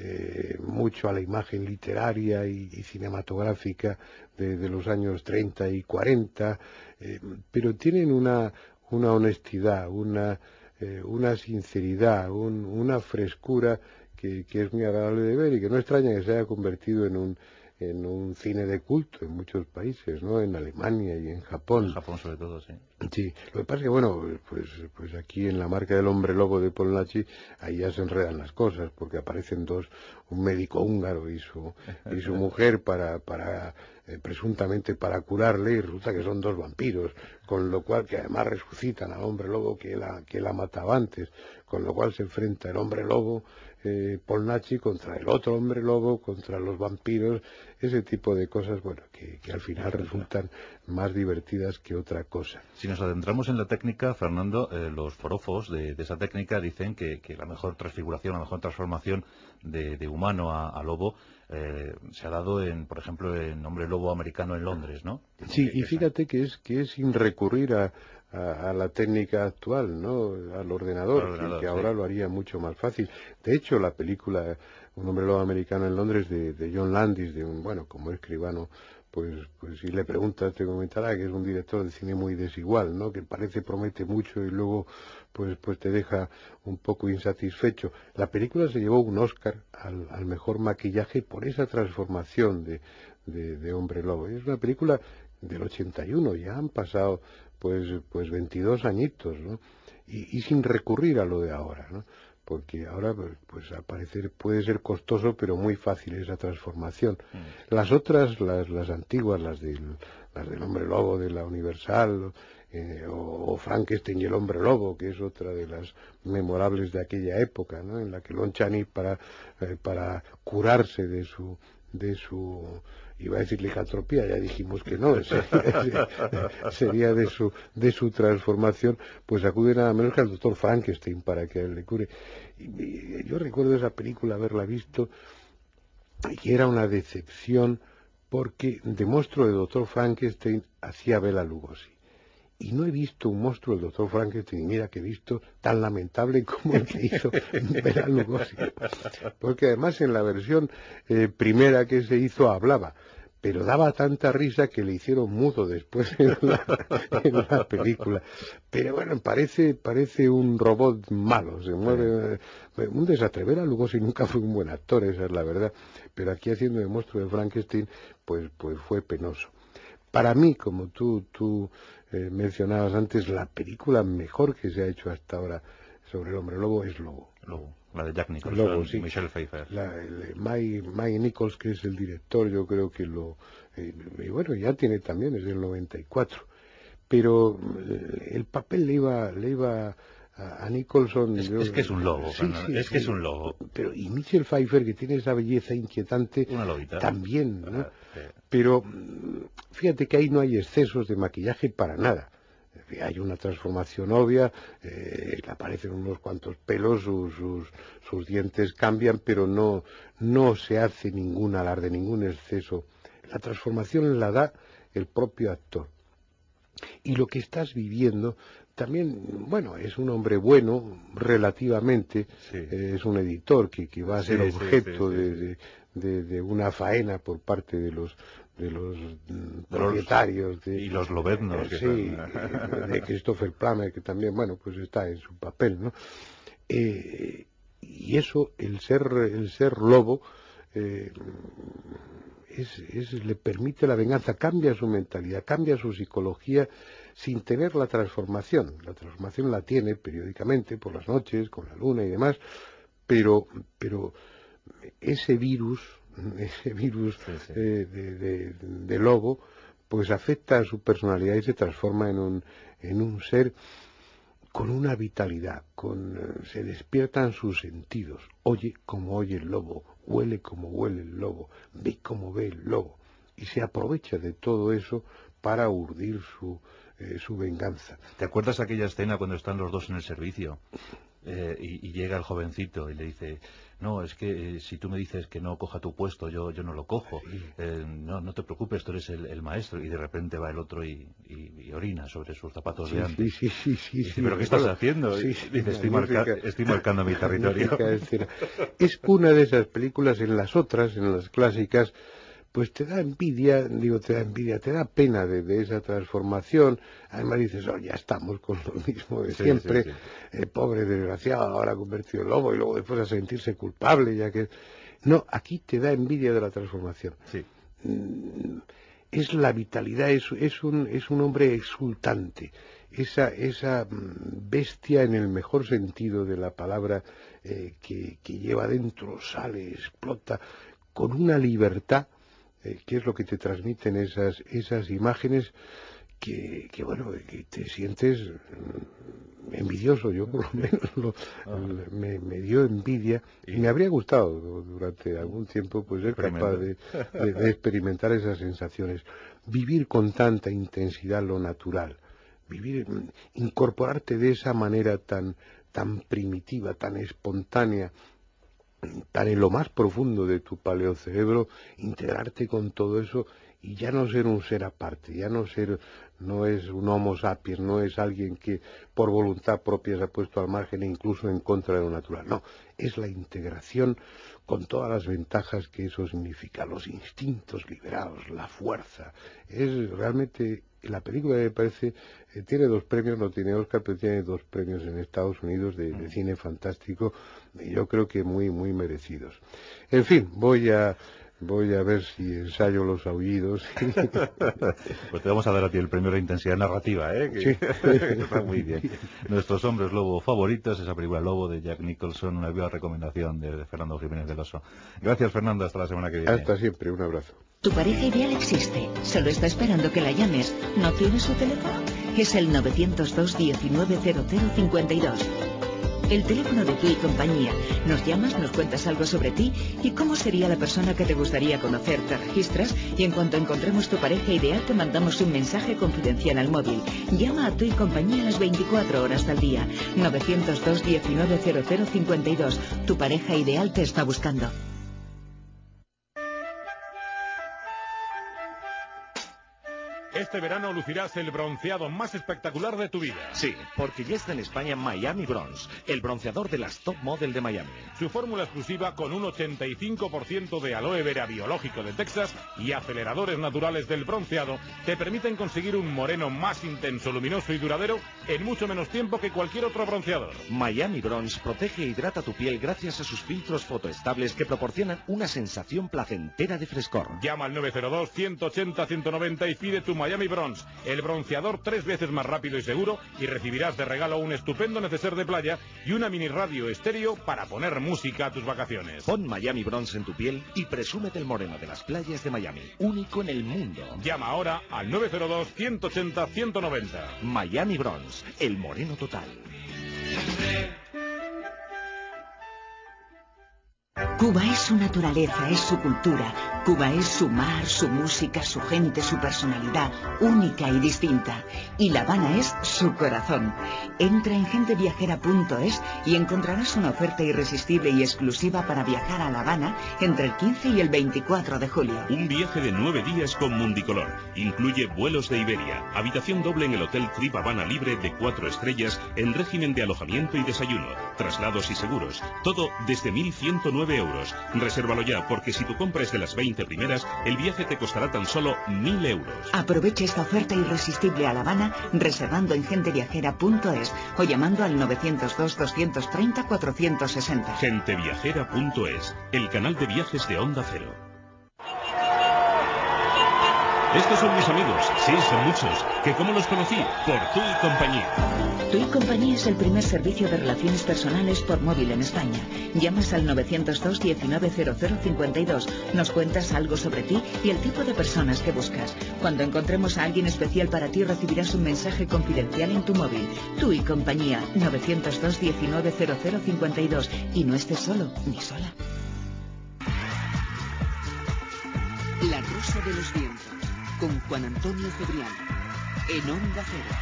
mucho a la imagen literaria y cinematográfica de los años 30 y 40, pero tienen una honestidad, una sinceridad, una frescura que es muy agradable de ver y que no extraña que se haya convertido en un cine de culto en muchos países, ¿no? En Alemania y en Japón. En Japón sobre todo, sí. Sí, lo que pasa es que, bueno, pues aquí en La marca del hombre lobo de Paul Naschy, ahí ya se enredan las cosas, porque aparecen un médico húngaro y su mujer presuntamente para curarle, y resulta que son dos vampiros, con lo cual, que además resucitan al hombre lobo que la mataba antes, con lo cual se enfrenta el hombre lobo, Paul Naschy, contra el otro hombre lobo, contra los vampiros, ese tipo de cosas, bueno, que al final resultan más divertidas que otra cosa. Si nos adentramos en la técnica, Fernando, los forofos de esa técnica dicen que la mejor transfiguración, la mejor transformación de humano a lobo se ha dado, por ejemplo, en Hombre Lobo Americano en Londres, ¿no? Sí, y fíjate que es sin recurrir a la técnica actual, ¿no? Al ordenador, que ahora lo haría mucho más fácil. De hecho, la película Un hombre lobo americano en Londres de John Landis, como escribano, pues si le preguntas te comentará que es un director de cine muy desigual, ¿no? Que promete mucho y luego pues te deja un poco insatisfecho. La película se llevó un Oscar al mejor maquillaje por esa transformación de hombre lobo. Es una película del 81, ya han pasado pues 22 añitos, ¿no? Y sin recurrir a lo de ahora, ¿no? Porque ahora pues al parecer puede ser costoso, pero muy fácil esa transformación. Las otras, las antiguas, las del hombre lobo de la Universal, o Frankenstein y el hombre lobo, que es otra de las memorables de aquella época, ¿no? En la que Lon Chaney para curarse de su iba a decir licantropía, ya dijimos que no, sería de su transformación, pues acude nada menos que al doctor Frankenstein para que él le cure. Y yo recuerdo esa película haberla visto y era una decepción, porque de monstruo de doctor Frankenstein hacía Bela Lugosi. Y no he visto un monstruo del doctor Frankenstein, y mira que he visto, tan lamentable como el que hizo Bela Lugosi. Porque además en la versión primera que se hizo hablaba, pero daba tanta risa que le hicieron mudo después en la película. Pero bueno, parece un robot malo, se mueve, un desastre. Bela Lugosi nunca fue un buen actor, esa es la verdad, pero aquí haciendo de monstruo de Frankenstein, pues fue penoso. Para mí, como tú mencionabas antes, la película mejor que se ha hecho hasta ahora sobre el hombre lobo es Lobo. La de Jack Nicholson, Lobo, sí. Michelle Pfeiffer. Mike Nichols, que es el director, yo creo que y bueno, ya tiene también, es del 94. Pero el papel le iba a Nicholson. Es que es un lobo, que es un lobo. Pero, y Michelle Pfeiffer, que tiene esa belleza inquietante, una lobita, también, ¿no? Pero fíjate que ahí no hay excesos de maquillaje para nada. Hay una transformación obvia, le aparecen unos cuantos pelos, sus dientes cambian, pero no se hace ningún alarde, ningún exceso. La transformación la da el propio actor. Y lo que estás viviendo también, bueno, es un hombre bueno relativamente, es un editor que va a ser objeto de una faena por parte de los propietarios y los lobeznos de Christopher Plummer, que también, bueno, pues está en su papel, ¿no? Y eso, el ser lobo, le permite la venganza, cambia su mentalidad, cambia su psicología sin tener la transformación. La transformación la tiene periódicamente, por las noches, con la luna y demás, pero ese virus de lobo, pues afecta a su personalidad y se transforma en un ser con una vitalidad, se despiertan sus sentidos, oye como oye el lobo, huele como huele el lobo, ve como ve el lobo, y se aprovecha de todo eso para urdir su venganza. ¿Te acuerdas de aquella escena cuando están los dos en el servicio? Y llega el jovencito y le dice, no, es que si tú me dices que no coja tu puesto, yo no lo cojo, no te preocupes, tú eres el maestro, y de repente va el otro y orina sobre sus zapatos de antes. Sí. Dice, ¿pero qué estás haciendo? Dice, estoy marcando mi territorio. Es una de esas películas. En las otras, en las clásicas, pues te da pena de esa transformación. Además dices, ya estamos con lo mismo de siempre, pobre desgraciado, ahora convertido en lobo y luego después a sentirse culpable, ya que... No, aquí te da envidia de la transformación. Es la vitalidad, es un hombre exultante, esa bestia en el mejor sentido de la palabra, que lleva dentro, sale, explota, con una libertad, que es lo que te transmiten esas imágenes, que te sientes envidioso. Yo por lo menos me dio envidia, y me habría gustado durante algún tiempo pues ser capaz de experimentar esas sensaciones, vivir con tanta intensidad lo natural, incorporarte de esa manera tan primitiva, tan espontánea, tan en lo más profundo de tu paleocerebro, integrarte con todo eso y ya no ser un ser aparte, no es un homo sapiens, no es alguien que por voluntad propia se ha puesto al margen e incluso en contra de lo natural. No, es la integración con todas las ventajas que eso significa, los instintos liberados, la fuerza. Es realmente... La película, me parece, tiene 2 premios, no tiene Oscar, pero tiene 2 premios en Estados Unidos de cine fantástico, y yo creo que muy, muy merecidos. En fin, voy a ver si ensayo los aullidos. Pues te vamos a dar a ti el premio de intensidad narrativa, que está muy bien. Nuestros hombres lobo favoritos, esa película Lobo de Jack Nicholson, una viva recomendación de Fernando Jiménez del Oso. Gracias, Fernando, hasta la semana que viene. Hasta siempre, un abrazo. Tu pareja ideal existe, solo está esperando que la llames. ¿No tienes su teléfono? Es el 902 190052. El teléfono de Tu y Compañía. Nos llamas, nos cuentas algo sobre ti y cómo sería la persona que te gustaría conocer. Te registras y en cuanto encontremos tu pareja ideal te mandamos un mensaje confidencial al móvil. Llama a Tu y Compañía las 24 horas del día. 902 190052. Tu pareja ideal te está buscando. Este verano lucirás el bronceado más espectacular de tu vida. Sí, porque ya está en España Miami Bronze, el bronceador de las top model de Miami. Su fórmula exclusiva con un 85% de aloe vera biológico de Texas y aceleradores naturales del bronceado te permiten conseguir un moreno más intenso, luminoso y duradero en mucho menos tiempo que cualquier otro bronceador. Miami Bronze protege e hidrata tu piel gracias a sus filtros fotoestables que proporcionan una sensación placentera de frescor. Llama al 902-180-190 y pide tu Miami Bronze, el bronceador 3 veces más rápido y seguro, y recibirás de regalo un estupendo neceser de playa y una mini radio estéreo para poner música a tus vacaciones. Pon Miami Bronze en tu piel y presume del moreno de las playas de Miami, único en el mundo. Llama ahora al 902-180-190. Miami Bronze, el moreno total. Cuba es su naturaleza, es su cultura. Cuba es su mar, su música, su gente, su personalidad, única y distinta. Y La Habana es su corazón. Entra en genteviajera.es y encontrarás una oferta irresistible y exclusiva para viajar a La Habana entre el 15 y el 24 de julio. Un viaje de 9 días con Mundicolor. Incluye vuelos de Iberia, habitación doble en el Hotel Trip Habana Libre de 4 estrellas en régimen de alojamiento y desayuno, traslados y seguros. Todo desde 1.109 euros. Resérvalo ya, porque si tu compra es de las 20 primeras, el viaje te costará tan solo 1.000 euros. Aprovecha esta oferta irresistible a La Habana reservando en genteviajera.es o llamando al 902-230-460. Genteviajera.es, el canal de viajes de Onda Cero. Estos son mis amigos, sí, son muchos, que ¿cómo los conocí? Por Tú y Compañía. Tú y Compañía es el primer servicio de relaciones personales por móvil en España. Llamas al 902 190052, nos cuentas algo sobre ti y el tipo de personas que buscas. Cuando encontremos a alguien especial para ti, recibirás un mensaje confidencial en tu móvil. Tú y Compañía, 902 190052. Y no estés solo ni sola. La Rosa de los Vientos, con Juan Antonio Cebrián, en Onda Cero.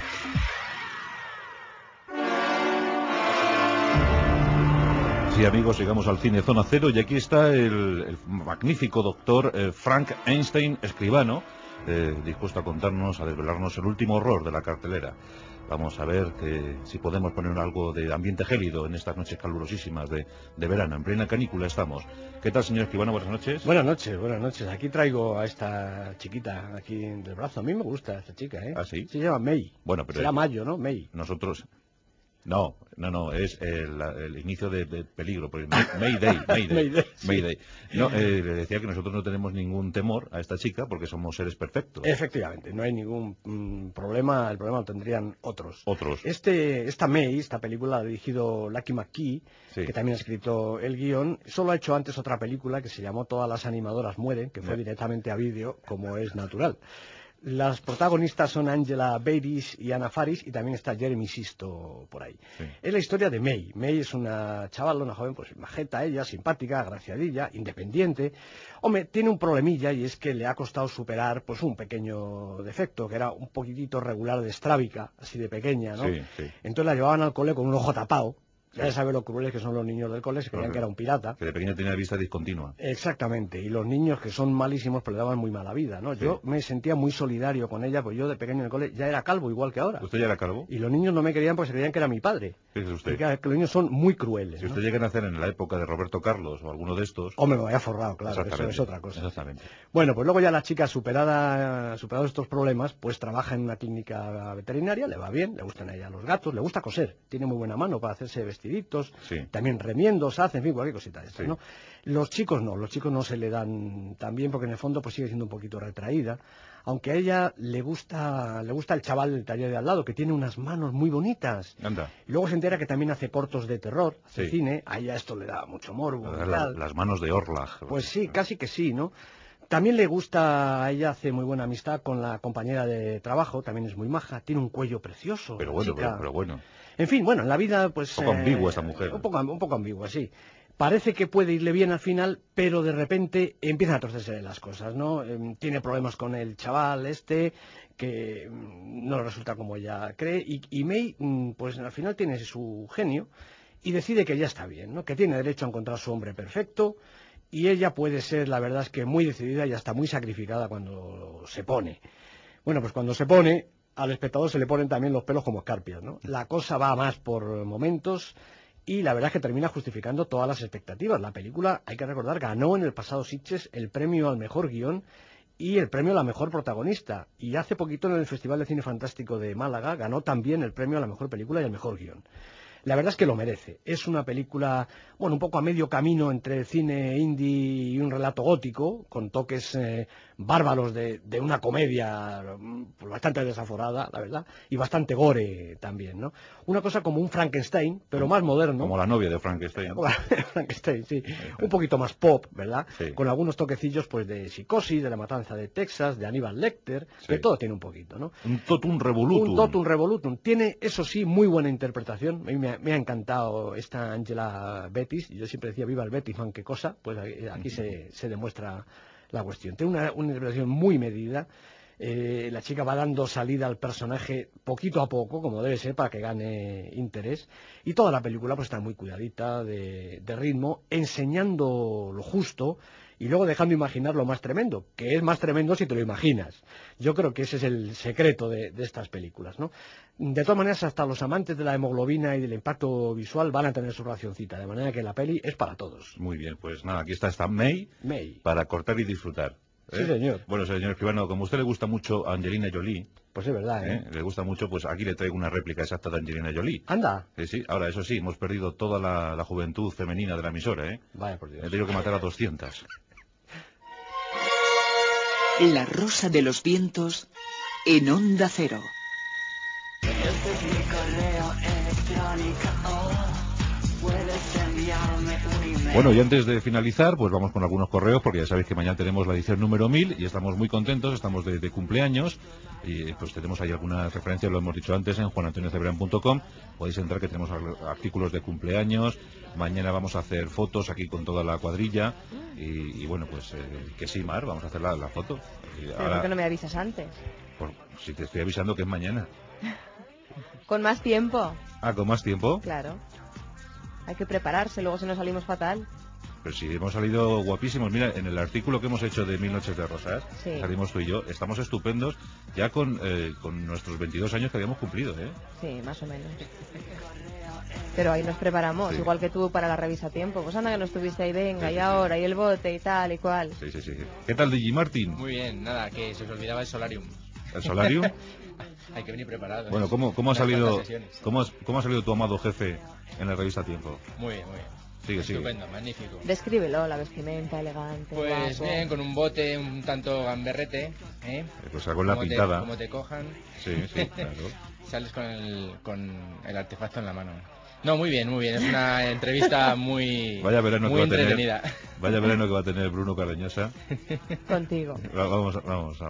Sí, amigos, llegamos al cine Zona Cero y aquí está el magnífico doctor Frank Einstein, escribano, dispuesto a contarnos, a desvelarnos el último horror de la cartelera. Vamos a ver si podemos poner algo de ambiente gélido en estas noches calurosísimas de verano. En plena canícula estamos. ¿Qué tal, señor escribano? Buenas noches. Buenas noches, buenas noches. Aquí traigo a esta chiquita aquí del brazo. A mí me gusta esta chica, ¿eh? ¿Ah, sí? Se llama May. Bueno, pero será Mayo, ¿no? May. Nosotros... No, es el inicio de peligro, Mayday. No, le decía que nosotros no tenemos ningún temor a esta chica porque somos seres perfectos. Efectivamente, no hay ningún problema, el problema lo tendrían otros. Otros. Esta May, esta película la ha dirigido Lucky McKee, sí, que también ha escrito el guión. Solo ha hecho antes otra película que se llamó Todas las animadoras mueren, que fue directamente a vídeo, como es natural. Las protagonistas son Angela Babies y Anna Faris, y también está Jeremy Sisto por ahí. Sí. Es la historia de May. May es una chavala, una joven, pues majeta ella, simpática, agraciadilla, independiente. Hombre, tiene un problemilla, y es que le ha costado superar pues un pequeño defecto, que era un poquitito regular de estrábica, así de pequeña, ¿no? Sí, sí. Entonces la llevaban al cole con un ojo tapado. Ya sabe lo crueles que son los niños del cole, se creían que era un pirata. Que de pequeño tenía vista discontinua. Exactamente, y los niños que son malísimos pues le daban muy mala vida, ¿no? Sí. Yo me sentía muy solidario con ella, pues yo de pequeño en el cole ya era calvo, igual que ahora. ¿Usted ya era calvo? Y los niños no me querían porque se creían que era mi padre. Fíjese usted. Porque los niños son muy crueles. Si usted llega a nacer en la época de Roberto Carlos o alguno de estos... Hombre, me había forrado, claro, eso es otra cosa. Exactamente. Bueno, pues luego ya la chica, superados estos problemas, pues trabaja en una clínica veterinaria, le va bien, le gustan a ella los gatos, le gusta coser, tiene muy buena mano para hacerse vestiditos. Sí. También remiendos hace, en fin, cualquier cosita de esto, sí, ¿no? Los chicos no se le dan tan bien porque en el fondo pues sigue siendo un poquito retraída, aunque a ella le gusta el chaval del taller de al lado, que tiene unas manos muy bonitas. Anda. Y luego se entera que también hace cortos de terror, hace cine, a ella esto le da mucho morbo. Las manos de Orlag. Pues sí, casi que sí, ¿no? También le gusta, a ella hace muy buena amistad con la compañera de trabajo, también es muy maja, tiene un cuello precioso. Pero bueno. En fin, bueno, en la vida pues... Un poco ambigua esta mujer. Un poco ambigua, sí. Parece que puede irle bien al final, pero de repente empiezan a torcerse las cosas, ¿no? Tiene problemas con el chaval que no resulta como ella cree, y May, pues al final tiene su genio y decide que ya está bien, ¿no? Que tiene derecho a encontrar su hombre perfecto, y ella puede ser, la verdad es que muy decidida y hasta muy sacrificada cuando se pone. Bueno, pues cuando se pone, al espectador se le ponen también los pelos como escarpias, ¿no? La cosa va más por momentos y la verdad es que termina justificando todas las expectativas. La película, hay que recordar, ganó en el pasado Sitges el premio al mejor guión y el premio a la mejor protagonista. Y hace poquito en el Festival de Cine Fantástico de Málaga ganó también el premio a la mejor película y al mejor guión. La verdad es que lo merece. Es una película, bueno, un poco a medio camino entre el cine indie y un relato gótico, con toques bárbaros de una comedia pues, bastante desaforada, la verdad, y bastante gore también, ¿no? Una cosa como un Frankenstein, pero más moderno. Como la novia de Frankenstein. Frankenstein, sí. Un poquito más pop, ¿verdad? Sí. Con algunos toquecillos pues de Psicosis, de La Matanza de Texas, de Aníbal Lecter, sí. De todo tiene un poquito, ¿no? Un totum revolutum. Un totum revolutum. Tiene, eso sí, muy buena interpretación. A mí me ha encantado esta Angela Bettis. Yo siempre decía viva el Bettisman, qué cosa. Pues aquí se demuestra la cuestión. Tiene una interpretación muy medida. La chica va dando salida al personaje poquito a poco, como debe ser, para que gane interés. Y toda la película pues está muy cuidadita de ritmo, enseñando lo justo y luego dejando imaginar lo más tremendo, que es más tremendo si te lo imaginas. Yo creo que ese es el secreto de estas películas, ¿no? De todas maneras, hasta los amantes de la hemoglobina y del impacto visual van a tener su racioncita, de manera que la peli es para todos. Muy bien, pues nada, aquí está May para cortar y disfrutar. Sí, señor. Bueno, señor Escribano, como a usted le gusta mucho a Angelina Jolie... Pues es verdad, Le gusta mucho, pues aquí le traigo una réplica exacta de Angelina Jolie. ¡Anda! Sí, ahora, eso sí, hemos perdido toda la juventud femenina de la emisora, ¿eh? Vaya por Dios. He tenido que matar a 200. La Rosa de los Vientos en Onda Cero. Este es mi correo electrónico, puedes enviarme un email. Bueno, y antes de finalizar, pues vamos con algunos correos, porque ya sabéis que mañana tenemos la edición número 1000 y estamos muy contentos, estamos de cumpleaños y pues tenemos ahí algunas referencias, lo hemos dicho antes, en juanantoniocebrián.com. Podéis entrar, que tenemos artículos de cumpleaños. Mañana vamos a hacer fotos aquí con toda la cuadrilla y bueno, pues que sí, Mar, vamos a hacer la foto. ¿Pero por qué no me avisas antes? Pues, si te estoy avisando que es mañana. ¿Con más tiempo? Ah, ¿con más tiempo? Claro. Hay que prepararse, luego si no salimos fatal. Pero si hemos salido guapísimos. Mira, en el artículo que hemos hecho de 1000 noches de rosas, sí. Salimos tú y yo, estamos estupendos ya con nuestros 22 años que habíamos cumplido, ¿eh? Sí, más o menos. Pero ahí nos preparamos, sí. Igual que tú para la revista Tiempo. Pues anda que no estuviste ahí, venga, sí, y ahora, y el bote y tal y cual. Sí. ¿Qué tal, Digi Martin? Muy bien, nada, que se os olvidaba el solarium. ¿El solarium? Hay que venir preparado. Bueno, ¿cómo ha salido tu amado jefe en la revista Tiempo? Muy bien. Sigue. Estupendo, magnífico. Descríbelo, la vestimenta elegante. Pues guapo. Bien, con un bote un tanto gamberrete, ¿eh? Pues con la pintada. Como te cojan. Sí, claro. Sales con el artefacto en la mano. No, muy bien. Es una entrevista muy entretenida. Vaya verano que va a tener Bruno Cardeñosa. Contigo. Vamos.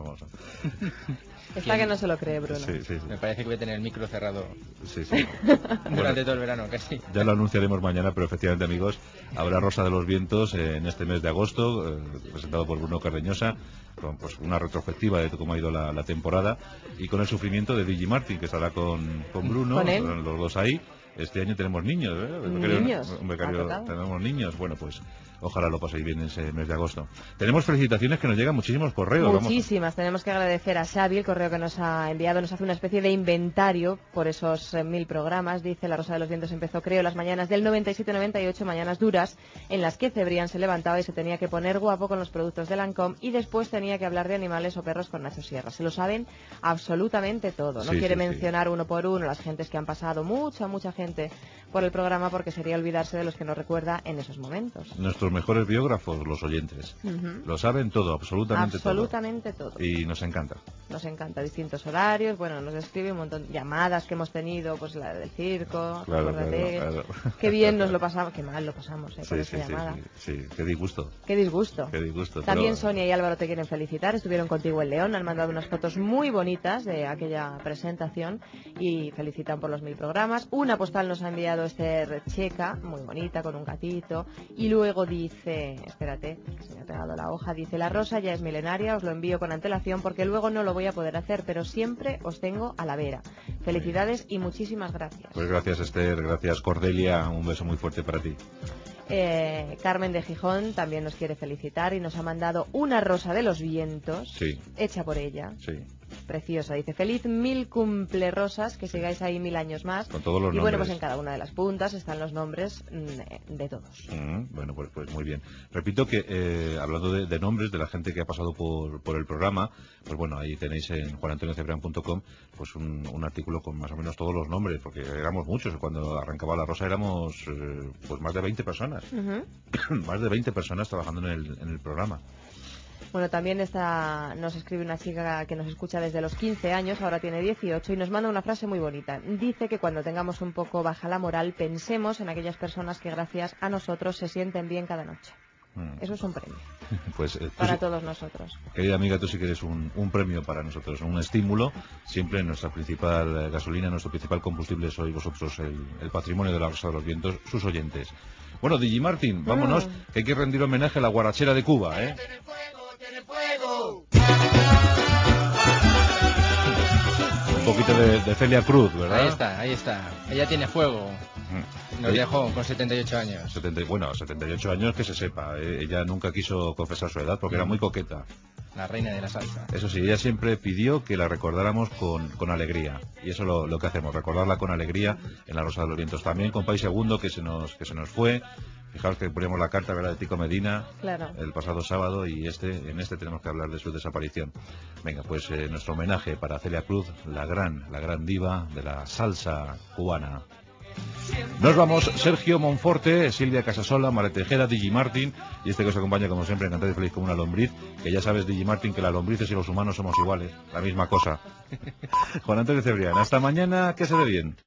Está que no se lo cree, Bruno. Sí. Me parece que voy a tener el micro cerrado. Sí. Durante todo el verano, casi. Ya lo anunciaremos mañana, pero efectivamente, amigos, habrá Rosa de los Vientos en este mes de agosto, presentado por Bruno Cardeñosa, con pues una retrospectiva de cómo ha ido la temporada, y con el sufrimiento de Digi Martin, que estará con Bruno, ¿Con él? Los dos ahí. Este año tenemos niños, ¿eh? ¿Niños? Tenemos niños. Bueno, pues ojalá lo paséis bien ese mes de agosto. Tenemos felicitaciones que nos llegan, muchísimos correos. Muchísimas. Tenemos que agradecer a Xavi el correo que nos ha enviado. Nos hace una especie de inventario por esos 1000 programas. Dice: La Rosa de los Vientos empezó, creo, las mañanas del 97-98, mañanas duras, en las que Cebrián se levantaba y se tenía que poner guapo con los productos de Lancôme, y después tenía que hablar de animales o perros con Nacho Sierra. Se lo saben absolutamente todo. No quiere mencionar uno por uno las gentes que han pasado, mucha gente por el programa, porque sería olvidarse de los que nos recuerda en esos momentos. Nuestros mejores biógrafos, los oyentes. Lo saben todo, absolutamente todo. Y nos encanta. Distintos horarios, bueno, nos escribe un montón de llamadas que hemos tenido, pues la del circo, claro. Qué bien nos lo pasamos, qué mal lo pasamos, con esa llamada. Sí, qué disgusto. También Sonia y Álvaro te quieren felicitar, estuvieron contigo en León, han mandado unas fotos muy bonitas de aquella presentación y felicitan por los 1000 programas. Una postal nos ha enviado Esther Checa, muy bonita, con un gatito, y luego dice, espérate, que se me ha pegado la hoja, dice: La Rosa ya es milenaria, os lo envío con antelación porque luego no lo voy a poder hacer, pero siempre os tengo a la vera. Felicidades y muchísimas gracias. Pues gracias, Esther, gracias, Cordelia, un beso muy fuerte para ti. Carmen de Gijón también nos quiere felicitar y nos ha mandado una rosa de los vientos, hecha por ella. Sí. preciosa. Dice, feliz 1000 cumplerosas, que sigáis ahí 1000 años más. Con todos los nombres. Y bueno, pues en cada una de las puntas están los nombres de todos. Bueno, pues muy bien. Repito que, hablando de nombres, de la gente que ha pasado por el programa, pues bueno, ahí tenéis en juanantoniocebrián.com pues un artículo con más o menos todos los nombres, porque éramos muchos. Cuando arrancaba La Rosa éramos pues más de 20 personas. Más de 20 personas trabajando en el programa. Bueno, también nos escribe una chica que nos escucha desde los 15 años, ahora tiene 18, y nos manda una frase muy bonita. Dice que cuando tengamos un poco baja la moral, pensemos en aquellas personas que gracias a nosotros se sienten bien cada noche. Eso es un premio. Pues, para todos nosotros. Querida amiga, tú sí que eres un premio para nosotros, un estímulo. Siempre nuestra principal gasolina, nuestro principal combustible sois vosotros, el patrimonio de La Rosa de los Vientos, sus oyentes. Bueno, Digi Martin, vámonos, que hay que rendir homenaje a la guarachera de Cuba, ¿eh? Un poquito de Celia Cruz, ¿verdad? Ahí está. Ella tiene fuego. Nos dejó con 78 años. 78 años que se sepa. Ella nunca quiso confesar su edad porque era muy coqueta. La reina de la salsa. Eso sí, ella siempre pidió que la recordáramos con alegría. Y eso es lo que hacemos, recordarla con alegría en La Rosa de los Vientos. También con País Segundo, que se nos fue. Fijaos que poníamos la carta, ¿verdad?, de Tico Medina, claro, el pasado sábado, y en este tenemos que hablar de su desaparición. Venga, pues nuestro homenaje para Celia Cruz, la gran diva de la salsa cubana. Nos vamos, Sergio Monforte, Silvia Casasola, María Tejera, Digi Martin, y que os acompaña como siempre, encantado y feliz como una lombriz, que ya sabes, Digi Martin, que las lombrices y los humanos somos iguales, la misma cosa. Juan Antonio Cebrián, hasta mañana, que se dé bien.